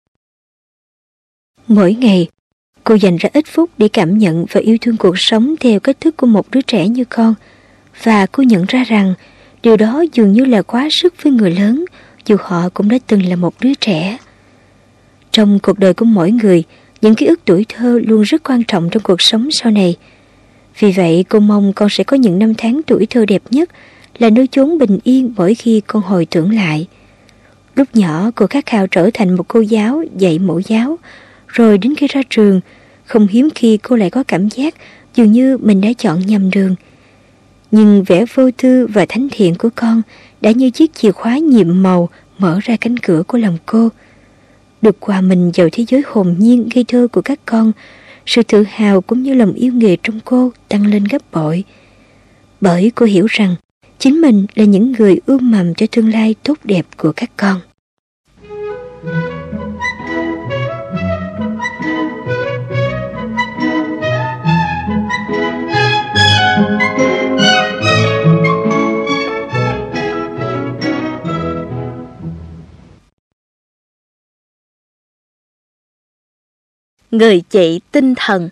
Mỗi ngày, cô dành ra ít phút để cảm nhận và yêu thương cuộc sống theo cách thức của một đứa trẻ như con, và cô nhận ra rằng điều đó dường như là quá sức với người lớn, dù họ cũng đã từng là một đứa trẻ. Trong cuộc đời của mỗi người, những ký ức tuổi thơ luôn rất quan trọng trong cuộc sống sau này. Vì vậy, cô mong con sẽ có những năm tháng tuổi thơ đẹp nhất, là nơi chốn bình yên mỗi khi con hồi tưởng lại. Lúc nhỏ, cô khát khao trở thành một cô giáo dạy mẫu giáo, rồi đến khi ra trường, không hiếm khi cô lại có cảm giác dường như mình đã chọn nhầm đường. Nhưng vẻ vô tư và thánh thiện của con đã như chiếc chìa khóa nhiệm màu mở ra cánh cửa của lòng cô. Được hòa mình vào thế giới hồn nhiên ngây thơ của các con, sự tự hào cũng như lòng yêu nghề trong cô tăng lên gấp bội. Bởi cô hiểu rằng chính mình là những người ươm mầm cho tương lai tốt đẹp của các con. Người chị tinh thần.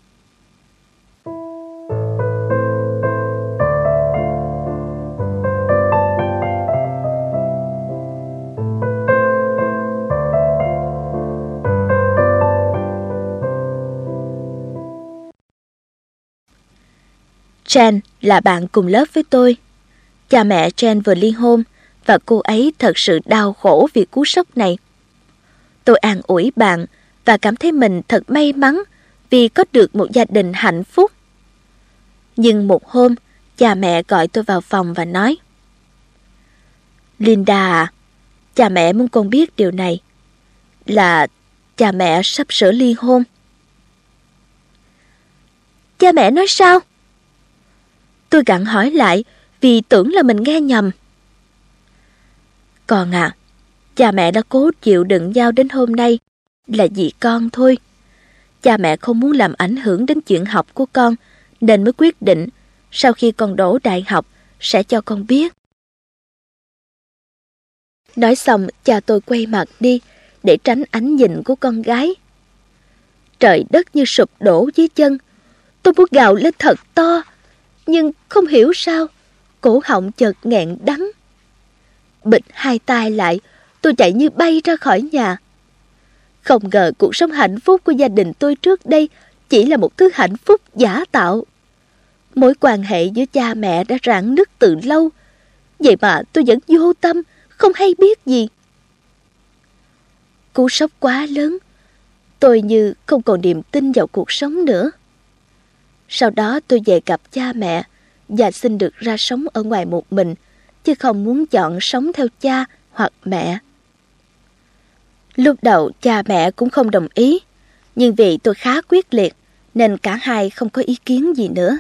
Jen là bạn cùng lớp với tôi. Cha mẹ Jen vừa ly hôn và cô ấy thật sự đau khổ vì cú sốc này. Tôi an ủi bạn và cảm thấy mình thật may mắn vì có được một gia đình hạnh phúc. Nhưng một hôm, cha mẹ gọi tôi vào phòng và nói: "Linda à, cha mẹ muốn con biết điều này, là cha mẹ sắp sửa ly hôn." Cha mẹ nói sao? Tôi gặng hỏi lại vì tưởng là mình nghe nhầm. Con à, cha mẹ đã cố chịu đựng nhau đến hôm nay là vì con thôi. Cha mẹ không muốn làm ảnh hưởng đến chuyện học của con, nên mới quyết định sau khi con đỗ đại học sẽ cho con biết. Nói xong, cha tôi quay mặt đi để tránh ánh nhìn của con gái. Trời đất như sụp đổ dưới chân. Tôi muốn gào lên thật to, nhưng không hiểu sao cổ họng chợt nghẹn đắng. Bịt hai tay lại, tôi chạy như bay ra khỏi nhà. Không ngờ cuộc sống hạnh phúc của gia đình tôi trước đây chỉ là một thứ hạnh phúc giả tạo. Mối quan hệ giữa cha mẹ đã rạn nứt từ lâu, vậy mà tôi vẫn vô tâm, không hay biết gì. Cú sốc quá lớn, tôi như không còn niềm tin vào cuộc sống nữa. Sau đó tôi về gặp cha mẹ và xin được ra sống ở ngoài một mình, chứ không muốn chọn sống theo cha hoặc mẹ. Lúc đầu cha mẹ cũng không đồng ý, nhưng vì tôi khá quyết liệt nên cả hai không có ý kiến gì nữa.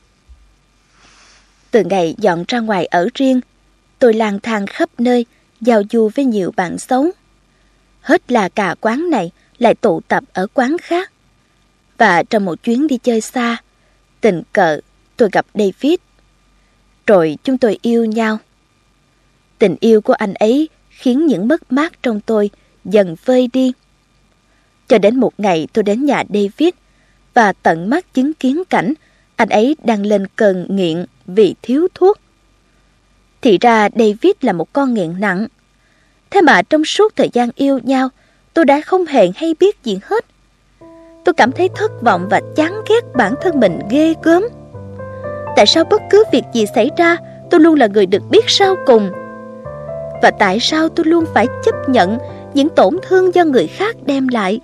Từ ngày dọn ra ngoài ở riêng, tôi lang thang khắp nơi, giao du với nhiều bạn xấu. Hết là cả quán này lại tụ tập ở quán khác. Và trong một chuyến đi chơi xa, tình cờ tôi gặp David. Rồi chúng tôi yêu nhau. Tình yêu của anh ấy khiến những mất mát trong tôi dần vơi đi. Cho đến một ngày tôi đến nhà David và tận mắt chứng kiến cảnh anh ấy đang lên cơn nghiện vì thiếu thuốc. Thì ra David là một con nghiện nặng. Thế mà trong suốt thời gian yêu nhau, tôi đã không hề hay biết gì hết. Tôi cảm thấy thất vọng và chán ghét bản thân mình ghê gớm. Tại sao bất cứ việc gì xảy ra, tôi luôn là người được biết sau cùng? Và tại sao tôi luôn phải chấp nhận những tổn thương do người khác đem lại.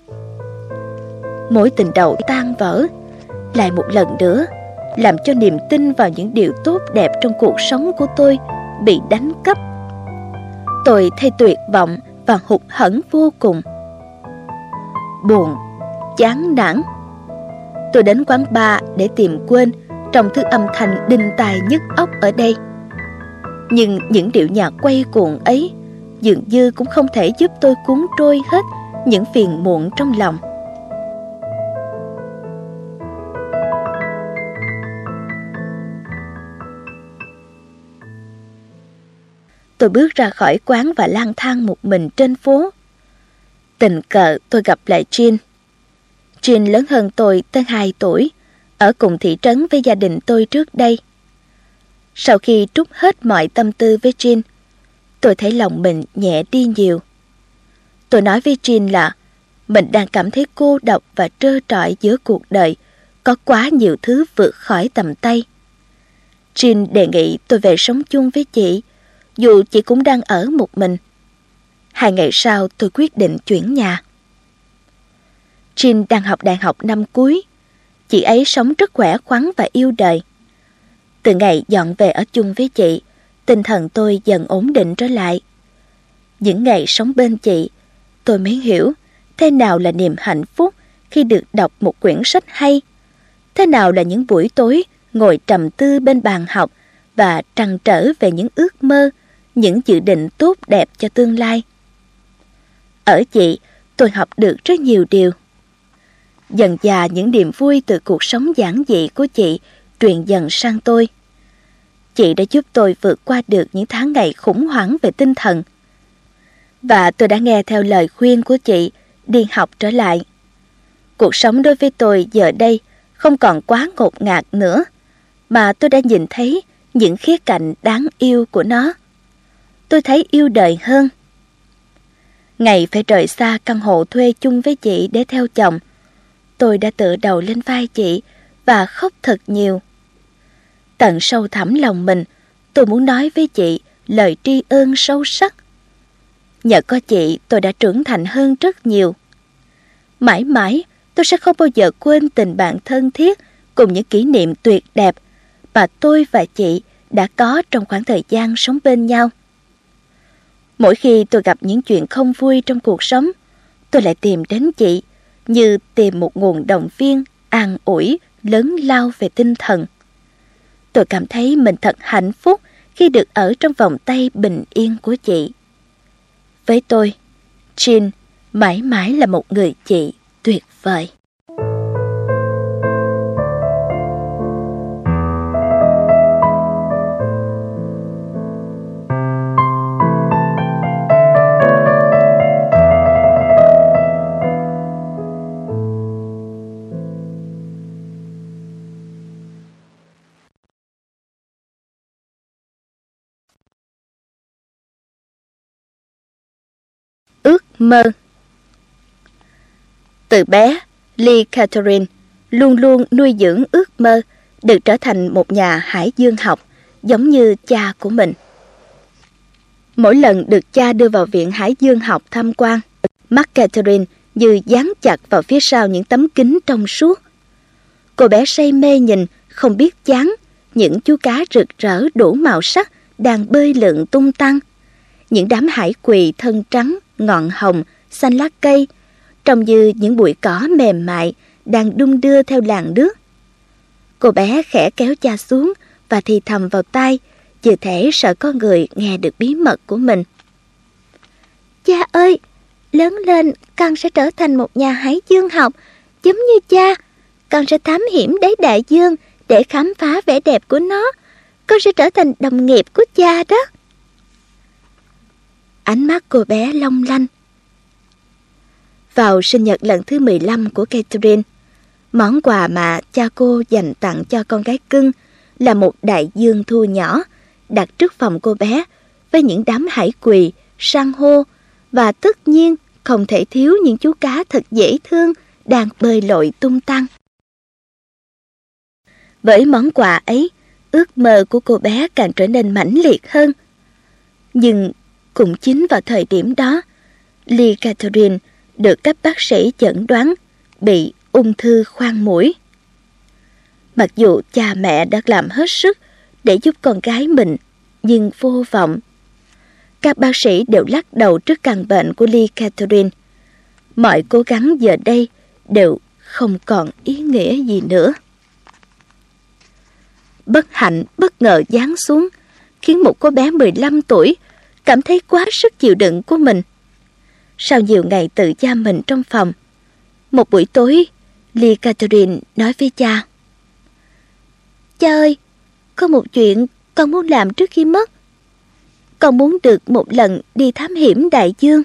Mối tình đầu tan vỡ, lại một lần nữa làm cho niềm tin vào những điều tốt đẹp trong cuộc sống của tôi bị đánh cắp. Tôi thấy tuyệt vọng và hụt hẫng vô cùng. Buồn, chán nản. Tôi đến quán bar để tìm quên trong thứ âm thanh đinh tai nhức óc ở đây. Nhưng những điệu nhạc quay cuồng ấy dường như cũng không thể giúp tôi cuốn trôi hết những phiền muộn trong lòng. Tôi bước ra khỏi quán và lang thang một mình trên phố. Tình cờ tôi gặp lại Jean. Jean lớn hơn tôi tới hai tuổi, ở cùng thị trấn với gia đình tôi trước đây. Sau khi trút hết mọi tâm tư với Jean, tôi thấy lòng mình nhẹ đi nhiều. Tôi nói với Jean là mình đang cảm thấy cô độc và trơ trọi giữa cuộc đời, có quá nhiều thứ vượt khỏi tầm tay. Jean đề nghị tôi về sống chung với chị, dù chị cũng đang ở một mình. Hai ngày sau tôi quyết định chuyển nhà. Jean đang học đại học năm cuối. Chị ấy sống rất khỏe khoắn và yêu đời. Từ ngày dọn về ở chung với chị, tinh thần tôi dần ổn định trở lại. Những ngày sống bên chị, tôi mới hiểu thế nào là niềm hạnh phúc khi được đọc một quyển sách hay, thế nào là những buổi tối ngồi trầm tư bên bàn học và trăn trở về những ước mơ, những dự định tốt đẹp cho tương lai. Ở chị, tôi học được rất nhiều điều. Dần dà những niềm vui từ cuộc sống giản dị của chị truyền dần sang tôi. Chị đã giúp tôi vượt qua được những tháng ngày khủng hoảng về tinh thần. Và tôi đã nghe theo lời khuyên của chị đi học trở lại. Cuộc sống đối với tôi giờ đây không còn quá ngột ngạt nữa, mà tôi đã nhìn thấy những khía cạnh đáng yêu của nó. Tôi thấy yêu đời hơn. Ngày phải rời xa căn hộ thuê chung với chị để theo chồng, tôi đã tựa đầu lên vai chị và khóc thật nhiều. Tận sâu thẳm lòng mình, tôi muốn nói với chị lời tri ân sâu sắc. Nhờ có chị, tôi đã trưởng thành hơn rất nhiều. Mãi mãi, tôi sẽ không bao giờ quên tình bạn thân thiết cùng những kỷ niệm tuyệt đẹp mà tôi và chị đã có trong khoảng thời gian sống bên nhau. Mỗi khi tôi gặp những chuyện không vui trong cuộc sống, tôi lại tìm đến chị như tìm một nguồn động viên, an ủi, lớn lao về tinh thần. Tôi cảm thấy mình thật hạnh phúc khi được ở trong vòng tay bình yên của chị. Với tôi, Jean mãi mãi là một người chị tuyệt vời. Ước mơ. Từ bé, Lee Catherine luôn luôn nuôi dưỡng ước mơ được trở thành một nhà hải dương học, giống như cha của mình. Mỗi lần được cha đưa vào viện hải dương học tham quan, mắt Catherine như dán chặt vào phía sau những tấm kính trong suốt. Cô bé say mê nhìn, không biết chán, những chú cá rực rỡ đủ màu sắc đang bơi lượn tung tăng. Những đám hải quỳ thân trắng, ngọn hồng, xanh lá cây, trông như những bụi cỏ mềm mại đang đung đưa theo làn nước. Cô bé khẽ kéo cha xuống và thì thầm vào tai, như thể sợ có người nghe được bí mật của mình. Cha ơi, lớn lên con sẽ trở thành một nhà hải dương học, giống như cha. Con sẽ thám hiểm đáy đại dương để khám phá vẻ đẹp của nó. Con sẽ trở thành đồng nghiệp của cha đó. Ánh mắt cô bé long lanh. Vào sinh nhật lần thứ mười lăm của Catherine, món quà mà cha cô dành tặng cho con gái cưng là một đại dương thu nhỏ đặt trước phòng cô bé với những đám hải quỳ, san hô và tất nhiên không thể thiếu những chú cá thật dễ thương đang bơi lội tung tăng. Với món quà ấy, ước mơ của cô bé càng trở nên mãnh liệt hơn. Nhưng cũng chính vào thời điểm đó, Lee Catherine được các bác sĩ chẩn đoán bị ung thư khoang mũi. Mặc dù cha mẹ đã làm hết sức để giúp con gái mình, nhưng vô vọng. Các bác sĩ đều lắc đầu trước căn bệnh của Lee Catherine. Mọi cố gắng giờ đây đều không còn ý nghĩa gì nữa. Bất hạnh bất ngờ giáng xuống, khiến một cô bé mười lăm tuổi cảm thấy quá sức chịu đựng của mình. Sau nhiều ngày tự giam mình trong phòng, một buổi tối, Lee Catherine nói với cha: "Cha ơi, có một chuyện con muốn làm trước khi mất. Con muốn được một lần đi thám hiểm đại dương."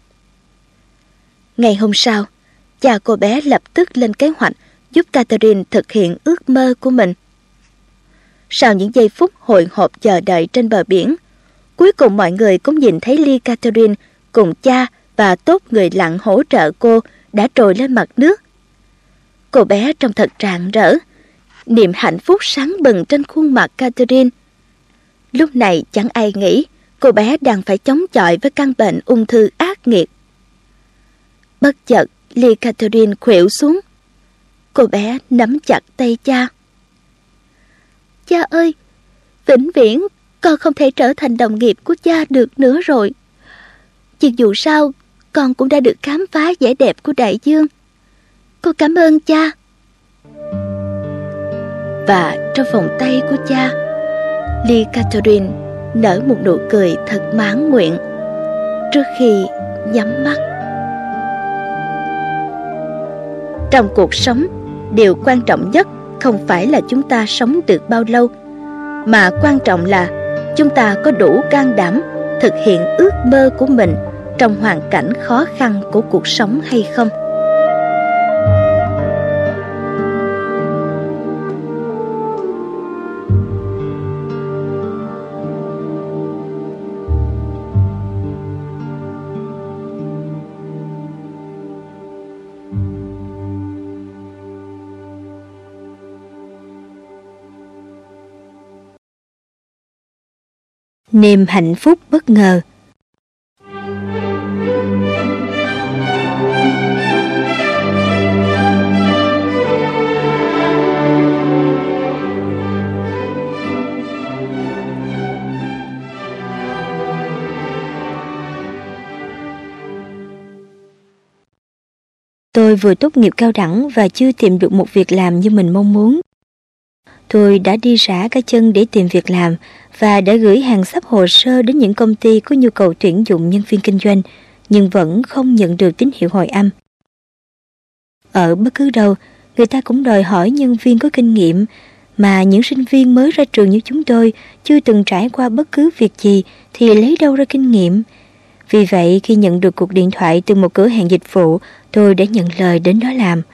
Ngày hôm sau, cha cô bé lập tức lên kế hoạch giúp Catherine thực hiện ước mơ của mình. Sau những giây phút hồi hộp chờ đợi trên bờ biển, cuối cùng mọi người cũng nhìn thấy Lee Catherine cùng cha và tốt người lặn hỗ trợ cô đã trồi lên mặt nước. Cô bé trông thật rạng rỡ, niềm hạnh phúc sáng bừng trên khuôn mặt Catherine. Lúc này chẳng ai nghĩ cô bé đang phải chống chọi với căn bệnh ung thư ác nghiệt. Bất chợt, Lee Catherine khuỵu xuống. Cô bé nắm chặt tay cha. "Cha ơi, vĩnh viễn con không thể trở thành đồng nghiệp của cha được nữa rồi. Nhưng dù sao, con cũng đã được khám phá vẻ đẹp của đại dương. Con cảm ơn cha." Và trong vòng tay của cha, Lee Catherine nở một nụ cười thật mãn nguyện trước khi nhắm mắt. Trong cuộc sống, điều quan trọng nhất không phải là chúng ta sống được bao lâu, mà quan trọng là chúng ta có đủ can đảm thực hiện ước mơ của mình trong hoàn cảnh khó khăn của cuộc sống hay không. Niềm hạnh phúc bất ngờ. Tôi vừa tốt nghiệp cao đẳng và chưa tìm được một việc làm như mình mong muốn. Tôi đã đi rã cả chân để tìm việc làm và đã gửi hàng xấp hồ sơ đến những công ty có nhu cầu tuyển dụng nhân viên kinh doanh, nhưng vẫn không nhận được tín hiệu hồi âm. Ở bất cứ đâu, người ta cũng đòi hỏi nhân viên có kinh nghiệm, mà những sinh viên mới ra trường như chúng tôi chưa từng trải qua bất cứ việc gì thì lấy đâu ra kinh nghiệm. Vì vậy, khi nhận được cuộc điện thoại từ một cửa hàng dịch vụ, tôi đã nhận lời đến đó làm.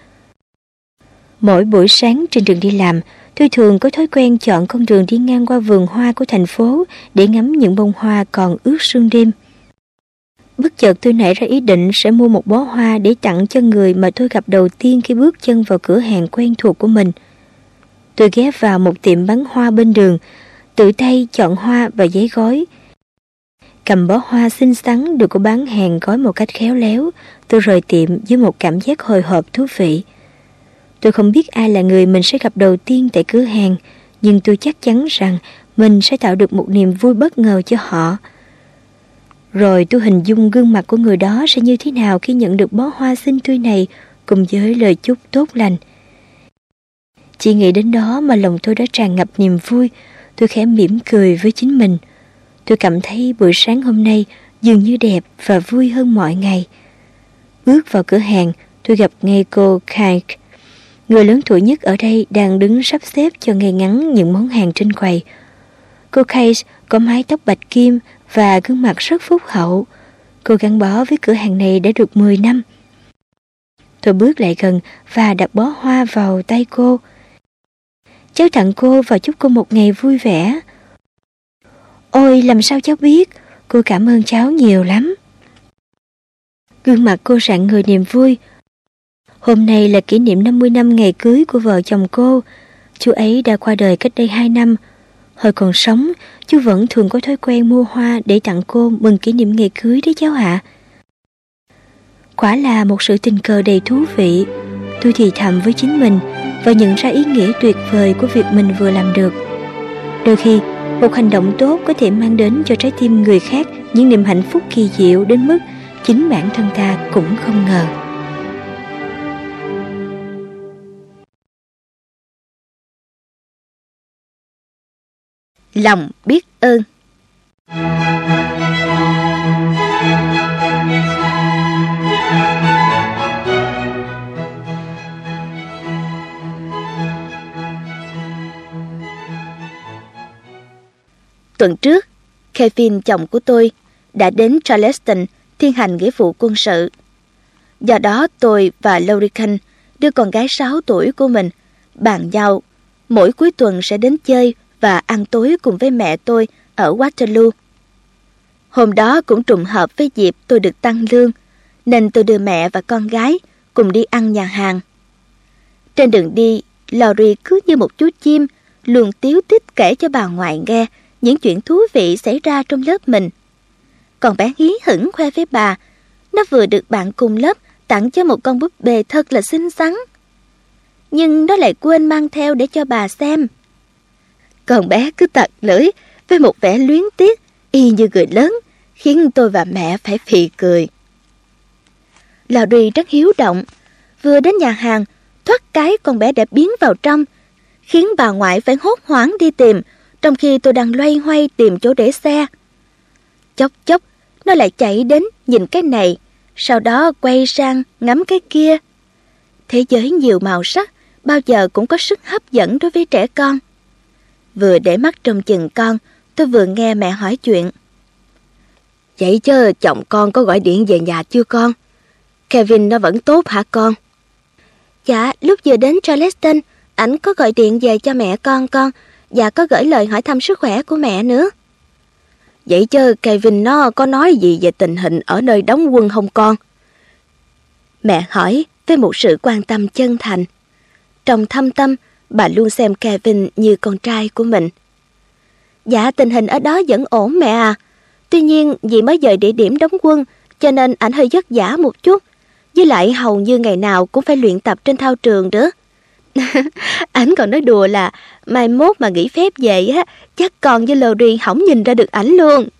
Mỗi buổi sáng trên đường đi làm, tôi thường có thói quen chọn con đường đi ngang qua vườn hoa của thành phố để ngắm những bông hoa còn ướt sương đêm. Bất chợt tôi nảy ra ý định sẽ mua một bó hoa để tặng cho người mà tôi gặp đầu tiên khi bước chân vào cửa hàng quen thuộc của mình. Tôi ghé vào một tiệm bán hoa bên đường, tự tay chọn hoa và giấy gói. Cầm bó hoa xinh xắn được cô bán hàng gói một cách khéo léo, tôi rời tiệm với một cảm giác hồi hộp thú vị. Tôi không biết ai là người mình sẽ gặp đầu tiên tại cửa hàng, nhưng tôi chắc chắn rằng mình sẽ tạo được một niềm vui bất ngờ cho họ. Rồi tôi hình dung gương mặt của người đó sẽ như thế nào khi nhận được bó hoa xinh tươi này cùng với lời chúc tốt lành. Chỉ nghĩ đến đó mà lòng tôi đã tràn ngập niềm vui. Tôi khẽ mỉm cười với chính mình. Tôi cảm thấy buổi sáng hôm nay dường như đẹp và vui hơn mọi ngày. Bước vào cửa hàng, tôi gặp ngay cô Kike. Người lớn tuổi nhất ở đây đang đứng sắp xếp cho ngay ngắn những món hàng trên quầy. Cô Kike có mái tóc bạch kim và gương mặt rất phúc hậu. Cô gắn bó với cửa hàng này đã được mười năm. Tôi bước lại gần và đặt bó hoa vào tay cô. Cháu tặng cô và chúc cô một ngày vui vẻ. Ôi, làm sao cháu biết? Cô cảm ơn cháu nhiều lắm. Gương mặt cô rạng ngời niềm vui. Hôm nay là kỷ niệm năm mươi năm ngày cưới của vợ chồng cô. Chú ấy đã qua đời cách đây hai năm. Hồi còn sống, chú vẫn thường có thói quen mua hoa để tặng cô mừng kỷ niệm ngày cưới đấy cháu ạ. Quả là một sự tình cờ đầy thú vị. Tôi thì thầm với chính mình và nhận ra ý nghĩa tuyệt vời của việc mình vừa làm được. Đôi khi, một hành động tốt có thể mang đến cho trái tim người khác những niềm hạnh phúc kỳ diệu đến mức chính bản thân ta cũng không ngờ. Lòng biết ơn. Tuần trước, Kevin, chồng của tôi, đã đến Charleston thi hành nghĩa vụ quân sự. Do đó tôi và Lorican, đứa con gái sáu tuổi của mình, bàn nhau mỗi cuối tuần sẽ đến chơi và ăn tối cùng với mẹ tôi ở Waterloo. Hôm đó cũng trùng hợp với dịp tôi được tăng lương, nên tôi đưa mẹ và con gái cùng đi ăn nhà hàng. Trên đường đi, Lori cứ như một chú chim, luôn tíu tít kể cho bà ngoại nghe những chuyện thú vị xảy ra trong lớp mình. Còn bé hí hửng khoe với bà, nó vừa được bạn cùng lớp tặng cho một con búp bê thật là xinh xắn. Nhưng nó lại quên mang theo để cho bà xem. Con bé cứ tặc lưỡi với một vẻ luyến tiếc y như người lớn, khiến tôi và mẹ phải phì cười. Lowry rất hiếu động. Vừa đến nhà hàng, thoát cái con bé đã biến vào trong, khiến bà ngoại phải hốt hoảng đi tìm, trong khi tôi đang loay hoay tìm chỗ để xe. Chốc chốc, nó lại chạy đến nhìn cái này, sau đó quay sang ngắm cái kia. Thế giới nhiều màu sắc bao giờ cũng có sức hấp dẫn đối với trẻ con. Vừa để mắt trông chừng con, tôi vừa nghe mẹ hỏi chuyện. Vậy chứ chồng con có gọi điện về nhà chưa con? Kevin nó vẫn tốt hả con? Dạ, lúc vừa đến Charleston, ảnh có gọi điện về cho mẹ con con và có gửi lời hỏi thăm sức khỏe của mẹ nữa. Vậy chứ Kevin nó có nói gì về tình hình ở nơi đóng quân không con? Mẹ hỏi với một sự quan tâm chân thành. Trong thâm tâm, bà luôn xem Kevin như con trai của mình. Dạ, tình hình ở đó vẫn ổn mẹ à. Tuy nhiên vì mới dời địa điểm đóng quân, cho nên ảnh hơi vất vả một chút. Với lại hầu như ngày nào cũng phải luyện tập trên thao trường nữa. Ảnh còn nói đùa là mai mốt mà nghỉ phép về á, chắc con với Lori không nhìn ra được ảnh luôn.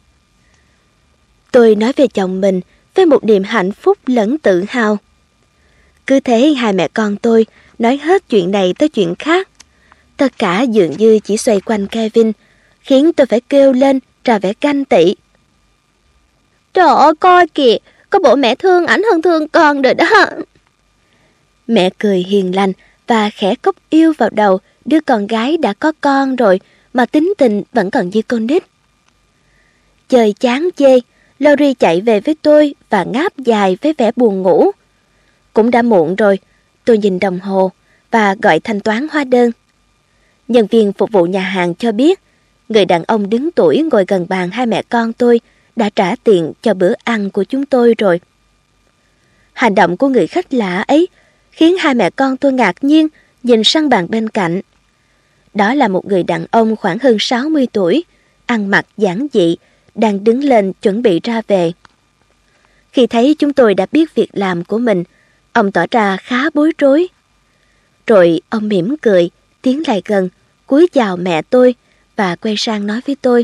Tôi nói về chồng mình với một niềm hạnh phúc lẫn tự hào. Cứ thế hai mẹ con tôi nói hết chuyện này tới chuyện khác. Tất cả dường như chỉ xoay quanh Kevin, khiến tôi phải kêu lên ra vẻ ganh tị. Trời ơi, coi kìa, có bộ mẹ thương ảnh hơn thương con rồi đó. Mẹ cười hiền lành và khẽ cốc yêu vào đầu đứa con gái đã có con rồi mà tính tình vẫn còn như con nít. Chơi chán chê, Lori chạy về với tôi và ngáp dài với vẻ buồn ngủ. Cũng đã muộn rồi, tôi nhìn đồng hồ và gọi thanh toán hóa đơn. Nhân viên phục vụ nhà hàng cho biết, người đàn ông đứng tuổi ngồi gần bàn hai mẹ con tôi đã trả tiền cho bữa ăn của chúng tôi rồi. Hành động của người khách lạ ấy khiến hai mẹ con tôi ngạc nhiên nhìn sang bàn bên cạnh. Đó là một người đàn ông khoảng hơn sáu mươi tuổi, ăn mặc giản dị, đang đứng lên chuẩn bị ra về. Khi thấy chúng tôi đã biết việc làm của mình, ông tỏ ra khá bối rối. Rồi ông mỉm cười, tiến lại gần, cúi chào mẹ tôi và quay sang nói với tôi.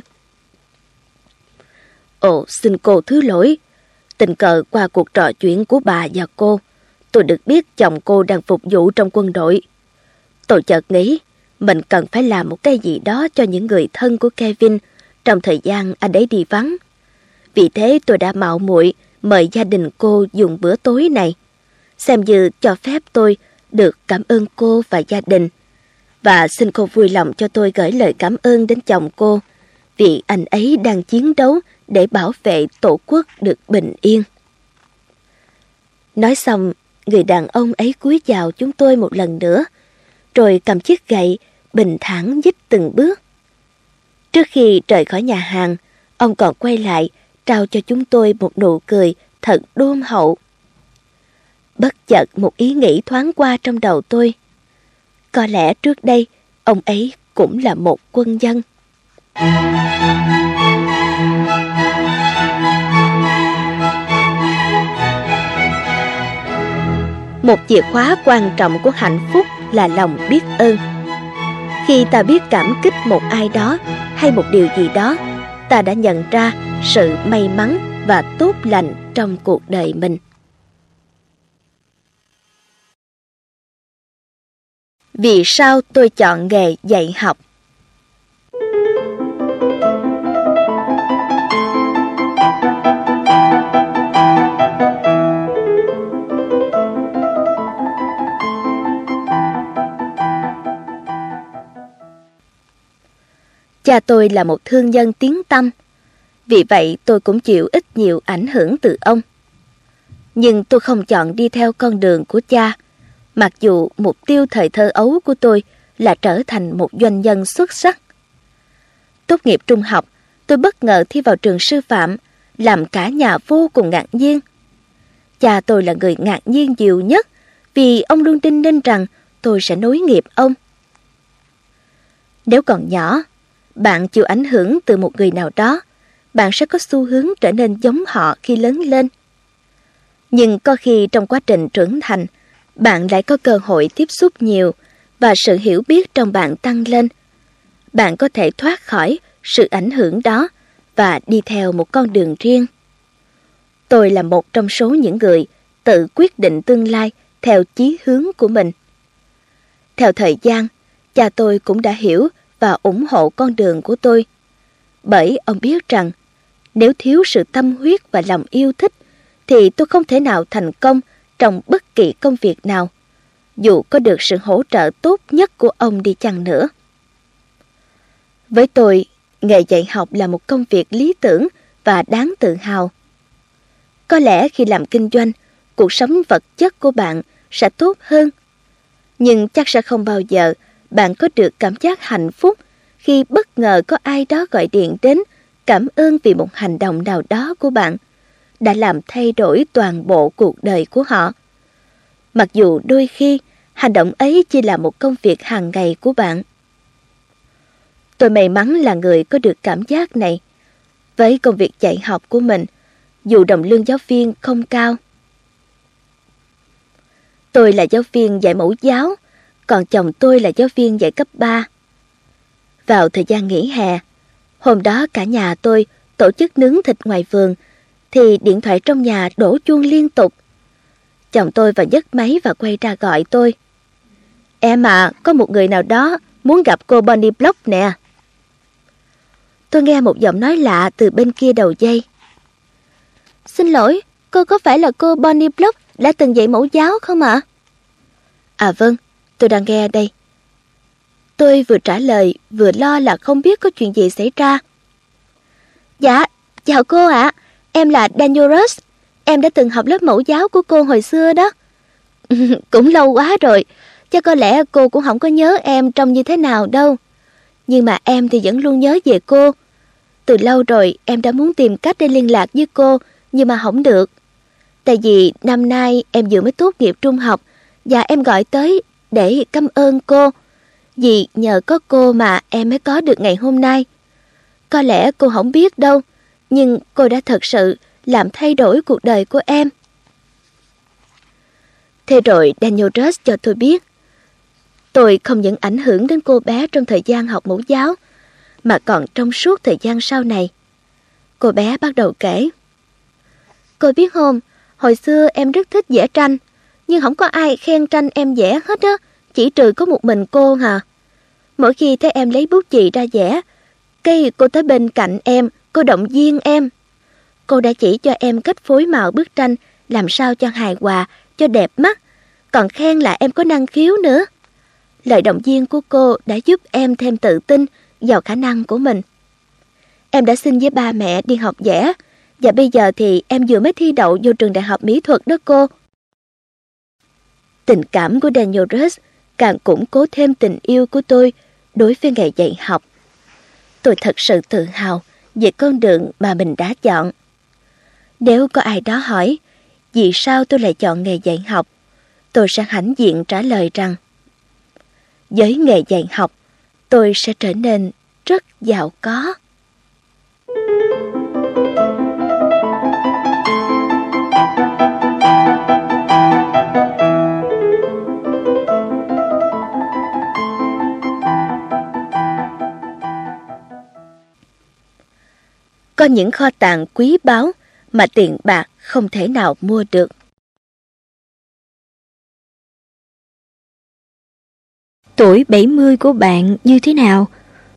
Ồ, xin cô thứ lỗi. Tình cờ qua cuộc trò chuyện của bà và cô, tôi được biết chồng cô đang phục vụ trong quân đội. Tôi chợt nghĩ mình cần phải làm một cái gì đó cho những người thân của Kevin trong thời gian anh ấy đi vắng. Vì thế tôi đã mạo muội mời gia đình cô dùng bữa tối này, xem như cho phép tôi được cảm ơn cô và gia đình. Và xin cô vui lòng cho tôi gửi lời cảm ơn đến chồng cô, vì anh ấy đang chiến đấu để bảo vệ tổ quốc được bình yên. Nói xong, người đàn ông ấy cúi chào chúng tôi một lần nữa, rồi cầm chiếc gậy, bình thản dích từng bước. Trước khi rời khỏi nhà hàng, ông còn quay lại, trao cho chúng tôi một nụ cười thật đôn hậu. Bất chợt một ý nghĩ thoáng qua trong đầu tôi. Có lẽ trước đây, ông ấy cũng là một quân nhân. Một chìa khóa quan trọng của hạnh phúc là lòng biết ơn. Khi ta biết cảm kích một ai đó hay một điều gì đó, ta đã nhận ra sự may mắn và tốt lành trong cuộc đời mình. Vì sao tôi chọn nghề dạy học? Cha tôi là một thương nhân tiếng tăm, vì vậy tôi cũng chịu ít nhiều ảnh hưởng từ ông. Nhưng tôi không chọn đi theo con đường của cha, mặc dù mục tiêu thời thơ ấu của tôi là trở thành một doanh nhân xuất sắc. Tốt nghiệp trung học, tôi bất ngờ thi vào trường sư phạm, làm cả nhà vô cùng ngạc nhiên. Cha tôi là người ngạc nhiên nhiều nhất, vì ông luôn đinh ninh rằng tôi sẽ nối nghiệp ông. Nếu còn nhỏ, bạn chịu ảnh hưởng từ một người nào đó, bạn sẽ có xu hướng trở nên giống họ khi lớn lên. Nhưng có khi trong quá trình trưởng thành, bạn lại có cơ hội tiếp xúc nhiều và sự hiểu biết trong bạn tăng lên. Bạn có thể thoát khỏi sự ảnh hưởng đó và đi theo một con đường riêng. Tôi là một trong số những người tự quyết định tương lai theo chí hướng của mình. Theo thời gian, cha tôi cũng đã hiểu và ủng hộ con đường của tôi. Bởi ông biết rằng nếu thiếu sự tâm huyết và lòng yêu thích thì tôi không thể nào thành công trong bất kỳ công việc nào, dù có được sự hỗ trợ tốt nhất của ông đi chăng nữa. Với tôi, nghề dạy học là một công việc lý tưởng và đáng tự hào. Có lẽ khi làm kinh doanh, cuộc sống vật chất của bạn sẽ tốt hơn, nhưng chắc sẽ không bao giờ bạn có được cảm giác hạnh phúc khi bất ngờ có ai đó gọi điện đến cảm ơn vì một hành động nào đó của bạn đã làm thay đổi toàn bộ cuộc đời của họ. Mặc dù đôi khi hành động ấy chỉ là một công việc hàng ngày của bạn. Tôi may mắn là người có được cảm giác này. Với công việc dạy học của mình, dù đồng lương giáo viên không cao. Tôi là giáo viên dạy mẫu giáo, còn chồng tôi là giáo viên dạy cấp ba. Vào thời gian nghỉ hè, hôm đó cả nhà tôi tổ chức nướng thịt ngoài vườn, thì điện thoại trong nhà đổ chuông liên tục. Chồng tôi vào nhấc máy và quay ra gọi tôi. Em à, có một người nào đó muốn gặp cô Bonnie Block nè. Tôi nghe một giọng nói lạ từ bên kia đầu dây. Xin lỗi, cô có phải là cô Bonnie Block đã từng dạy mẫu giáo không ạ? À vâng, tôi đang nghe đây. Tôi vừa trả lời, vừa lo là không biết có chuyện gì xảy ra. Dạ, chào cô ạ. Em là Daniel Rush. Em đã từng học lớp mẫu giáo của cô hồi xưa đó. Cũng lâu quá rồi. Chắc có lẽ cô cũng không có nhớ em trông như thế nào đâu. Nhưng mà em thì vẫn luôn nhớ về cô. Từ lâu rồi em đã muốn tìm cách để liên lạc với cô, nhưng mà không được. Tại vì năm nay em vừa mới tốt nghiệp trung học, và em gọi tới để cảm ơn cô. Vì nhờ có cô mà em mới có được ngày hôm nay. Có lẽ cô không biết đâu, nhưng cô đã thật sự làm thay đổi cuộc đời của em. Thế rồi Daniel Rush cho tôi biết, tôi không những ảnh hưởng đến cô bé trong thời gian học mẫu giáo, mà còn trong suốt thời gian sau này. Cô bé bắt đầu kể. Cô biết không, hồi xưa em rất thích vẽ tranh, nhưng không có ai khen tranh em vẽ hết á, chỉ trừ có một mình cô hả. Mỗi khi thấy em lấy bút chì ra vẽ, cái cô tới bên cạnh em, cô động viên em. Cô đã chỉ cho em cách phối màu bức tranh làm sao cho hài hòa, cho đẹp mắt, còn khen là em có năng khiếu nữa. Lời động viên của cô đã giúp em thêm tự tin vào khả năng của mình. Em đã xin với ba mẹ đi học vẽ, và bây giờ thì em vừa mới thi đậu vô trường đại học mỹ thuật đó cô. Tình cảm của Daniel Rush càng củng cố thêm tình yêu của tôi đối với nghề dạy học. Tôi thật sự tự hào về con đường mà mình đã chọn. Nếu có ai đó hỏi vì sao tôi lại chọn nghề dạy học, tôi sẽ hãnh diện trả lời rằng với nghề dạy học, tôi sẽ trở nên rất giàu có. có những kho tàng quý báu mà tiền bạc không thể nào mua được. Tuổi bảy mươi của bạn như thế nào?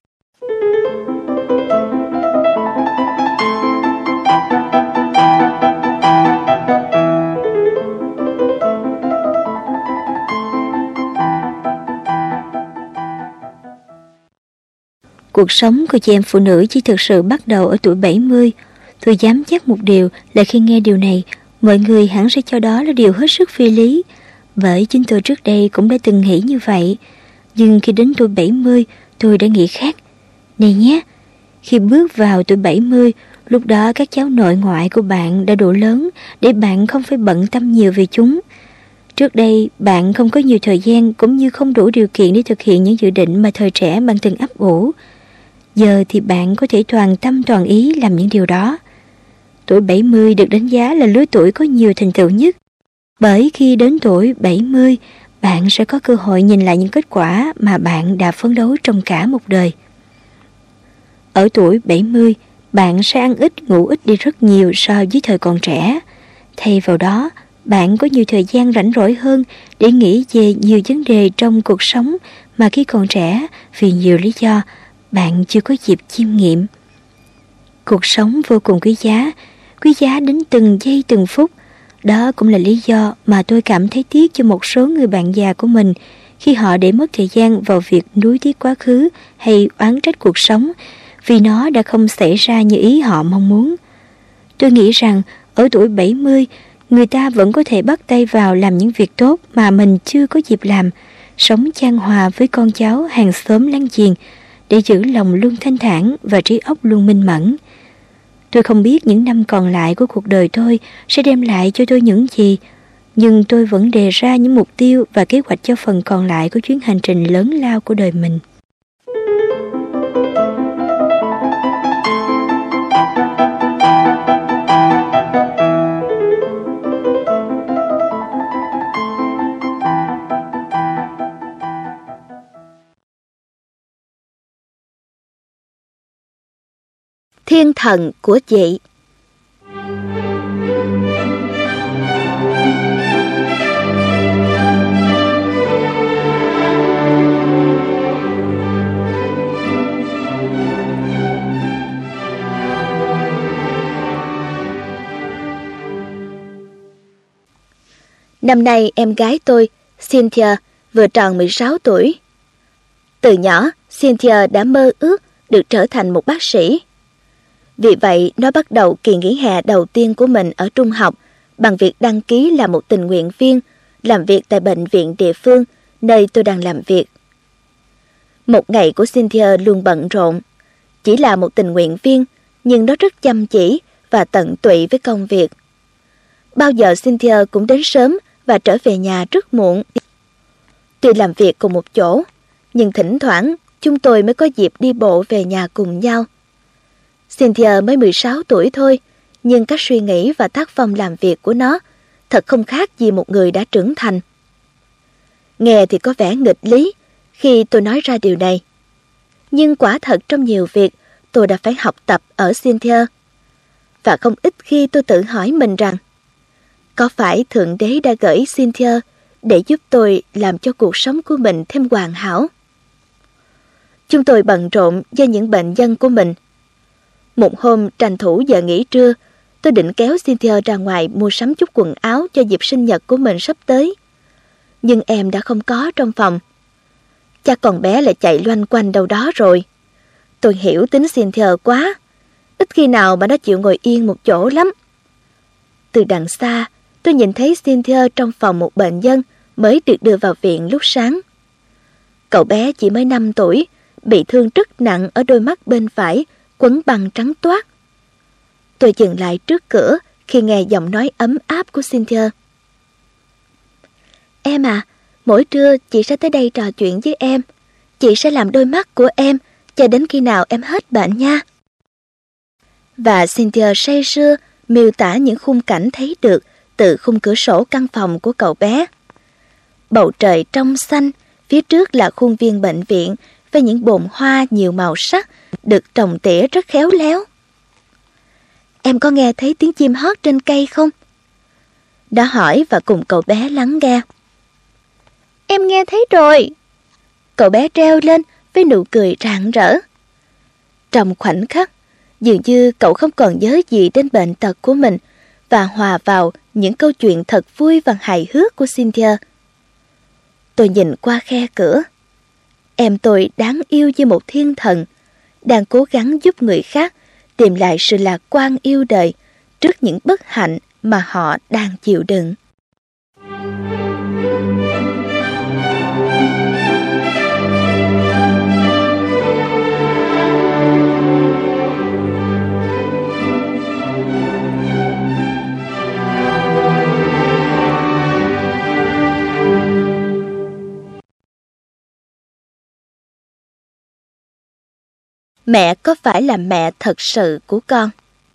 Cuộc sống của chị em phụ nữ chỉ thực sự bắt đầu ở tuổi bảy mươi. Tôi dám chắc một điều là khi nghe điều này, mọi người hẳn sẽ cho đó là điều hết sức phi lý. Bởi chính tôi trước đây cũng đã từng nghĩ như vậy. Nhưng khi đến tuổi bảy mươi, tôi đã nghĩ khác. Này nhé, khi bước vào tuổi bảy mươi, lúc đó các cháu nội ngoại của bạn đã đủ lớn để bạn không phải bận tâm nhiều về chúng. Trước đây, bạn không có nhiều thời gian cũng như không đủ điều kiện để thực hiện những dự định mà thời trẻ bạn từng ấp ủ. Giờ thì bạn có thể toàn tâm toàn ý làm những điều đó. Tuổi bảy mươi được đánh giá là lứa tuổi có nhiều thành tựu nhất. Bởi khi đến tuổi bảy mươi, bạn sẽ có cơ hội nhìn lại những kết quả mà bạn đã phấn đấu trong cả một đời. Ở tuổi bảy mươi, bạn sẽ ăn ít, ngủ ít đi rất nhiều so với thời còn trẻ. Thay vào đó, bạn có nhiều thời gian rảnh rỗi hơn để nghĩ về nhiều vấn đề trong cuộc sống mà khi còn trẻ, vì nhiều lý do, bạn chưa có dịp chiêm nghiệm. Cuộc sống vô cùng quý giá, quý giá đến từng giây từng phút. Đó cũng là lý do mà tôi cảm thấy tiếc cho một số người bạn già của mình khi họ để mất thời gian vào việc nuối tiếc quá khứ hay oán trách cuộc sống vì nó đã không xảy ra như ý họ mong muốn. Tôi nghĩ rằng ở tuổi bảy mươi, người ta vẫn có thể bắt tay vào làm những việc tốt mà mình chưa có dịp làm, sống chan hòa với con cháu hàng xóm láng giềng để giữ lòng luôn thanh thản và trí óc luôn minh mẫn. Tôi không biết những năm còn lại của cuộc đời tôi sẽ đem lại cho tôi những gì, nhưng tôi vẫn đề ra những mục tiêu và kế hoạch cho phần còn lại của chuyến hành trình lớn lao của đời mình. Thiên thần của chị. Năm nay em gái tôi, Cynthia, vừa tròn mười sáu tuổi. Từ nhỏ, Cynthia đã mơ ước được trở thành một bác sĩ. Vì vậy, nó bắt đầu kỳ nghỉ hè đầu tiên của mình ở trung học bằng việc đăng ký là một tình nguyện viên, làm việc tại bệnh viện địa phương nơi tôi đang làm việc. Một ngày của Cynthia luôn bận rộn. Chỉ là một tình nguyện viên, nhưng nó rất chăm chỉ và tận tụy với công việc. Bao giờ Cynthia cũng đến sớm và trở về nhà rất muộn. Tuy làm việc cùng một chỗ, nhưng thỉnh thoảng chúng tôi mới có dịp đi bộ về nhà cùng nhau. Cynthia mới mười sáu tuổi thôi, nhưng các suy nghĩ và tác phong làm việc của nó thật không khác gì một người đã trưởng thành. Nghe thì có vẻ nghịch lý khi tôi nói ra điều này. Nhưng quả thật trong nhiều việc tôi đã phải học tập ở Cynthia. Và không ít khi tôi tự hỏi mình rằng, có phải Thượng Đế đã gửi Cynthia để giúp tôi làm cho cuộc sống của mình thêm hoàn hảo? Chúng tôi bận rộn do những bệnh nhân của mình. Một hôm tranh thủ giờ nghỉ trưa, tôi định kéo Cynthia ra ngoài mua sắm chút quần áo cho dịp sinh nhật của mình sắp tới. Nhưng em đã không có trong phòng. Chắc con bé lại chạy loanh quanh đâu đó rồi. Tôi hiểu tính Cynthia quá. Ít khi nào mà nó chịu ngồi yên một chỗ lắm. Từ đằng xa, tôi nhìn thấy Cynthia trong phòng một bệnh nhân mới được đưa vào viện lúc sáng. Cậu bé chỉ mới năm tuổi, bị thương rất nặng ở đôi mắt bên phải, quấn băng trắng toát. Tôi dừng lại trước cửa khi nghe giọng nói ấm áp của Cynthia. Em à, mỗi trưa chị sẽ tới đây trò chuyện với em. Chị sẽ làm đôi mắt của em cho đến khi nào em hết bệnh nha. Và Cynthia say sưa miêu tả những khung cảnh thấy được từ khung cửa sổ căn phòng của cậu bé. Bầu trời trong xanh, phía trước là khuôn viên bệnh viện với những bồn hoa nhiều màu sắc được trồng tỉa rất khéo léo. em có nghe thấy tiếng chim hót trên cây không? Nó hỏi và cùng cậu bé lắng nghe. Em nghe thấy rồi. Cậu bé reo lên với nụ cười rạng rỡ. Trong khoảnh khắc, dường như cậu không còn nhớ gì đến bệnh tật của mình và hòa vào những câu chuyện thật vui và hài hước của Cynthia. Tôi nhìn qua khe cửa. Em tôi đáng yêu như một thiên thần, đang cố gắng giúp người khác tìm lại sự lạc quan yêu đời trước những bất hạnh mà họ đang chịu đựng. Mẹ có phải là mẹ thật sự của con?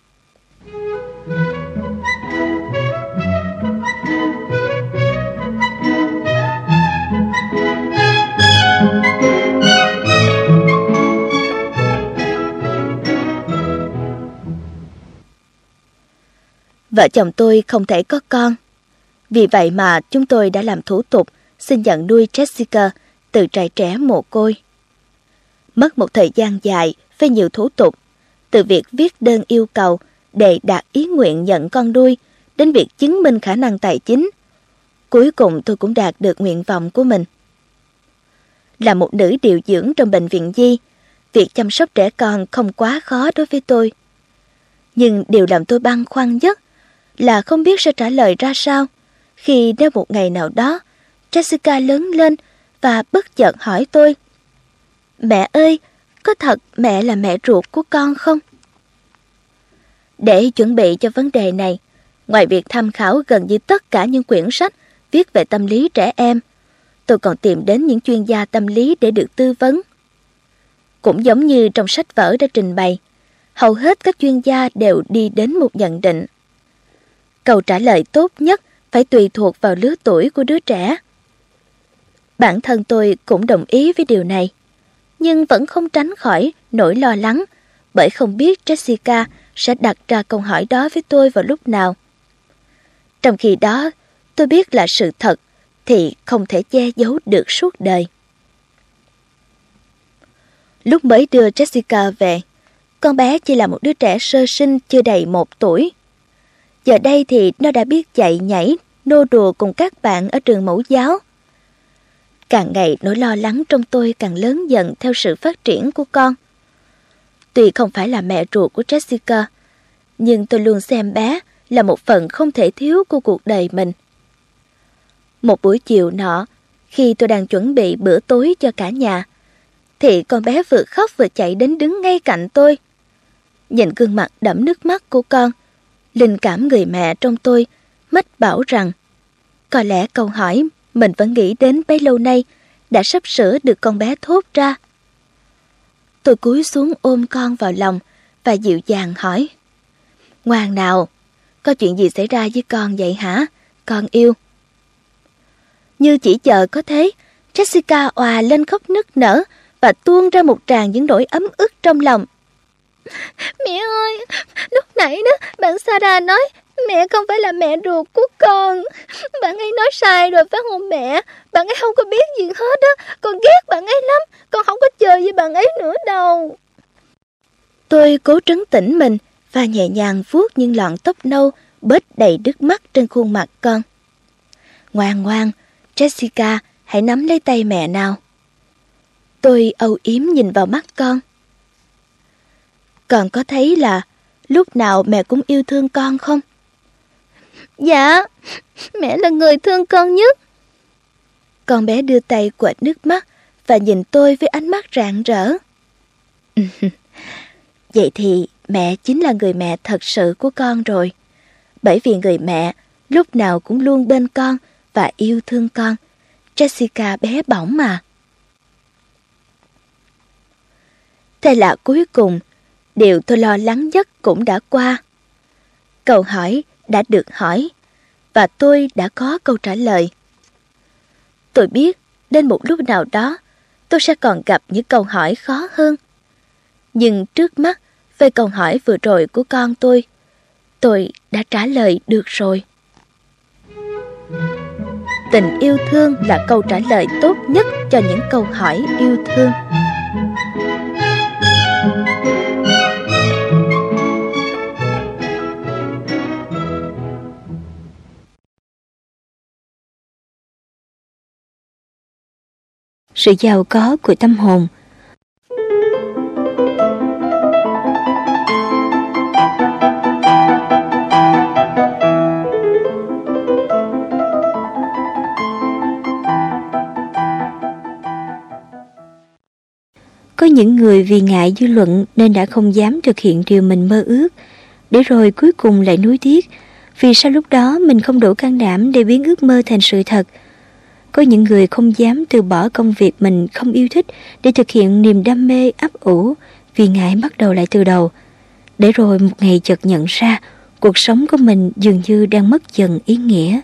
Vợ chồng tôi không thể có con. Vì vậy mà chúng tôi đã làm thủ tục xin nhận nuôi Jessica từ trại trẻ mồ côi. Mất một thời gian dài với nhiều thủ tục, từ việc viết đơn yêu cầu để đạt ý nguyện nhận con nuôi đến việc chứng minh khả năng tài chính. Cuối cùng tôi cũng đạt được nguyện vọng của mình. Là một nữ điều dưỡng trong bệnh viện Di, việc chăm sóc trẻ con không quá khó đối với tôi. Nhưng điều làm tôi băn khoăn nhất là không biết sẽ trả lời ra sao khi nếu một ngày nào đó Jessica lớn lên và bất chợt hỏi tôi: Mẹ ơi, có thật mẹ là mẹ ruột của con không? Để chuẩn bị cho vấn đề này, ngoài việc tham khảo gần như tất cả những quyển sách viết về tâm lý trẻ em, tôi còn tìm đến những chuyên gia tâm lý để được tư vấn. Cũng giống như trong sách vở đã trình bày, hầu hết các chuyên gia đều đi đến một nhận định: câu trả lời tốt nhất phải tùy thuộc vào lứa tuổi của đứa trẻ. Bản thân tôi cũng đồng ý với điều này, nhưng vẫn không tránh khỏi nỗi lo lắng bởi không biết Jessica sẽ đặt ra câu hỏi đó với tôi vào lúc nào. Trong khi đó, tôi biết là sự thật thì không thể che giấu được suốt đời. Lúc mới đưa Jessica về, con bé chỉ là một đứa trẻ sơ sinh chưa đầy một tuổi. Giờ đây thì nó đã biết chạy nhảy, nô đùa cùng các bạn ở trường mẫu giáo. Càng ngày nỗi lo lắng trong tôi càng lớn dần theo sự phát triển của con. Tuy không phải là mẹ ruột của Jessica, nhưng tôi luôn xem bé là một phần không thể thiếu của cuộc đời mình. Một buổi chiều nọ, khi tôi đang chuẩn bị bữa tối cho cả nhà, thì con bé vừa khóc vừa chạy đến đứng ngay cạnh tôi. Nhìn gương mặt đẫm nước mắt của con, linh cảm người mẹ trong tôi mách bảo rằng có lẽ câu hỏi mình vẫn nghĩ đến bấy lâu nay đã sắp sửa được con bé thốt ra. Tôi cúi xuống ôm con vào lòng và dịu dàng hỏi: Ngoan nào, có chuyện gì xảy ra với con vậy hả, con yêu? Như chỉ chờ có thế, Jessica òa lên khóc nức nở và tuôn ra một tràng những nỗi ấm ức trong lòng. Mẹ ơi, lúc nãy đó bạn Sarah nói mẹ không phải là mẹ ruột của con. Bạn ấy nói sai rồi phải không mẹ? Bạn ấy không có biết gì hết á. Con ghét bạn ấy lắm. Con không có chơi với bạn ấy nữa đâu. Tôi cố trấn tĩnh mình và nhẹ nhàng vuốt những lọn tóc nâu bết đầy nước mắt trên khuôn mặt con. Ngoan ngoan, Jessica, hãy nắm lấy tay mẹ nào. Tôi âu yếm nhìn vào mắt con. Con có thấy là lúc nào mẹ cũng yêu thương con không? Dạ, mẹ là người thương con nhất. Con bé đưa tay quệt nước mắt và nhìn tôi với ánh mắt rạng rỡ. Vậy thì mẹ chính là người mẹ thật sự của con rồi. Bởi vì người mẹ lúc nào cũng luôn bên con và yêu thương con. Jessica bé bỏng mà. Thế là cuối cùng, điều tôi lo lắng nhất cũng đã qua. Câu hỏi đã được hỏi và tôi đã có câu trả lời. Tôi biết đến một lúc nào đó tôi sẽ còn gặp những câu hỏi khó hơn. Nhưng trước mắt, về câu hỏi vừa rồi của con tôi, Tôi đã trả lời được rồi. Tình yêu thương là câu trả lời tốt nhất cho những câu hỏi yêu thương. Sự giàu có của tâm hồn. Có những người vì ngại dư luận nên đã không dám thực hiện điều mình mơ ước, để rồi cuối cùng lại nuối tiếc vì sao lúc đó mình không đủ can đảm để biến ước mơ thành sự thật. Có những người không dám từ bỏ công việc mình không yêu thích để thực hiện niềm đam mê ấp ủ vì ngại bắt đầu lại từ đầu, để rồi một ngày chợt nhận ra cuộc sống của mình dường như đang mất dần ý nghĩa.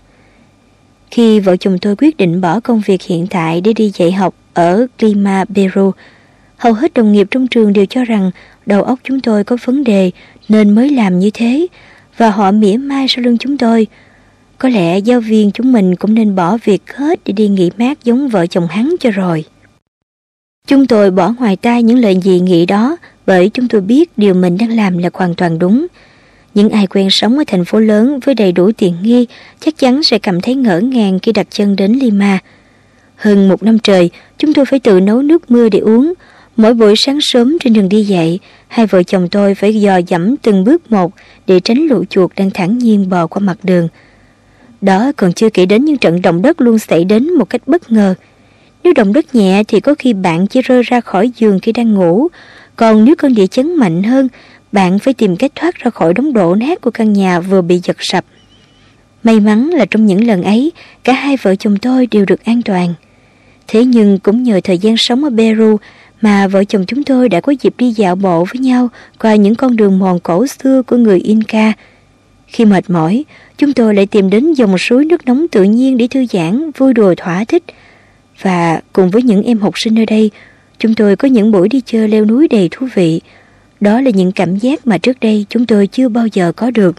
Khi vợ chồng tôi quyết định bỏ công việc hiện tại để đi dạy học ở Lima, Peru, hầu hết đồng nghiệp trong trường đều cho rằng đầu óc chúng tôi có vấn đề nên mới làm như thế, và họ mỉa mai sau lưng chúng tôi. Có lẽ giáo viên chúng mình cũng nên bỏ việc hết để đi nghỉ mát giống vợ chồng hắn cho rồi. Chúng tôi bỏ ngoài tai những lời dị nghị đó, bởi chúng tôi biết điều mình đang làm là hoàn toàn đúng. Những ai quen sống ở thành phố lớn với đầy đủ tiện nghi chắc chắn sẽ cảm thấy ngỡ ngàng khi đặt chân đến Lima. Hơn một năm trời, chúng tôi phải tự nấu nước mưa để uống. Mỗi buổi sáng sớm trên đường đi dạy, hai vợ chồng tôi phải dò dẫm từng bước một để tránh lũ chuột đang thản nhiên bò qua mặt đường. Đó còn chưa kể đến những trận động đất luôn xảy đến một cách bất ngờ. Nếu động đất nhẹ thì có khi bạn chỉ rơi ra khỏi giường khi đang ngủ, còn nếu cơn địa chấn mạnh hơn, bạn phải tìm cách thoát ra khỏi đống đổ nát của căn nhà vừa bị giật sập. May mắn là trong những lần ấy, cả hai vợ chồng tôi đều được an toàn. Thế nhưng cũng nhờ thời gian sống ở Peru mà vợ chồng chúng tôi đã có dịp đi dạo bộ với nhau qua những con đường mòn cổ xưa của người Inca. Khi mệt mỏi, chúng tôi lại tìm đến dòng suối nước nóng tự nhiên để thư giãn, vui đùa thỏa thích. Và cùng với những em học sinh ở đây, chúng tôi có những buổi đi chơi leo núi đầy thú vị. Đó là những cảm giác mà trước đây chúng tôi chưa bao giờ có được.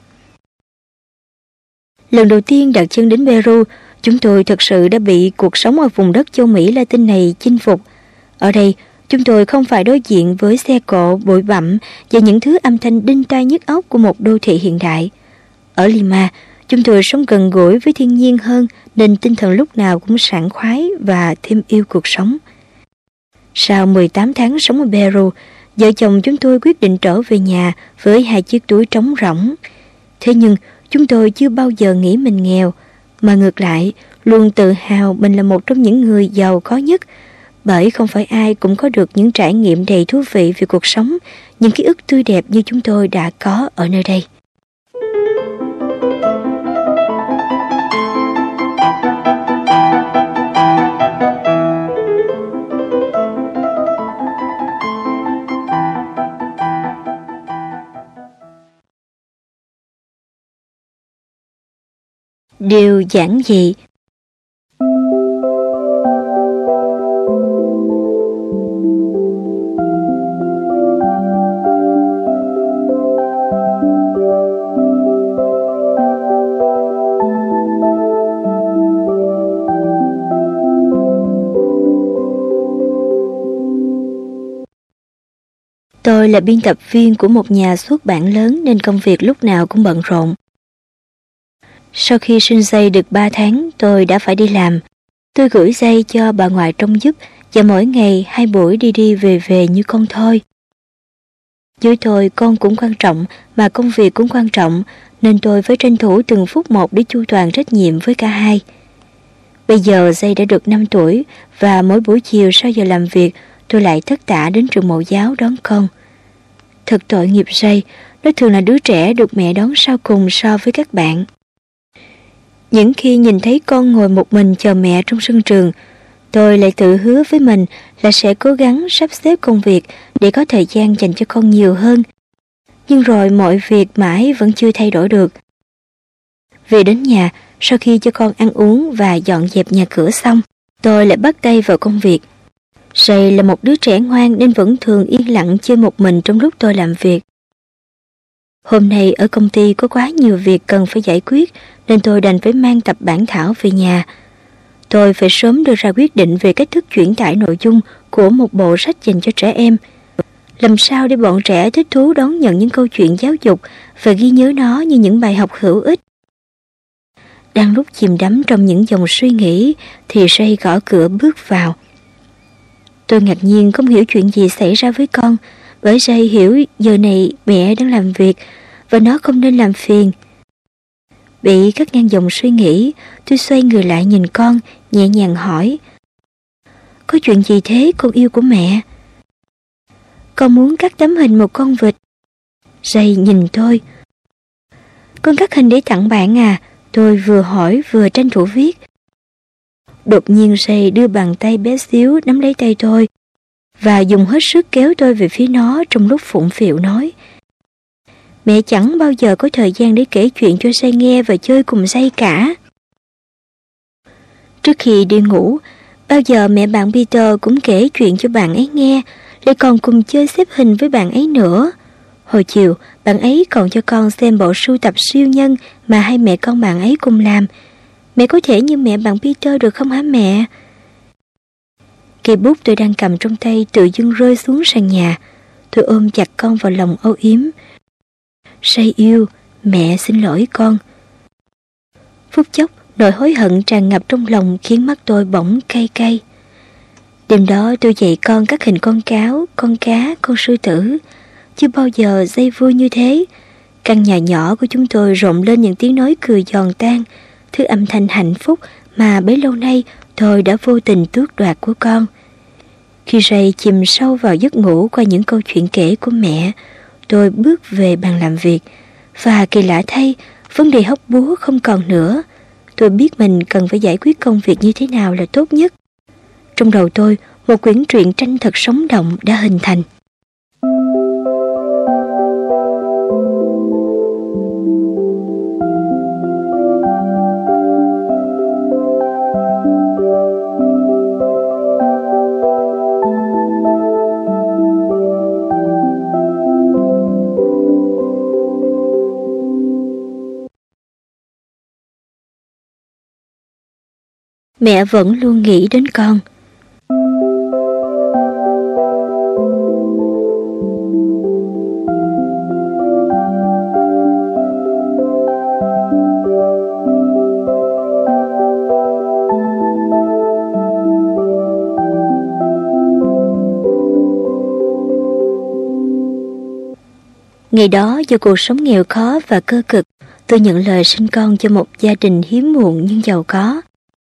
Lần đầu tiên đặt chân đến Peru, chúng tôi thật sự đã bị cuộc sống ở vùng đất châu Mỹ Latin này chinh phục. Ở đây, chúng tôi không phải đối diện với xe cộ, bụi bặm và những thứ âm thanh đinh tai nhức óc của một đô thị hiện đại. Ở Lima, chúng tôi sống gần gũi với thiên nhiên hơn nên tinh thần lúc nào cũng sảng khoái và thêm yêu cuộc sống. Sau mười tám tháng sống ở Peru, vợ chồng chúng tôi quyết định trở về nhà với hai chiếc túi trống rỗng. Thế nhưng, chúng tôi chưa bao giờ nghĩ mình nghèo, mà ngược lại, luôn tự hào mình là một trong những người giàu có nhất, bởi không phải ai cũng có được những trải nghiệm đầy thú vị về cuộc sống, những ký ức tươi đẹp như chúng tôi đã có ở nơi đây. Điều giản dị. Tôi là biên tập viên của một nhà xuất bản lớn nên công việc lúc nào cũng bận rộn. Sau khi sinh dây được ba tháng, tôi đã phải đi làm. Tôi gửi dây cho bà ngoại trông giúp và mỗi ngày hai buổi đi đi về về như con thôi. Với tôi, con cũng quan trọng mà công việc cũng quan trọng, nên tôi phải tranh thủ từng phút một để chu toàn trách nhiệm với cả hai. Bây giờ dây đã được năm tuổi và mỗi buổi chiều sau giờ làm việc, tôi lại tất tả đến trường mẫu giáo đón con. Thật tội nghiệp dây, nó thường là đứa trẻ được mẹ đón sau cùng so với các bạn. Những khi nhìn thấy con ngồi một mình chờ mẹ trong sân trường, tôi lại tự hứa với mình là sẽ cố gắng sắp xếp công việc để có thời gian dành cho con nhiều hơn. Nhưng rồi mọi việc mãi vẫn chưa thay đổi được. Về đến nhà, sau khi cho con ăn uống và dọn dẹp nhà cửa xong, tôi lại bắt tay vào công việc. Sầy là một đứa trẻ ngoan nên vẫn thường yên lặng chơi một mình trong lúc tôi làm việc. Hôm nay ở công ty có quá nhiều việc cần phải giải quyết nên tôi đành phải mang tập bản thảo về nhà. Tôi phải sớm đưa ra quyết định về cách thức chuyển tải nội dung của một bộ sách dành cho trẻ em. Làm sao để bọn trẻ thích thú đón nhận những câu chuyện giáo dục và ghi nhớ nó như những bài học hữu ích. Đang lúc chìm đắm trong những dòng suy nghĩ thì Ray gõ cửa bước vào. Tôi ngạc nhiên không hiểu chuyện gì xảy ra với con, bởi Ray hiểu giờ này mẹ đang làm việc và nó không nên làm phiền. Bị cắt ngang dòng suy nghĩ, tôi xoay người lại nhìn con, nhẹ nhàng hỏi: "Có chuyện gì thế con yêu của mẹ?" "Con muốn cắt tấm hình một con vịt." Ray nhìn tôi. "Con cắt hình để tặng bạn à?" Tôi vừa hỏi vừa tranh thủ viết. Đột nhiên Ray đưa bàn tay bé xíu nắm lấy tay tôi và dùng hết sức kéo tôi về phía nó trong lúc phụng phịu nói: "Mẹ chẳng bao giờ có thời gian để kể chuyện cho Ray nghe và chơi cùng Ray cả." Trước khi đi ngủ, bao giờ mẹ bạn Peter cũng kể chuyện cho bạn ấy nghe, lại còn cùng chơi xếp hình với bạn ấy nữa. Hồi chiều, bạn ấy còn cho con xem bộ sưu tập siêu nhân mà hai mẹ con bạn ấy cùng làm. Mẹ có thể như mẹ bạn Peter được không hả mẹ? Cây bút tôi đang cầm trong tay tự dưng rơi xuống sàn nhà. Tôi ôm chặt con vào lòng âu yếm. "Ray yêu, mẹ xin lỗi con." Phút chốc, nỗi hối hận tràn ngập trong lòng khiến mắt tôi bỗng cay cay. Đêm đó tôi dạy con các hình con cáo, con cá, con sư tử. Chưa bao giờ Ray vui như thế. Căn nhà nhỏ của chúng tôi rộn lên những tiếng nói cười giòn tan, thứ âm thanh hạnh phúc mà bấy lâu nay tôi đã vô tình tước đoạt của con. Khi Ray chìm sâu vào giấc ngủ qua những câu chuyện kể của mẹ, tôi bước về bàn làm việc, và kỳ lạ thay, vấn đề hóc búa không còn nữa. Tôi biết mình cần phải giải quyết công việc như thế nào là tốt nhất. Trong đầu tôi, một quyển truyện tranh thật sống động đã hình thành. Mẹ vẫn luôn nghĩ đến con. Ngày đó do cuộc sống nghèo khó và cơ cực, tôi nhận lời sinh con cho một gia đình hiếm muộn nhưng giàu có.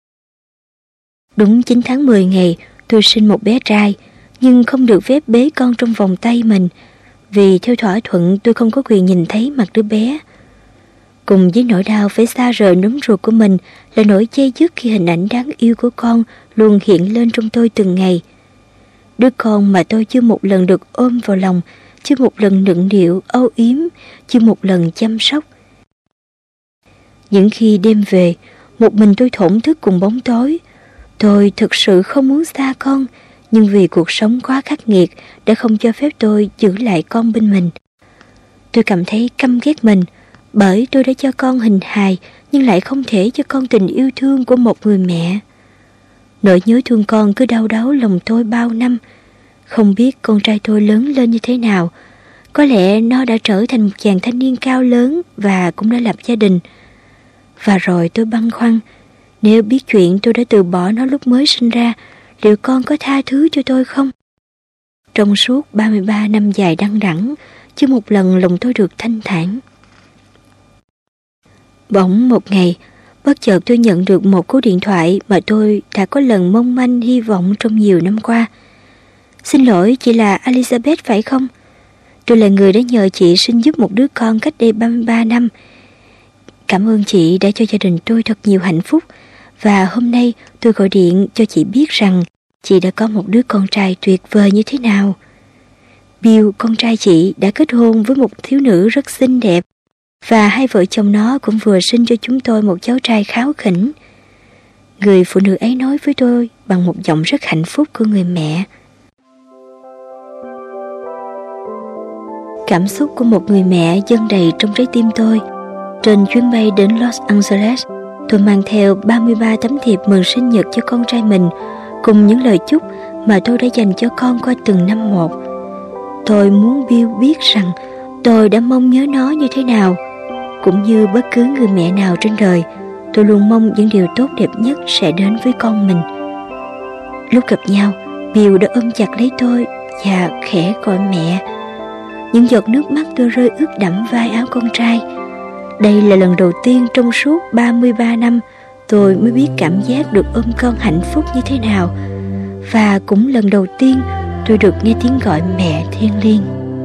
Đúng chín tháng mười ngày, tôi sinh một bé trai, nhưng không được phép bế con trong vòng tay mình, vì theo thỏa thuận tôi không có quyền nhìn thấy mặt đứa bé. Cùng với nỗi đau phải xa rời núm ruột của mình là nỗi chê dứt khi hình ảnh đáng yêu của con luôn hiện lên trong tôi từng ngày. Đứa con mà tôi chưa một lần được ôm vào lòng, chưa một lần nựng nịu, âu yếm, chưa một lần chăm sóc. Những khi đêm về, một mình tôi thổn thức cùng bóng tối. Tôi thực sự không muốn xa con, nhưng vì cuộc sống quá khắc nghiệt đã không cho phép tôi giữ lại con bên mình. Tôi cảm thấy căm ghét mình, bởi tôi đã cho con hình hài nhưng lại không thể cho con tình yêu thương của một người mẹ. Nỗi nhớ thương con cứ đau đáu lòng tôi bao năm. Không biết con trai tôi lớn lên như thế nào. Có lẽ nó đã trở thành một chàng thanh niên cao lớn và cũng đã lập gia đình. Và rồi tôi băn khoăn, nếu biết chuyện tôi đã từ bỏ nó lúc mới sinh ra, liệu con có tha thứ cho tôi không? Trong suốt ba mươi ba năm dài đăng đẵng, chưa một lần lòng tôi được thanh thản. Bỗng một ngày, bất chợt tôi nhận được một cú điện thoại mà tôi đã có lần mong manh hy vọng trong nhiều năm qua. "Xin lỗi, chị là Elizabeth phải không? Tôi là người đã nhờ chị sinh giúp một đứa con cách đây ba mươi ba năm. Cảm ơn chị đã cho gia đình tôi thật nhiều hạnh phúc, và hôm nay tôi gọi điện cho chị biết rằng chị đã có một đứa con trai tuyệt vời như thế nào. Bill, con trai chị, đã kết hôn với một thiếu nữ rất xinh đẹp, và hai vợ chồng nó cũng vừa sinh cho chúng tôi một cháu trai kháu khỉnh." Người phụ nữ ấy nói với tôi bằng một giọng rất hạnh phúc của người mẹ. Cảm xúc của một người mẹ dâng đầy trong trái tim tôi. Trên chuyến bay đến Los Angeles, tôi mang theo ba mươi ba tấm thiệp mừng sinh nhật cho con trai mình, cùng những lời chúc mà tôi đã dành cho con qua từng năm một. Tôi muốn Bill biết rằng tôi đã mong nhớ nó như thế nào. Cũng như bất cứ người mẹ nào trên đời, tôi luôn mong những điều tốt đẹp nhất sẽ đến với con mình. Lúc gặp nhau, Bill đã ôm chặt lấy tôi và khẽ gọi mẹ. Những giọt nước mắt tôi rơi ướt đẫm vai áo con trai. Đây là lần đầu tiên trong suốt ba mươi ba năm tôi mới biết cảm giác được ôm con hạnh phúc như thế nào. Và cũng lần đầu tiên tôi được nghe tiếng gọi mẹ thiêng liêng.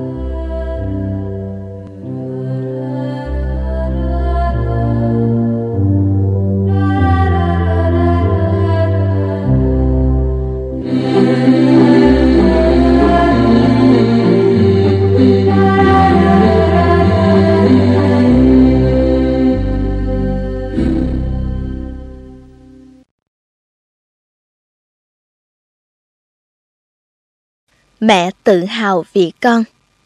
Mẹ tự hào vì con.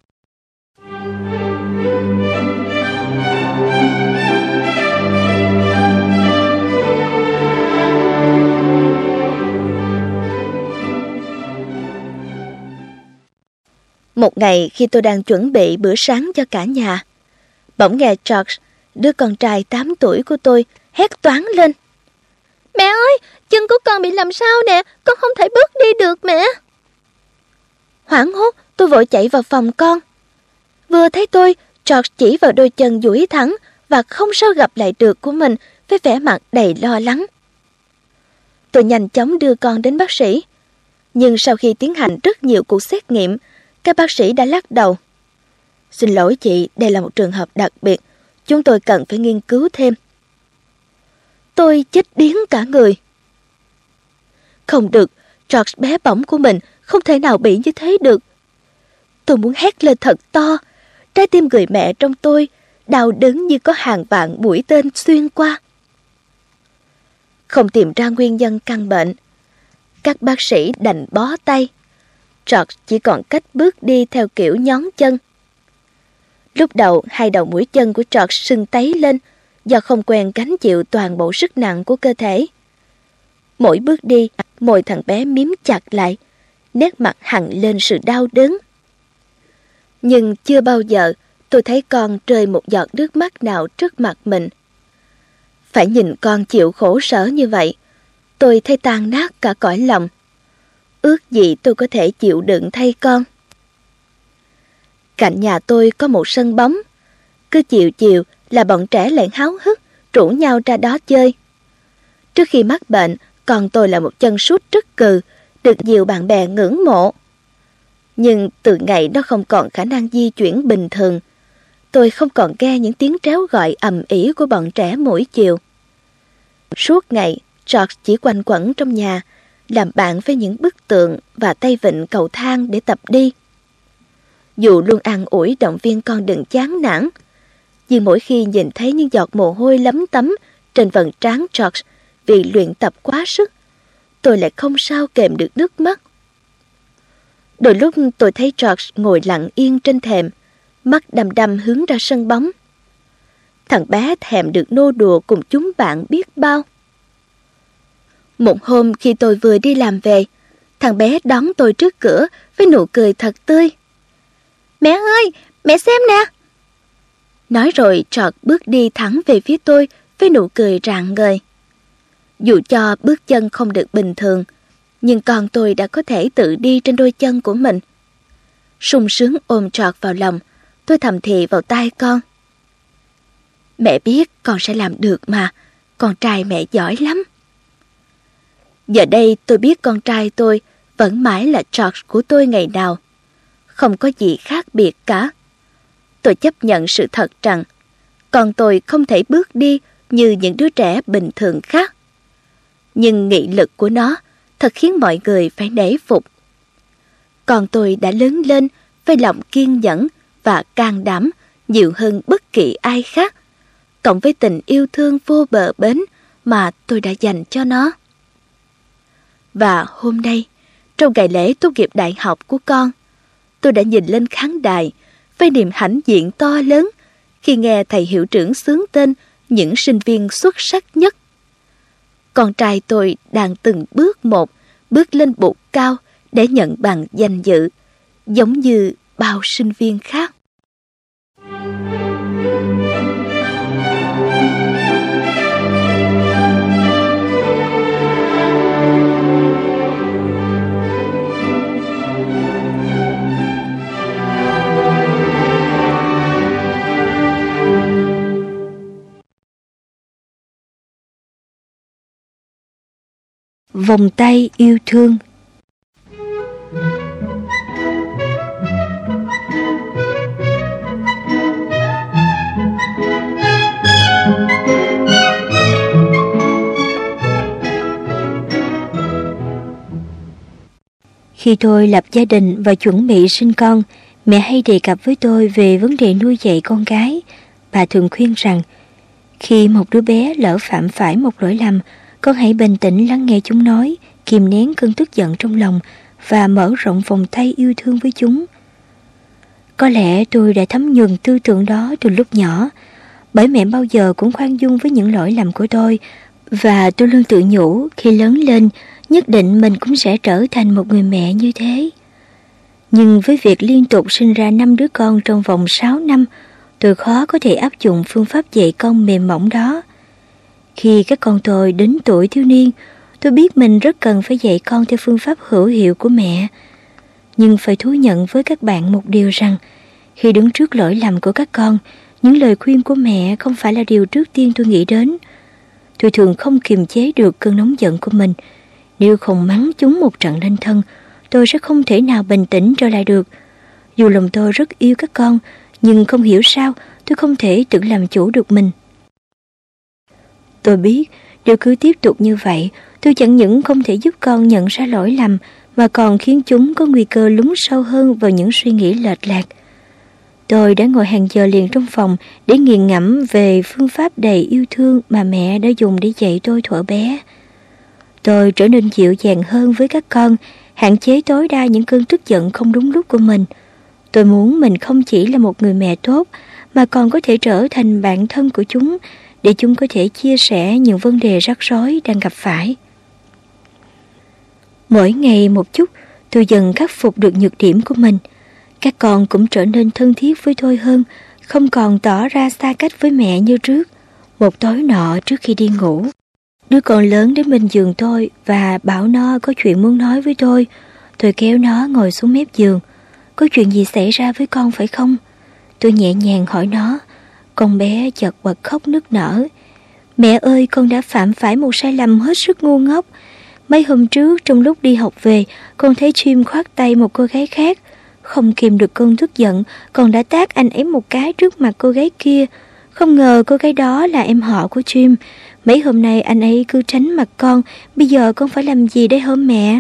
Một ngày khi tôi đang chuẩn bị bữa sáng cho cả nhà, bỗng nghe George, đứa con trai tám tuổi của tôi, hét toáng lên. Mẹ ơi, chân của con bị làm sao nè, con không thể bước đi được mẹ. Hoảng hốt, tôi vội chạy vào phòng con. Vừa thấy tôi, George chỉ vào đôi chân duỗi thẳng và không sao gặp lại được của mình với vẻ mặt đầy lo lắng. Tôi nhanh chóng đưa con đến bác sĩ. Nhưng sau khi tiến hành rất nhiều cuộc xét nghiệm, các bác sĩ đã lắc đầu. Xin lỗi chị, đây là một trường hợp đặc biệt. Chúng tôi cần phải nghiên cứu thêm. Tôi chết điếng cả người. Không được, George bé bỏng của mình không thể nào bị như thế được. Tôi muốn hét lên thật to. Trái tim người mẹ trong tôi đau đớn như có hàng vạn mũi tên xuyên qua. Không tìm ra nguyên nhân căn bệnh, các bác sĩ đành bó tay. George chỉ còn cách bước đi theo kiểu nhón chân. Lúc đầu, hai đầu mũi chân của George sưng tấy lên do không quen gánh chịu toàn bộ sức nặng của cơ thể. Mỗi bước đi, môi thằng bé mím chặt lại, nét mặt hằn lên sự đau đớn. Nhưng chưa bao giờ tôi thấy con rơi một giọt nước mắt nào trước mặt mình. Phải nhìn con chịu khổ sở như vậy, tôi thấy tan nát cả cõi lòng. Ước gì tôi có thể chịu đựng thay con. Cạnh nhà tôi có một sân bóng. Cứ chiều chiều là bọn trẻ lại háo hức rủ nhau ra đó chơi. Trước khi mắc bệnh, con tôi là một chân sút rất cừ, được nhiều bạn bè ngưỡng mộ. Nhưng từ ngày nó không còn khả năng di chuyển bình thường, tôi không còn nghe những tiếng tréo gọi ầm ĩ của bọn trẻ mỗi chiều. Suốt ngày, George chỉ quanh quẩn trong nhà, làm bạn với những bức tượng và tay vịn cầu thang để tập đi. Dù luôn an ủi động viên con đừng chán nản, nhưng mỗi khi nhìn thấy những giọt mồ hôi lấm tấm trên vầng trán George vì luyện tập quá sức, tôi lại không sao kềm được nước mắt. Đôi lúc tôi thấy George ngồi lặng yên trên thềm, mắt đăm đăm hướng ra sân bóng. Thằng bé thèm được nô đùa cùng chúng bạn biết bao. Một hôm khi tôi vừa đi làm về, thằng bé đón tôi trước cửa với nụ cười thật tươi. Mẹ ơi, mẹ xem nè. Nói rồi George bước đi thẳng về phía tôi với nụ cười rạng ngời. Dù cho bước chân không được bình thường, nhưng con tôi đã có thể tự đi trên đôi chân của mình. Sung sướng ôm George vào lòng, tôi thầm thì vào tai con. Mẹ biết con sẽ làm được mà, con trai mẹ giỏi lắm. Giờ đây tôi biết con trai tôi vẫn mãi là George của tôi ngày nào. Không có gì khác biệt cả. Tôi chấp nhận sự thật rằng con tôi không thể bước đi như những đứa trẻ bình thường khác. Nhưng nghị lực của nó thật khiến mọi người phải nể phục. Con tôi đã lớn lên với lòng kiên nhẫn và can đảm nhiều hơn bất kỳ ai khác, cộng với tình yêu thương vô bờ bến mà tôi đã dành cho nó. Và hôm nay, trong ngày lễ tốt nghiệp đại học của con, tôi đã nhìn lên khán đài với niềm hãnh diện to lớn khi nghe thầy hiệu trưởng xướng tên những sinh viên xuất sắc nhất. Con trai tôi đang từng bước một bước lên bục cao để nhận bằng danh dự, giống như bao sinh viên khác. Vòng tay yêu thương. Khi tôi lập gia đình và chuẩn bị sinh con, mẹ hay đề cập với tôi về vấn đề nuôi dạy con gái. Bà thường khuyên rằng, khi một đứa bé lỡ phạm phải một lỗi lầm, con hãy bình tĩnh lắng nghe chúng nói, kìm nén cơn tức giận trong lòng và mở rộng vòng tay yêu thương với chúng. Có lẽ tôi đã thấm nhuần tư tưởng đó từ lúc nhỏ, bởi mẹ bao giờ cũng khoan dung với những lỗi lầm của tôi, và tôi luôn tự nhủ khi lớn lên nhất định mình cũng sẽ trở thành một người mẹ như thế. Nhưng với việc liên tục sinh ra năm đứa con trong vòng sáu năm, tôi khó có thể áp dụng phương pháp dạy con mềm mỏng đó. Khi các con tôi đến tuổi thiếu niên, tôi biết mình rất cần phải dạy con theo phương pháp hữu hiệu của mẹ. Nhưng phải thú nhận với các bạn một điều rằng, khi đứng trước lỗi lầm của các con, những lời khuyên của mẹ không phải là điều trước tiên tôi nghĩ đến. Tôi thường không kiềm chế được cơn nóng giận của mình. Nếu không mắng chúng một trận lên thân, tôi sẽ không thể nào bình tĩnh trở lại được. Dù lòng tôi rất yêu các con, nhưng không hiểu sao tôi không thể tự làm chủ được mình. Tôi biết nếu cứ tiếp tục như vậy, tôi chẳng những không thể giúp con nhận ra lỗi lầm, mà còn khiến chúng có nguy cơ lún sâu hơn vào những suy nghĩ lệch lạc. Tôi đã ngồi hàng giờ liền trong phòng để nghiền ngẫm về phương pháp đầy yêu thương mà mẹ đã dùng để dạy tôi thuở bé. Tôi trở nên dịu dàng hơn với các con, hạn chế tối đa những cơn tức giận không đúng lúc của mình. Tôi muốn mình không chỉ là một người mẹ tốt, mà còn có thể trở thành bạn thân của chúng, để chúng có thể chia sẻ những vấn đề rắc rối đang gặp phải. Mỗi ngày một chút, tôi dần khắc phục được nhược điểm của mình. Các con cũng trở nên thân thiết với tôi hơn, không còn tỏ ra xa cách với mẹ như trước. Một tối nọ trước khi đi ngủ, đứa con lớn đến bên giường tôi và bảo nó có chuyện muốn nói với tôi. Tôi kéo nó ngồi xuống mép giường. Có chuyện gì xảy ra với con phải không? Tôi nhẹ nhàng hỏi nó. Con bé chợt bật khóc nức nở. Mẹ ơi, con đã phạm phải một sai lầm hết sức ngu ngốc. Mấy hôm trước trong lúc đi học về, con thấy Jim khoác tay một cô gái khác. Không kìm được cơn tức giận, con đã tát anh ấy một cái trước mặt cô gái kia. Không ngờ cô gái đó là em họ của Jim. Mấy hôm nay anh ấy cứ tránh mặt con, bây giờ con phải làm gì đây hả mẹ?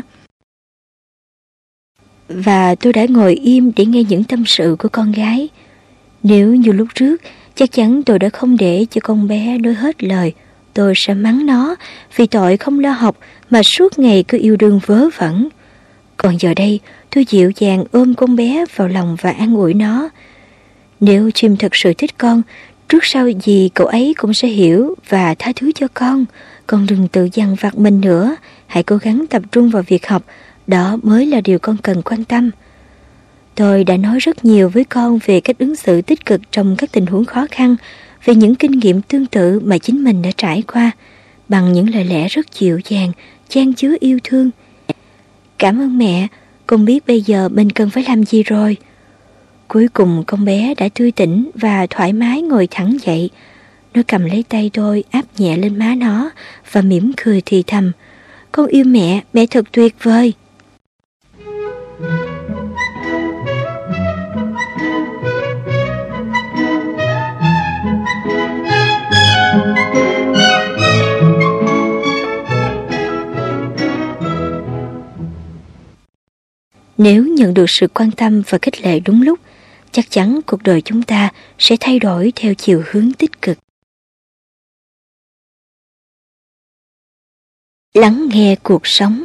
Và tôi đã ngồi im để nghe những tâm sự của con gái. Nếu như lúc trước, chắc chắn tôi đã không để cho con bé nói hết lời. Tôi sẽ mắng nó vì tội không lo học mà suốt ngày cứ yêu đương vớ vẩn. Còn giờ đây, tôi dịu dàng ôm con bé vào lòng và an ủi nó. Nếu Jim thật sự thích con, trước sau gì cậu ấy cũng sẽ hiểu và tha thứ cho con. Con đừng tự dằn vặt mình nữa, hãy cố gắng tập trung vào việc học, đó mới là điều con cần quan tâm. Tôi đã nói rất nhiều với con về cách ứng xử tích cực trong các tình huống khó khăn, về những kinh nghiệm tương tự mà chính mình đã trải qua, bằng những lời lẽ rất dịu dàng, chan chứa yêu thương. Cảm ơn mẹ, con biết bây giờ mình cần phải làm gì rồi. Cuối cùng con bé đã tươi tỉnh và thoải mái ngồi thẳng dậy. Nó cầm lấy tay tôi, áp nhẹ lên má nó và mỉm cười thì thầm. Con yêu mẹ, mẹ thật tuyệt vời. Nếu nhận được sự quan tâm và khích lệ đúng lúc, chắc chắn cuộc đời chúng ta sẽ thay đổi theo chiều hướng tích cực. Lắng nghe cuộc sống.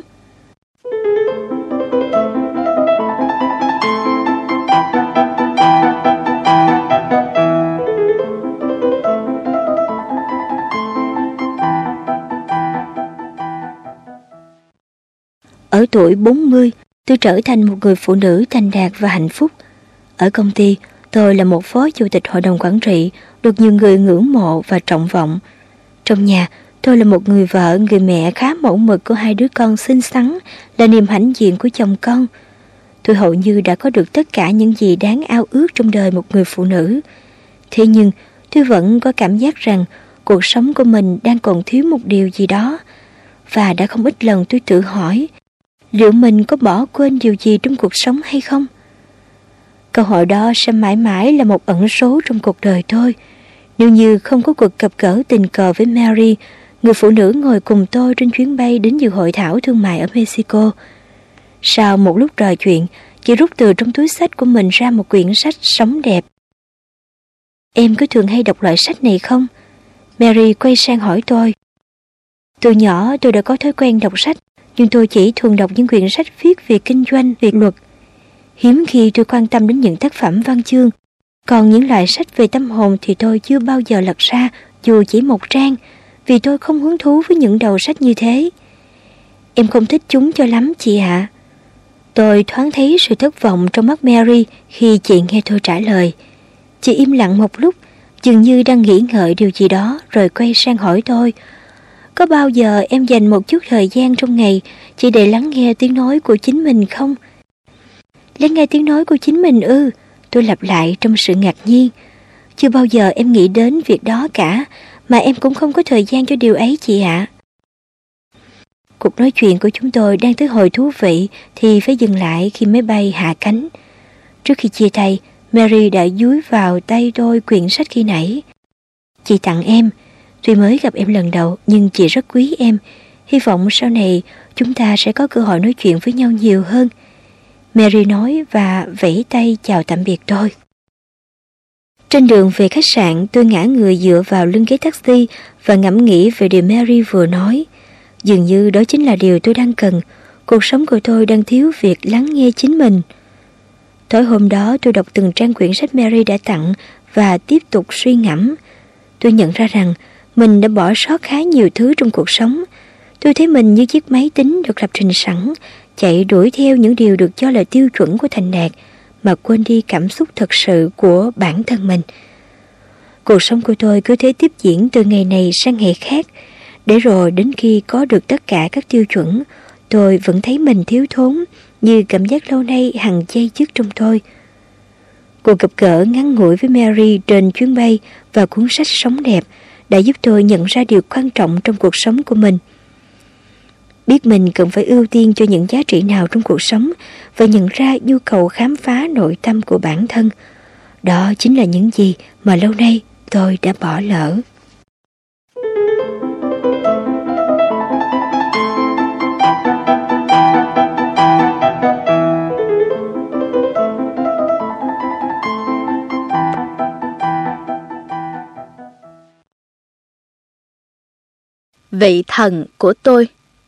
tuổi bốn mươi, tôi trở thành một người phụ nữ thành đạt và hạnh phúc. Ở công ty, tôi là một phó chủ tịch hội đồng quản trị, được nhiều người ngưỡng mộ và trọng vọng. Trong nhà, tôi là một người vợ, người mẹ khá mẫu mực của hai đứa con xinh xắn, là niềm hãnh diện của chồng con. Tôi hầu như đã có được tất cả những gì đáng ao ước trong đời một người phụ nữ. Thế nhưng, tôi vẫn có cảm giác rằng cuộc sống của mình đang còn thiếu một điều gì đó. Và đã không ít lần tôi tự hỏi, liệu mình có bỏ quên điều gì trong cuộc sống hay không? Câu hỏi đó sẽ mãi mãi là một ẩn số trong cuộc đời tôi. Nếu như không có cuộc gặp gỡ tình cờ với Mary, người phụ nữ ngồi cùng tôi trên chuyến bay đến dự hội thảo thương mại ở Mexico. Sau một lúc trò chuyện, chị rút từ trong túi xách của mình ra một quyển sách Sống đẹp. Em có thường hay đọc loại sách này không? Mary quay sang hỏi tôi. Từ nhỏ tôi đã có thói quen đọc sách, nhưng tôi chỉ thường đọc những quyển sách viết về kinh doanh, về luật. Hiếm khi tôi quan tâm đến những tác phẩm văn chương, còn những loại sách về tâm hồn thì tôi chưa bao giờ lật ra dù chỉ một trang, vì tôi không hứng thú với những đầu sách như thế. Em không thích chúng cho lắm chị ạ. Tôi thoáng thấy sự thất vọng trong mắt Mary khi chị nghe tôi trả lời. Chị im lặng một lúc, dường như đang nghĩ ngợi điều gì đó, rồi quay sang hỏi tôi. Có bao giờ em dành một chút thời gian trong ngày chỉ để lắng nghe tiếng nói của chính mình không? Lắng nghe tiếng nói của chính mình ư? Tôi lặp lại trong sự ngạc nhiên. Chưa bao giờ em nghĩ đến việc đó cả, mà em cũng không có thời gian cho điều ấy chị ạ. Cuộc nói chuyện của chúng tôi đang tới hồi thú vị thì phải dừng lại khi máy bay hạ cánh. Trước khi chia tay, Mary đã dúi vào tay tôi quyển sách khi nãy. Chị tặng em. Tuy mới gặp em lần đầu nhưng chị rất quý em. Hy vọng sau này chúng ta sẽ có cơ hội nói chuyện với nhau nhiều hơn. Mary nói và vẫy tay chào tạm biệt tôi. Trên đường về khách sạn, tôi ngã người dựa vào lưng ghế taxi và ngẫm nghĩ về điều Mary vừa nói. Dường như đó chính là điều tôi đang cần. Cuộc sống của tôi đang thiếu việc lắng nghe chính mình. Tối hôm đó tôi đọc từng trang quyển sách Mary đã tặng và tiếp tục suy ngẫm. Tôi nhận ra rằng mình đã bỏ sót khá nhiều thứ trong cuộc sống. Tôi thấy mình như chiếc máy tính được lập trình sẵn, chạy đuổi theo những điều được cho là tiêu chuẩn của thành đạt, mà quên đi cảm xúc thật sự của bản thân mình. Cuộc sống của tôi cứ thế tiếp diễn từ ngày này sang ngày khác, để rồi đến khi có được tất cả các tiêu chuẩn, tôi vẫn thấy mình thiếu thốn, như cảm giác lâu nay hằng dây dứt trong tôi. Cuộc gặp gỡ ngắn ngủi với Mary trên chuyến bay và cuốn sách Sống đẹp đã giúp tôi nhận ra điều quan trọng trong cuộc sống của mình. Biết mình cần phải ưu tiên cho những giá trị nào trong cuộc sống và nhận ra nhu cầu khám phá nội tâm của bản thân. Đó chính là những gì mà lâu nay tôi đã bỏ lỡ. Vị thần của tôi.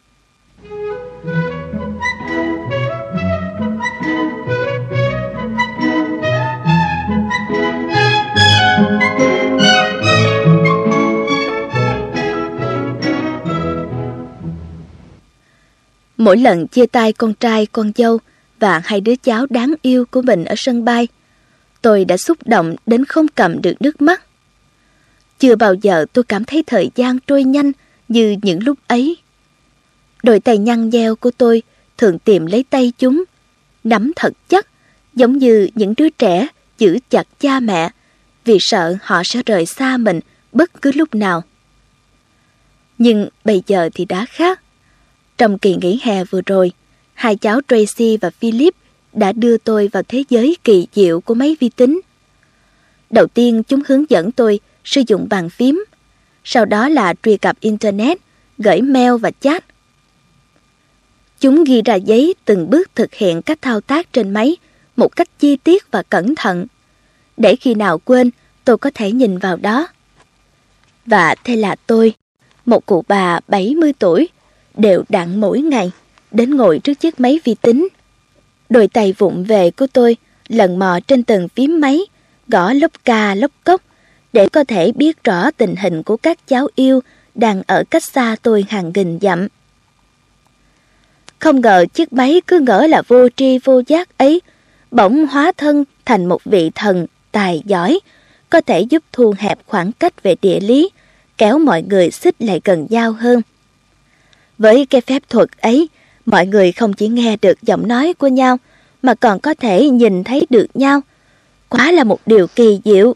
Mỗi lần chia tay con trai, con dâu và hai đứa cháu đáng yêu của mình ở sân bay, tôi đã xúc động đến không cầm được nước mắt. Chưa bao giờ tôi cảm thấy thời gian trôi nhanh như những lúc ấy. Đôi tay nhăn nheo của tôi thường tìm lấy tay chúng, nắm thật chắc, giống như những đứa trẻ giữ chặt cha mẹ vì sợ họ sẽ rời xa mình bất cứ lúc nào. Nhưng bây giờ thì đã khác. Trong kỳ nghỉ hè vừa rồi, hai cháu Tracy và Philip đã đưa tôi vào thế giới kỳ diệu của máy vi tính. Đầu tiên chúng hướng dẫn tôi sử dụng bàn phím, sau đó là truy cập Internet, gửi mail và chat. Chúng ghi ra giấy từng bước thực hiện các thao tác trên máy một cách chi tiết và cẩn thận, để khi nào quên tôi có thể nhìn vào đó. Và thế là tôi, một cụ bà bảy mươi tuổi, đều đặn mỗi ngày đến ngồi trước chiếc máy vi tính. Đôi tay vụng về của tôi lần mò trên từng phím máy, gõ lốc ca lốc cốc để có thể biết rõ tình hình của các cháu yêu đang ở cách xa tôi hàng nghìn dặm. Không ngờ chiếc máy cứ ngỡ là vô tri vô giác ấy bỗng hóa thân thành một vị thần tài giỏi, có thể giúp thu hẹp khoảng cách về địa lý, kéo mọi người xích lại gần nhau hơn. Với cái phép thuật ấy, mọi người không chỉ nghe được giọng nói của nhau, mà còn có thể nhìn thấy được nhau. Quá là một điều kỳ diệu.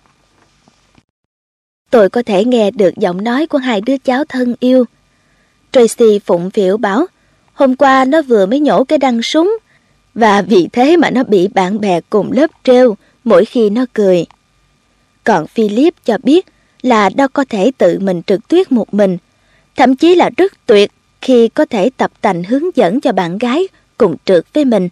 Tôi có thể nghe được giọng nói của hai đứa cháu thân yêu. Tracy phụng phịu bảo, hôm qua nó vừa mới nhổ cái đăng súng, và vì thế mà nó bị bạn bè cùng lớp trêu mỗi khi nó cười. Còn Philip cho biết là nó có thể tự mình trượt tuyết một mình, thậm chí là rất tuyệt khi có thể tập tành hướng dẫn cho bạn gái cùng trượt với mình.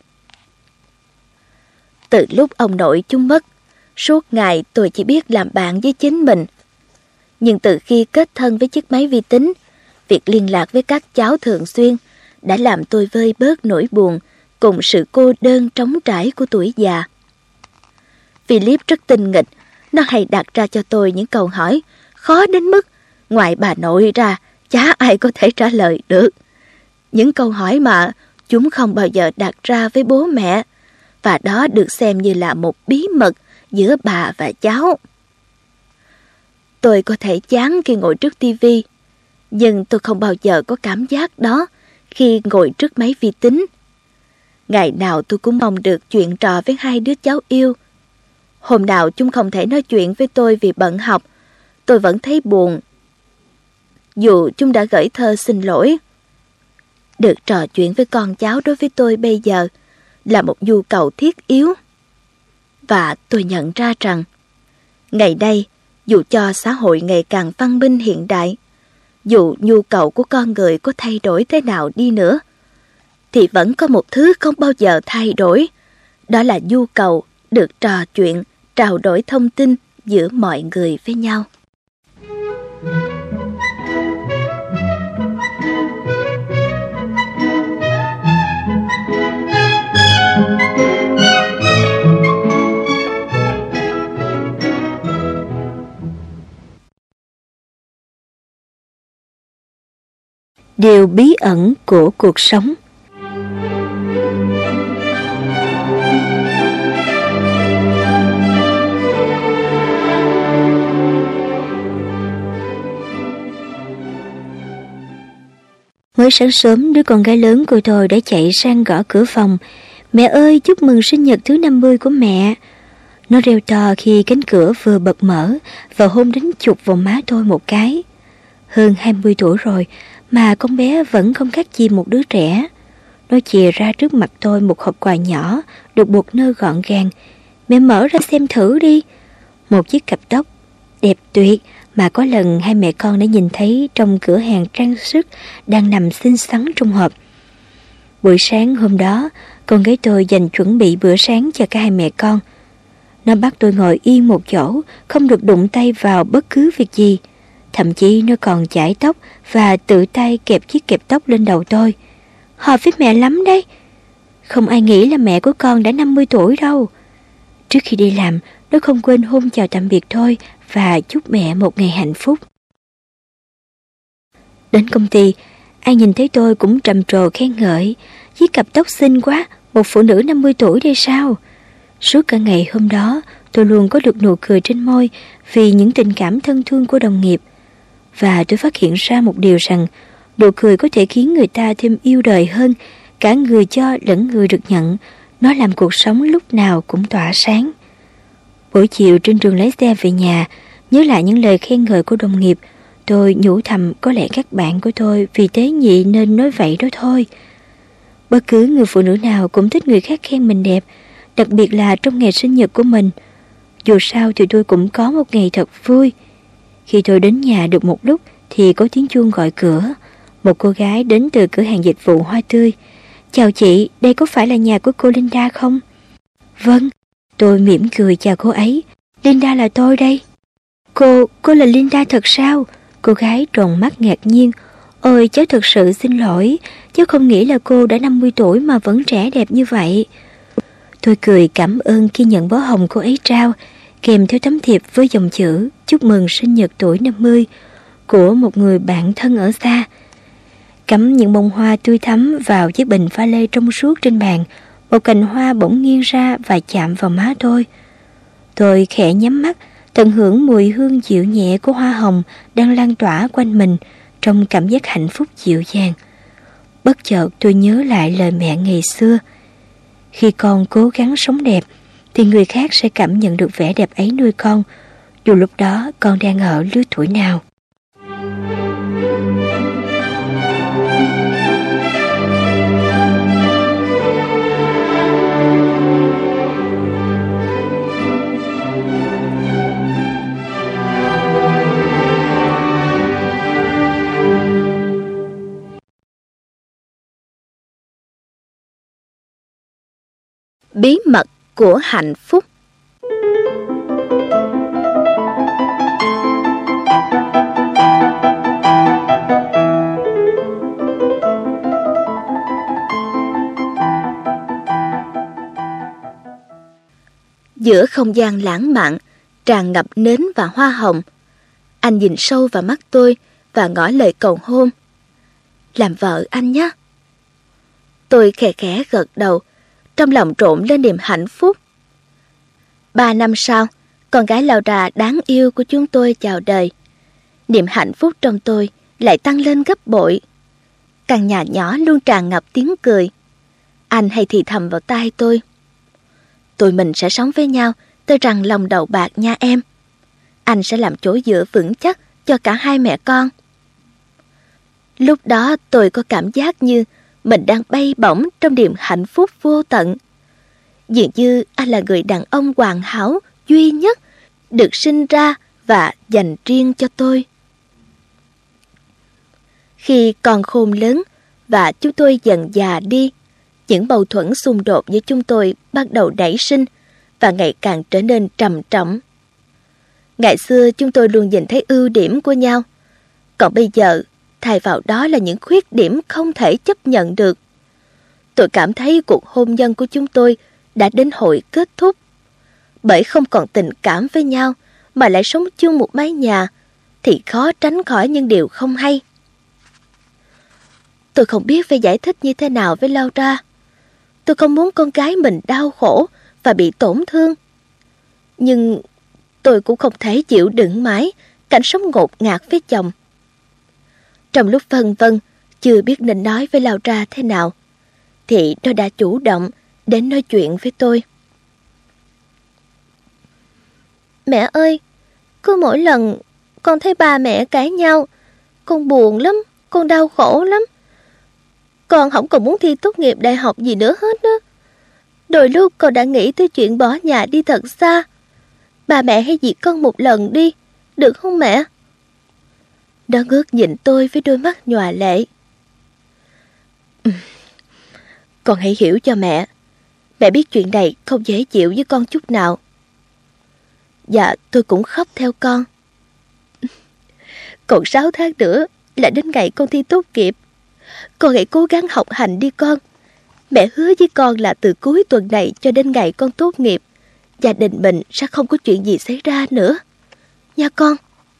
Từ lúc ông nội chúng mất, suốt ngày tôi chỉ biết làm bạn với chính mình. Nhưng từ khi kết thân với chiếc máy vi tính, việc liên lạc với các cháu thường xuyên đã làm tôi vơi bớt nỗi buồn cùng sự cô đơn trống trải của tuổi già. Philip rất tinh nghịch, nó hay đặt ra cho tôi những câu hỏi khó đến mức ngoài bà nội ra chả ai có thể trả lời được. Những câu hỏi mà chúng không bao giờ đặt ra với bố mẹ, và đó được xem như là một bí mật giữa bà và cháu. Tôi có thể chán khi ngồi trước tivi, nhưng tôi không bao giờ có cảm giác đó khi ngồi trước máy vi tính. Ngày nào tôi cũng mong được chuyện trò với hai đứa cháu yêu. Hôm nào chúng không thể nói chuyện với tôi vì bận học, tôi vẫn thấy buồn, dù chúng đã gửi thơ xin lỗi. Được trò chuyện với con cháu đối với tôi bây giờ là một nhu cầu thiết yếu. Và tôi nhận ra rằng, ngày nay, dù cho xã hội ngày càng văn minh hiện đại, dù nhu cầu của con người có thay đổi thế nào đi nữa, thì vẫn có một thứ không bao giờ thay đổi, đó là nhu cầu được trò chuyện, trao đổi thông tin giữa mọi người với nhau. Điều bí ẩn của cuộc sống. Mới sáng sớm, đứa con gái lớn của tôi đã chạy sang gõ cửa phòng. Mẹ ơi, chúc mừng sinh nhật thứ năm mươi của mẹ. Nó reo to khi cánh cửa vừa bật mở và hôn đến chụp vào má tôi một cái. Hơn hai mươi tuổi rồi mà con bé vẫn không khác gì một đứa trẻ. Nó chìa ra trước mặt tôi một hộp quà nhỏ được buộc nơ gọn gàng. Mẹ mở ra xem thử đi. Một chiếc cặp tóc đẹp tuyệt mà có lần hai mẹ con đã nhìn thấy trong cửa hàng trang sức đang nằm xinh xắn trong hộp. Buổi sáng hôm đó, con gái tôi dành chuẩn bị bữa sáng cho cả hai mẹ con. Nó bắt tôi ngồi yên một chỗ, không được đụng tay vào bất cứ việc gì. Thậm chí nó còn chải tóc và tự tay kẹp chiếc kẹp tóc lên đầu tôi. Hợp với mẹ lắm đấy. Không ai nghĩ là mẹ của con đã năm mươi tuổi đâu. Trước khi đi làm, nó không quên hôn chào tạm biệt tôi và chúc mẹ một ngày hạnh phúc. Đến công ty, ai nhìn thấy tôi cũng trầm trồ khen ngợi. Chiếc cặp tóc xinh quá, một phụ nữ năm mươi tuổi đây sao? Suốt cả ngày hôm đó, tôi luôn có được nụ cười trên môi vì những tình cảm thân thương của đồng nghiệp. Và tôi phát hiện ra một điều rằng nụ cười có thể khiến người ta thêm yêu đời hơn, cả người cho lẫn người được nhận. Nó làm cuộc sống lúc nào cũng tỏa sáng. Buổi chiều trên đường lái xe về nhà, nhớ lại những lời khen ngợi của đồng nghiệp, tôi nhủ thầm có lẽ các bạn của tôi vì tế nhị nên nói vậy đó thôi. Bất cứ người phụ nữ nào cũng thích người khác khen mình đẹp, đặc biệt là trong ngày sinh nhật của mình. Dù sao thì tôi cũng có một ngày thật vui. Khi tôi đến nhà được một lúc thì có tiếng chuông gọi cửa. Một cô gái đến từ cửa hàng dịch vụ hoa tươi. Chào chị, đây có phải là nhà của cô Linda không? Vâng, tôi mỉm cười chào cô ấy. Linda là tôi đây. Cô, cô là Linda thật sao? Cô gái tròn mắt ngạc nhiên. Ôi, cháu thật sự xin lỗi. Cháu không nghĩ là cô đã năm mươi tuổi mà vẫn trẻ đẹp như vậy. Tôi cười cảm ơn khi nhận bó hồng cô ấy trao, kèm theo tấm thiệp với dòng chữ chúc mừng sinh nhật tuổi năm mươi của một người bạn thân ở xa. cắm những bông hoa tươi thắm vào chiếc bình pha lê trong suốt trên bàn. Một cành hoa bỗng nghiêng ra và chạm vào má tôi. Tôi khẽ nhắm mắt, tận hưởng mùi hương dịu nhẹ của hoa hồng đang lan tỏa quanh mình trong cảm giác hạnh phúc dịu dàng. Bất chợt tôi nhớ lại lời mẹ ngày xưa. Khi con cố gắng sống đẹp, thì người khác sẽ cảm nhận được vẻ đẹp ấy nuôi con, dù lúc đó con đang ở lứa tuổi nào. Bí mật của hạnh phúc. Giữa không gian lãng mạn, tràn ngập nến và hoa hồng, anh nhìn sâu vào mắt tôi và ngỏ lời cầu hôn. Làm vợ anh nhé. Tôi khẽ khẽ gật đầu, trong lòng trộn lên niềm hạnh phúc. Ba năm sau, con gái Laura đáng yêu của chúng tôi chào đời. Niềm hạnh phúc trong tôi lại tăng lên gấp bội. Căn nhà nhỏ luôn tràn ngập tiếng cười. Anh hay thì thầm vào tai tôi: tụi mình sẽ sống với nhau tới răng lòng đầu bạc nha em. Anh sẽ làm chỗ dựa vững chắc cho cả hai mẹ con. Lúc đó tôi có cảm giác như mình đang bay bổng trong niềm hạnh phúc vô tận. Dường như anh là người đàn ông hoàn hảo duy nhất được sinh ra và dành riêng cho tôi. Khi con khôn lớn và chúng tôi dần già đi, những mâu thuẫn xung đột với chúng tôi bắt đầu nảy sinh và ngày càng trở nên trầm trọng. Ngày xưa chúng tôi luôn nhìn thấy ưu điểm của nhau, còn bây giờ thay vào đó là những khuyết điểm không thể chấp nhận được. Tôi cảm thấy cuộc hôn nhân của chúng tôi đã đến hồi kết thúc, bởi không còn tình cảm với nhau mà lại sống chung một mái nhà thì khó tránh khỏi những điều không hay. Tôi không biết phải giải thích như thế nào với Laura. Tôi không muốn con gái mình đau khổ và bị tổn thương. Nhưng tôi cũng không thể chịu đựng mãi cảnh sống ngột ngạt với chồng. Trong lúc phân vân, chưa biết nên nói với Laura thế nào, thì nó đã chủ động đến nói chuyện với tôi. Mẹ ơi, cứ mỗi lần con thấy ba mẹ cãi nhau, con buồn lắm, con đau khổ lắm. Con không còn muốn thi tốt nghiệp đại học gì nữa hết á. Đôi lúc con đã nghĩ tới chuyện bỏ nhà đi thật xa. Ba mẹ hãy dìu con một lần đi, được không mẹ? Nó ngước nhìn tôi với đôi mắt nhòa lệ. Con hãy hiểu cho mẹ. Mẹ biết chuyện này không dễ chịu với con chút nào. Dạ, tôi cũng khóc theo con. Còn sáu tháng nữa là đến ngày con thi tốt nghiệp. Con hãy cố gắng học hành đi con. Mẹ hứa với con là từ cuối tuần này cho đến ngày con tốt nghiệp, gia đình mình sẽ không có chuyện gì xảy ra nữa. Nha con.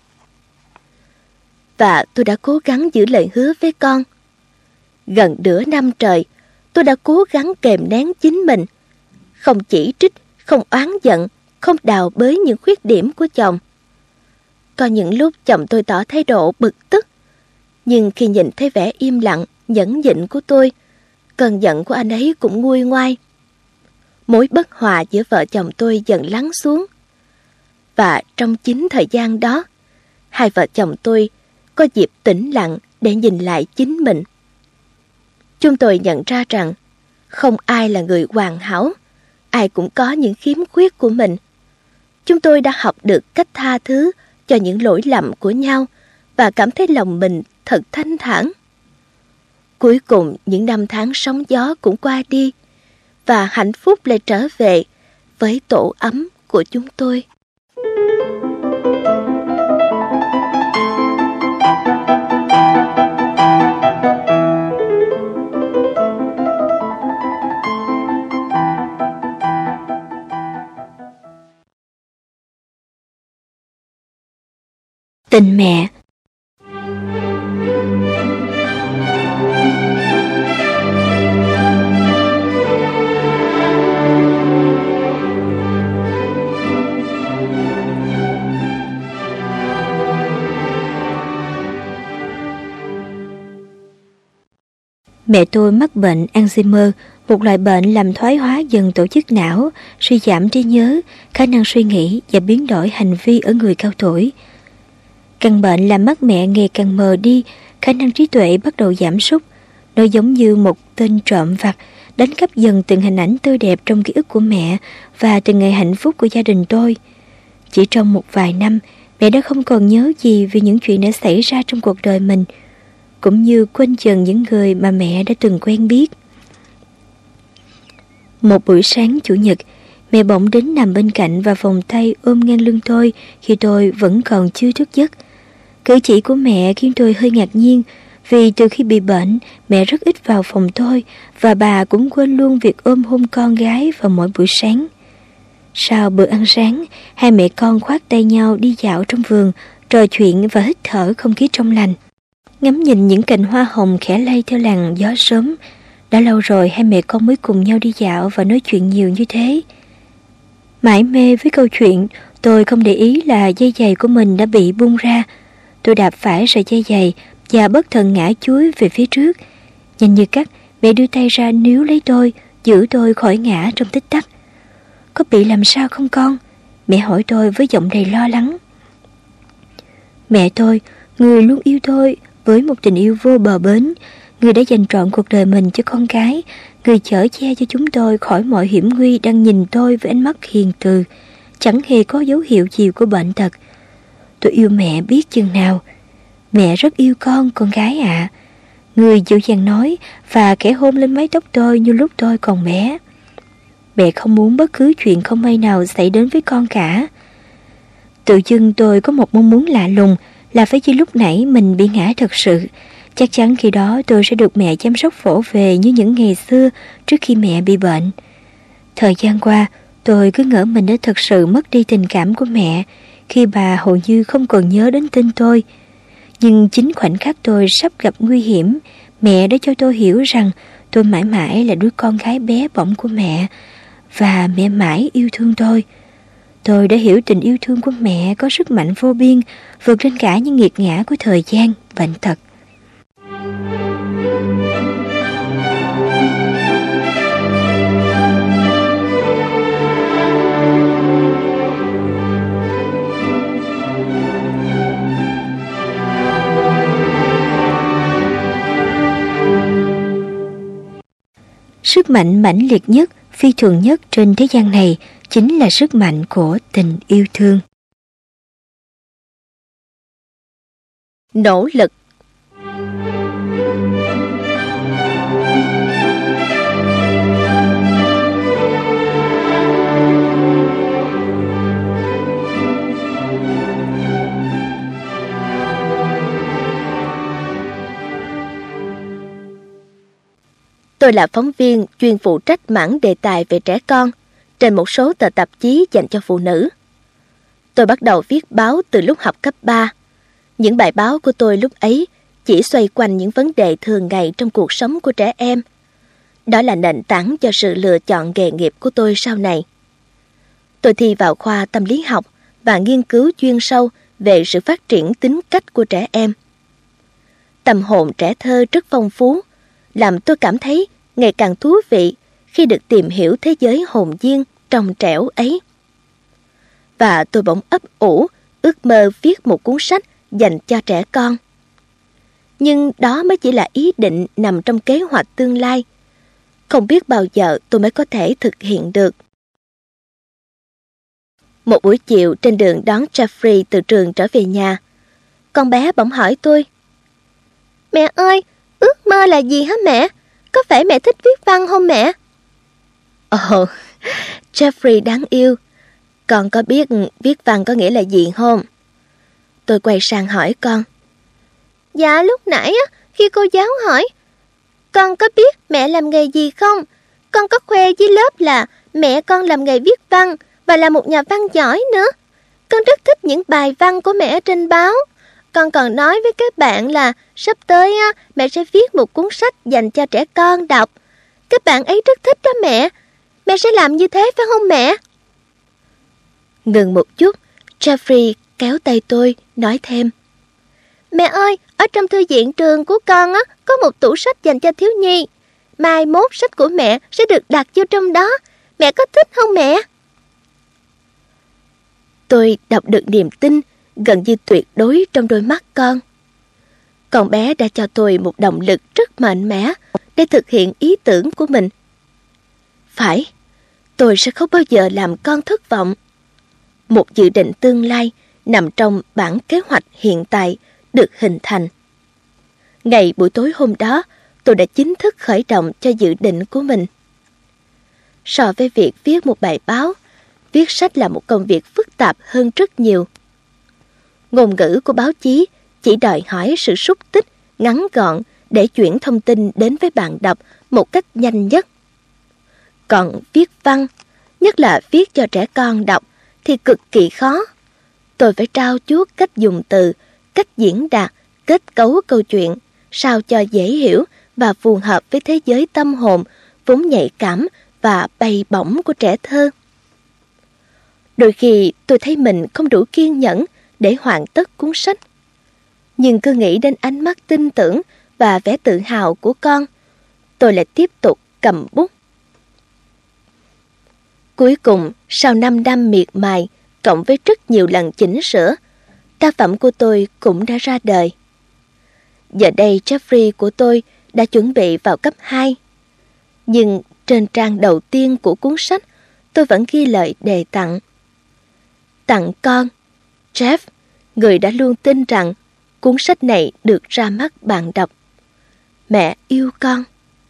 Và tôi đã cố gắng giữ lời hứa với con. Gần nửa năm trời, tôi đã cố gắng kềm nén chính mình, không chỉ trích, không oán giận, không đào bới những khuyết điểm của chồng. Có những lúc chồng tôi tỏ thái độ bực tức, nhưng khi nhìn thấy vẻ im lặng, nhẫn nhịn của tôi, cơn giận của anh ấy cũng nguôi ngoai. Mối bất hòa giữa vợ chồng tôi dần lắng xuống. Và trong chính thời gian đó, hai vợ chồng tôi có dịp tĩnh lặng để nhìn lại chính mình. Chúng tôi nhận ra rằng không ai là người hoàn hảo, ai cũng có những khiếm khuyết của mình. Chúng tôi đã học được cách tha thứ cho những lỗi lầm của nhau và cảm thấy lòng mình thật thanh thản. Cuối cùng những năm tháng sóng gió cũng qua đi và hạnh phúc lại trở về với tổ ấm của chúng tôi. Tình mẹ. Mẹ tôi mắc bệnh Alzheimer, một loại bệnh làm thoái hóa dần tổ chức não, suy giảm trí nhớ, khả năng suy nghĩ và biến đổi hành vi ở người cao tuổi. Căn bệnh làm mắt mẹ ngày càng mờ đi, khả năng trí tuệ bắt đầu giảm sút. Nó giống như một tên trộm vặt, đánh cắp dần từng hình ảnh tươi đẹp trong ký ức của mẹ và từng ngày hạnh phúc của gia đình tôi. Chỉ trong một vài năm, mẹ đã không còn nhớ gì về những chuyện đã xảy ra trong cuộc đời mình, cũng như quên dần những người mà mẹ đã từng quen biết. Một buổi sáng Chủ nhật, mẹ bỗng đến nằm bên cạnh và vòng tay ôm ngang lưng tôi khi tôi vẫn còn chưa thức giấc. Cử chỉ của mẹ khiến tôi hơi ngạc nhiên, vì từ khi bị bệnh, mẹ rất ít vào phòng tôi và bà cũng quên luôn việc ôm hôn con gái vào mỗi buổi sáng. Sau bữa ăn sáng, hai mẹ con khoác tay nhau đi dạo trong vườn, trò chuyện và hít thở không khí trong lành. Ngắm nhìn những cành hoa hồng khẽ lay theo làn gió sớm. Đã lâu rồi hai mẹ con mới cùng nhau đi dạo và nói chuyện nhiều như thế. Mải mê với câu chuyện, tôi không để ý là dây giày của mình đã bị bung ra. Tôi đạp phải sợi dây giày và bất thần ngã chúi về phía trước. Nhanh như cắt, mẹ đưa tay ra níu lấy tôi, giữ tôi khỏi ngã trong tích tắc. Có bị làm sao không con? Mẹ hỏi tôi với giọng đầy lo lắng. Mẹ tôi, người luôn yêu tôi với một tình yêu vô bờ bến, người đã dành trọn cuộc đời mình cho con cái, người chở che cho chúng tôi khỏi mọi hiểm nguy, đang nhìn tôi với ánh mắt hiền từ, chẳng hề có dấu hiệu gì của bệnh tật. Tôi yêu mẹ biết chừng nào. Mẹ rất yêu con, con gái ạ. À. Người dịu dàng nói và khẽ hôn lên mái tóc tôi như lúc tôi còn bé. Mẹ không muốn bất cứ chuyện không may nào xảy đến với con cả. Tự dưng tôi có một mong muốn lạ lùng là phải như lúc nãy mình bị ngã thật sự. Chắc chắn khi đó tôi sẽ được mẹ chăm sóc vỗ về như những ngày xưa trước khi mẹ bị bệnh. Thời gian qua, tôi cứ ngỡ mình đã thật sự mất đi tình cảm của mẹ khi bà hầu như không còn nhớ đến tên tôi. Nhưng chính khoảnh khắc tôi sắp gặp nguy hiểm, mẹ đã cho tôi hiểu rằng tôi mãi mãi là đứa con gái bé bỏng của mẹ và mẹ mãi yêu thương tôi. Tôi đã hiểu tình yêu thương của mẹ có sức mạnh vô biên, vượt lên cả những nghiệt ngã của thời gian, bệnh tật. Sức mạnh mãnh liệt nhất, phi thường nhất trên thế gian này chính là sức mạnh của tình yêu thương. Nỗ lực. Tôi là phóng viên chuyên phụ trách mảng đề tài về trẻ con trên một số tờ tạp chí dành cho phụ nữ. Tôi bắt đầu viết báo từ lúc học cấp ba. Những bài báo của tôi lúc ấy chỉ xoay quanh những vấn đề thường ngày trong cuộc sống của trẻ em. Đó là nền tảng cho sự lựa chọn nghề nghiệp của tôi sau này. Tôi thi vào khoa tâm lý học và nghiên cứu chuyên sâu về sự phát triển tính cách của trẻ em. Tâm hồn trẻ thơ rất phong phú, làm tôi cảm thấy ngày càng thú vị khi được tìm hiểu thế giới hồn nhiên trong trẻo ấy. Và tôi bỗng ấp ủ ước mơ viết một cuốn sách dành cho trẻ con. Nhưng đó mới chỉ là ý định nằm trong kế hoạch tương lai. Không biết bao giờ tôi mới có thể thực hiện được. Một buổi chiều trên đường đón Jeffrey từ trường trở về nhà, con bé bỗng hỏi tôi: Mẹ ơi, ước mơ là gì hả mẹ? Có phải mẹ thích viết văn không mẹ? Ồ, Jeffrey đáng yêu. Con có biết viết văn có nghĩa là gì không? Tôi quay sang hỏi con. Dạ lúc nãy á, khi cô giáo hỏi con có biết mẹ làm nghề gì không, con có khoe với lớp là mẹ con làm nghề viết văn và là một nhà văn giỏi nữa. Con rất thích những bài văn của mẹ trên báo. Con còn nói với các bạn là sắp tới á, mẹ sẽ viết một cuốn sách dành cho trẻ con đọc. Các bạn ấy rất thích đó mẹ. Mẹ sẽ làm như thế phải không mẹ? Ngừng một chút, Jeffrey kéo tay tôi, nói thêm. Mẹ ơi, ở trong thư viện trường của con á, có một tủ sách dành cho thiếu nhi. Mai mốt sách của mẹ sẽ được đặt vô trong đó. Mẹ có thích không mẹ? Tôi đọc được niềm tin gần như tuyệt đối trong đôi mắt con. Con bé đã cho tôi một động lực rất mạnh mẽ để thực hiện ý tưởng của mình. Phải, tôi sẽ không bao giờ làm con thất vọng. Một dự định tương lai nằm trong bản kế hoạch hiện tại được hình thành. Ngày buổi tối hôm đó, tôi đã chính thức khởi động cho dự định của mình. So với việc viết một bài báo, viết sách là một công việc phức tạp hơn rất nhiều. Ngôn ngữ của báo chí chỉ đòi hỏi sự xúc tích, ngắn gọn để chuyển thông tin đến với bạn đọc một cách nhanh nhất. Còn viết văn, nhất là viết cho trẻ con đọc, thì cực kỳ khó. Tôi phải trau chuốt cách dùng từ, cách diễn đạt, kết cấu câu chuyện, sao cho dễ hiểu và phù hợp với thế giới tâm hồn, vốn nhạy cảm và bay bổng của trẻ thơ. Đôi khi tôi thấy mình không đủ kiên nhẫn để hoàn tất cuốn sách. Nhưng cứ nghĩ đến ánh mắt tin tưởng và vẻ tự hào của con, tôi lại tiếp tục cầm bút. Cuối cùng, sau năm năm miệt mài, cộng với rất nhiều lần chỉnh sửa, tác phẩm của tôi cũng đã ra đời. Giờ đây Jeffrey của tôi đã chuẩn bị vào cấp hai. Nhưng trên trang đầu tiên của cuốn sách, tôi vẫn ghi lời đề tặng. Tặng con, Jeff, người đã luôn tin rằng cuốn sách này được ra mắt bạn đọc. Mẹ yêu con.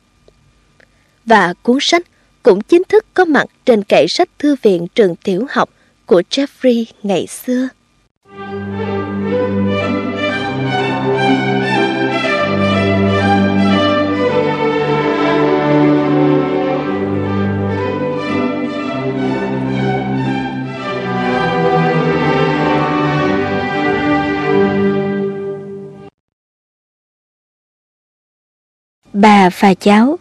Và cuốn sách cũng chính thức có mặt trên kệ sách thư viện trường tiểu học của Jeffrey ngày xưa. Bà và cháu.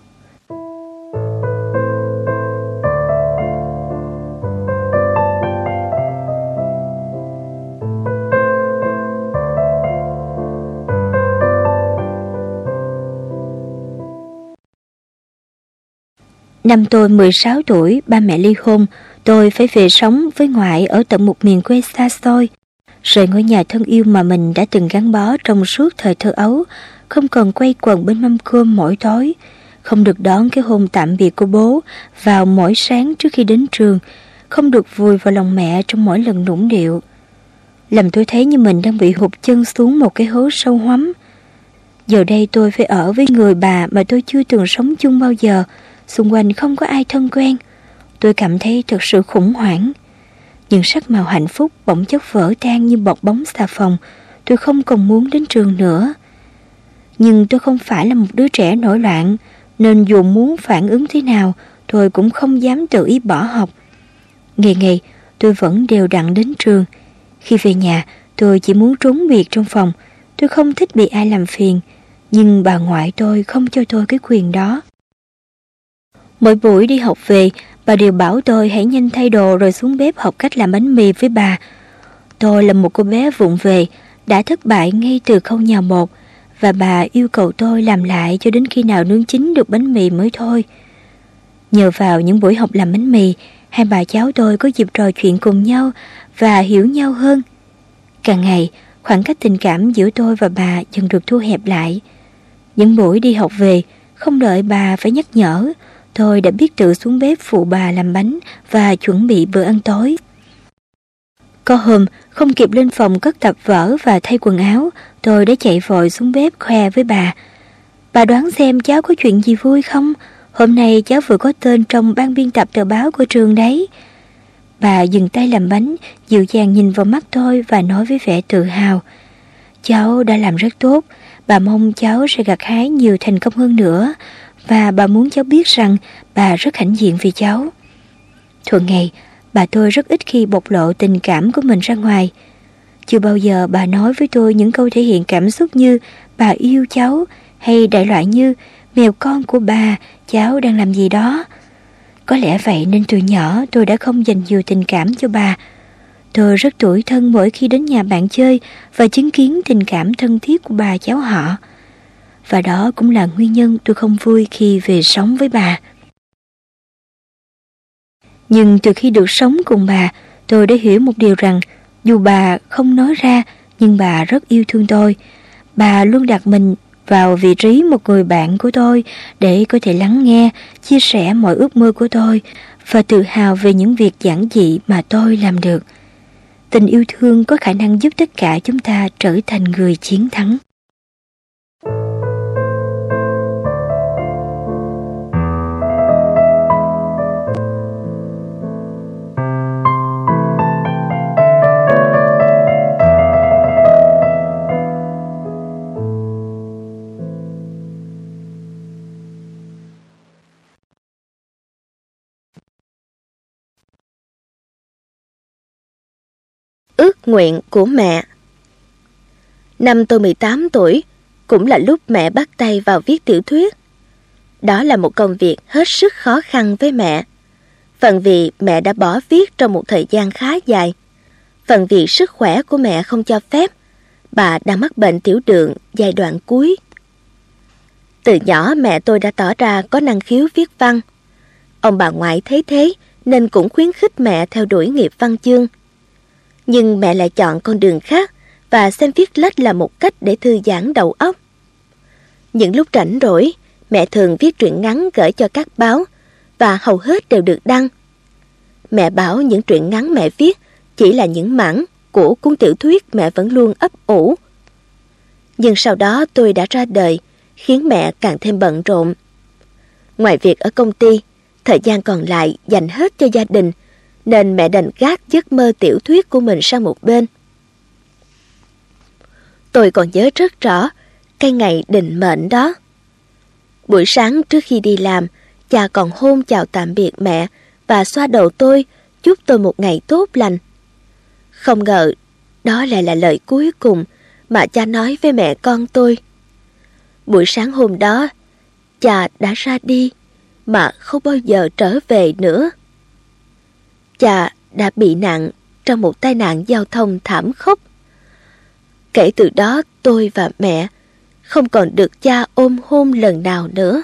Năm tôi mười sáu tuổi, ba mẹ ly hôn, tôi phải về sống với ngoại ở tận một miền quê xa xôi. Rời ngôi nhà thân yêu mà mình đã từng gắn bó trong suốt thời thơ ấu, không còn quay quần bên mâm cơm mỗi tối, không được đón cái hôn tạm biệt của bố vào mỗi sáng trước khi đến trường, không được vùi vào lòng mẹ trong mỗi lần nũng điệu. Làm tôi thấy như mình đang bị hụt chân xuống một cái hố sâu hoắm. Giờ đây tôi phải ở với người bà mà tôi chưa từng sống chung bao giờ, xung quanh không có ai thân quen. Tôi cảm thấy thật sự khủng hoảng. Những sắc màu hạnh phúc bỗng chốc vỡ tan như bọt bóng xà phòng. Tôi không còn muốn đến trường nữa. Nhưng tôi không phải là một đứa trẻ nổi loạn, nên dù muốn phản ứng thế nào, tôi cũng không dám tự ý bỏ học. Ngày ngày, tôi vẫn đều đặn đến trường. Khi về nhà, tôi chỉ muốn trốn biệt trong phòng. Tôi không thích bị ai làm phiền, nhưng bà ngoại tôi không cho tôi cái quyền đó. Mỗi buổi đi học về, bà đều bảo tôi hãy nhanh thay đồ rồi xuống bếp học cách làm bánh mì với bà. Tôi là một cô bé vụng về, đã thất bại ngay từ khâu nhào bột, và bà yêu cầu tôi làm lại cho đến khi nào nướng chín được bánh mì mới thôi. Nhờ vào những buổi học làm bánh mì, hai bà cháu tôi có dịp trò chuyện cùng nhau và hiểu nhau hơn. Càng ngày, khoảng cách tình cảm giữa tôi và bà dần được thu hẹp lại. Những buổi đi học về, không đợi bà phải nhắc nhở, tôi đã biết tự xuống bếp phụ bà làm bánh và chuẩn bị bữa ăn tối. Có hôm, không kịp lên phòng cất tập vở và thay quần áo, tôi đã chạy vội xuống bếp khoe với bà. Bà đoán xem cháu có chuyện gì vui không? Hôm nay cháu vừa có tên trong ban biên tập tờ báo của trường đấy. Bà dừng tay làm bánh, dịu dàng nhìn vào mắt tôi và nói với vẻ tự hào. Cháu đã làm rất tốt, bà mong cháu sẽ gặt hái nhiều thành công hơn nữa, và bà muốn cháu biết rằng bà rất hãnh diện vì cháu. Thường ngày, bà tôi rất ít khi bộc lộ tình cảm của mình ra ngoài. Chưa bao giờ bà nói với tôi những câu thể hiện cảm xúc như bà yêu cháu, hay đại loại như mèo con của bà, cháu đang làm gì đó. Có lẽ vậy nên từ nhỏ tôi đã không dành nhiều tình cảm cho bà. Tôi rất tủi thân mỗi khi đến nhà bạn chơi và chứng kiến tình cảm thân thiết của bà cháu họ. và đó cũng là nguyên nhân tôi không vui khi về sống với bà. Nhưng từ khi được sống cùng bà, tôi đã hiểu một điều rằng dù bà không nói ra, nhưng bà rất yêu thương tôi. Bà luôn đặt mình vào vị trí một người bạn của tôi để có thể lắng nghe, chia sẻ mọi ước mơ của tôi và tự hào về những việc giản dị mà tôi làm được. Tình yêu thương có khả năng giúp tất cả chúng ta trở thành người chiến thắng. Ước nguyện của mẹ. Năm tôi mười tám tuổi, cũng là lúc mẹ bắt tay vào viết tiểu thuyết. Đó là một công việc hết sức khó khăn với mẹ. Phần vì mẹ đã bỏ viết trong một thời gian khá dài. Phần vì sức khỏe của mẹ không cho phép. Bà đang mắc bệnh tiểu đường giai đoạn cuối. Từ nhỏ mẹ tôi đã tỏ ra có năng khiếu viết văn. Ông bà ngoại thấy thế nên cũng khuyến khích mẹ theo đuổi nghiệp văn chương. Nhưng mẹ lại chọn con đường khác và xem viết lách là một cách để thư giãn đầu óc. Những lúc rảnh rỗi, mẹ thường viết truyện ngắn gửi cho các báo và hầu hết đều được đăng. Mẹ bảo những truyện ngắn mẹ viết chỉ là những mảng của cuốn tiểu thuyết mẹ vẫn luôn ấp ủ. Nhưng sau đó tôi đã ra đời, khiến mẹ càng thêm bận rộn. Ngoài việc ở công ty, thời gian còn lại dành hết cho gia đình, nên mẹ đành gác giấc mơ tiểu thuyết của mình sang một bên. Tôi còn nhớ rất rõ cái ngày định mệnh đó. Buổi sáng trước khi đi làm, cha còn hôn chào tạm biệt mẹ và xoa đầu tôi, chúc tôi một ngày tốt lành. Không ngờ, đó lại là lời cuối cùng mà cha nói với mẹ con tôi. Buổi sáng hôm đó, cha đã ra đi mà không bao giờ trở về nữa. Cha đã bị nạn trong một tai nạn giao thông thảm khốc. Kể từ đó tôi và mẹ không còn được cha ôm hôn lần nào nữa.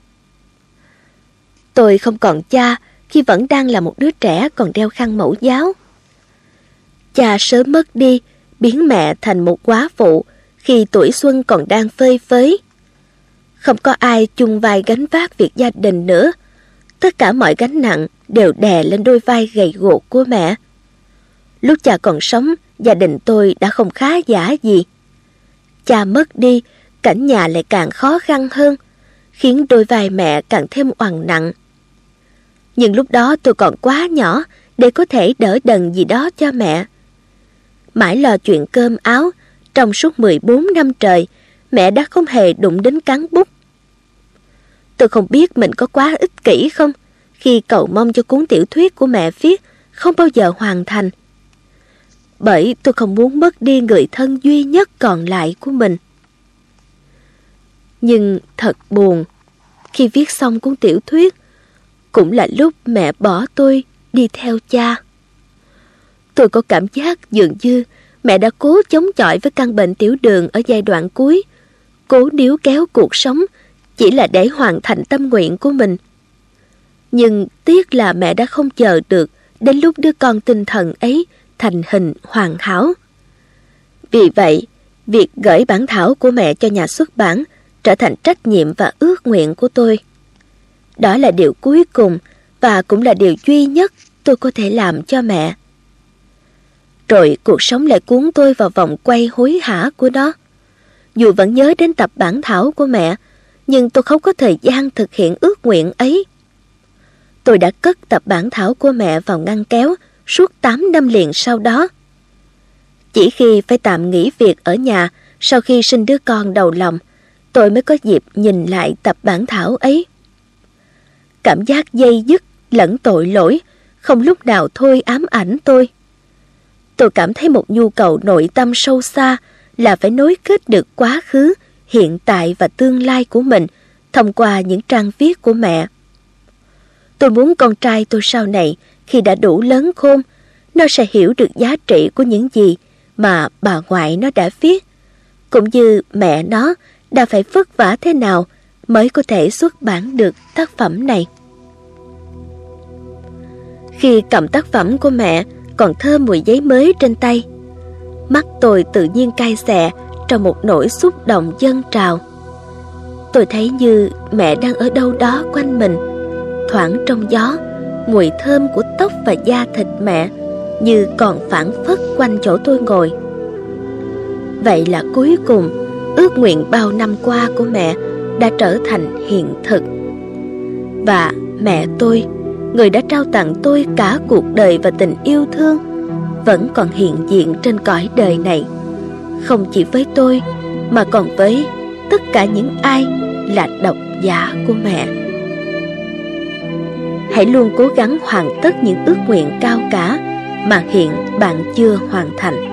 Tôi không còn cha khi vẫn đang là một đứa trẻ còn đeo khăn mẫu giáo. Cha sớm mất đi, biến mẹ thành một góa phụ khi tuổi xuân còn đang phơi phới. Không có ai chung vai gánh vác việc gia đình nữa. Tất cả mọi gánh nặng đều đè lên đôi vai gầy guộc của mẹ. Lúc cha còn sống, gia đình tôi đã không khá giả gì. Cha mất đi, cảnh nhà lại càng khó khăn hơn, khiến đôi vai mẹ càng thêm oằn nặng. Nhưng lúc đó tôi còn quá nhỏ để có thể đỡ đần gì đó cho mẹ. Mãi lo chuyện cơm áo, trong suốt mười bốn năm trời, mẹ đã không hề đụng đến cán bút. Tôi không biết mình có quá ích kỷ không, khi cầu mong cho cuốn tiểu thuyết của mẹ viết không bao giờ hoàn thành. Bởi tôi không muốn mất đi người thân duy nhất còn lại của mình. Nhưng thật buồn, khi viết xong cuốn tiểu thuyết, cũng là lúc mẹ bỏ tôi đi theo cha. Tôi có cảm giác dường như mẹ đã cố chống chọi với căn bệnh tiểu đường ở giai đoạn cuối, cố níu kéo cuộc sống chỉ là để hoàn thành tâm nguyện của mình. Nhưng tiếc là mẹ đã không chờ được đến lúc đứa con tinh thần ấy thành hình hoàn hảo. Vì vậy, việc gửi bản thảo của mẹ cho nhà xuất bản trở thành trách nhiệm và ước nguyện của tôi. Đó là điều cuối cùng và cũng là điều duy nhất tôi có thể làm cho mẹ. Rồi cuộc sống lại cuốn tôi vào vòng quay hối hả của nó. Dù vẫn nhớ đến tập bản thảo của mẹ, nhưng tôi không có thời gian thực hiện ước nguyện ấy. Tôi đã cất tập bản thảo của mẹ vào ngăn kéo suốt tám năm liền sau đó. Chỉ khi phải tạm nghỉ việc ở nhà sau khi sinh đứa con đầu lòng, tôi mới có dịp nhìn lại tập bản thảo ấy. Cảm giác dây dứt lẫn tội lỗi không lúc nào thôi ám ảnh tôi. Tôi cảm thấy một nhu cầu nội tâm sâu xa là phải nối kết được quá khứ, hiện tại và tương lai của mình thông qua những trang viết của mẹ. Tôi muốn con trai tôi sau này, khi đã đủ lớn khôn, nó sẽ hiểu được giá trị của những gì mà bà ngoại nó đã viết, cũng như mẹ nó đã phải vất vả thế nào mới có thể xuất bản được tác phẩm này. Khi cầm tác phẩm của mẹ còn thơm mùi giấy mới trên tay, mắt tôi tự nhiên cay xè trong một nỗi xúc động dâng trào. Tôi thấy như mẹ đang ở đâu đó quanh mình, thoảng trong gió, mùi thơm của tóc và da thịt mẹ như còn phảng phất quanh chỗ tôi ngồi. Vậy là cuối cùng, ước nguyện bao năm qua của mẹ đã trở thành hiện thực. Và mẹ tôi, người đã trao tặng tôi cả cuộc đời và tình yêu thương, vẫn còn hiện diện trên cõi đời này, không chỉ với tôi mà còn với tất cả những ai là độc giả của mẹ. Hãy luôn cố gắng hoàn tất những ước nguyện cao cả mà hiện bạn chưa hoàn thành.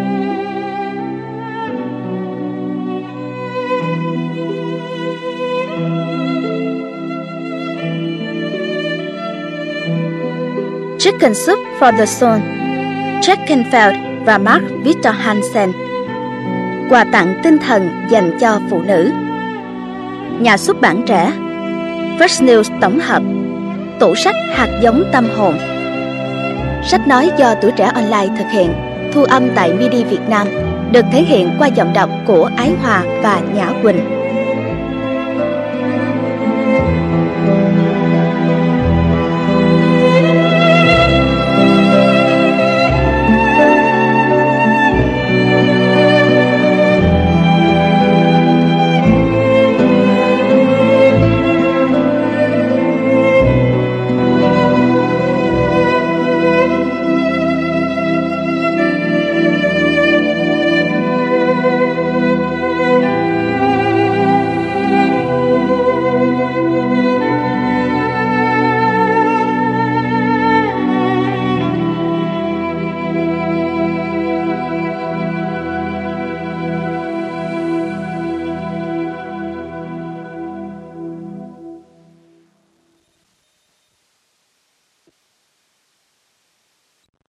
Chicken Soup for the Soul, Jack Canfield và Mark Victor Hansen. Quà tặng tinh thần dành cho phụ nữ. Nhà xuất bản trẻ. Fresh News tổng hợp. Tủ sách hạt giống tâm hồn. Sách nói do Tuổi Trẻ Online thực hiện, thu âm tại MIDI Việt Nam, được thể hiện qua giọng đọc của Ái Hòa và Nhã Quỳnh.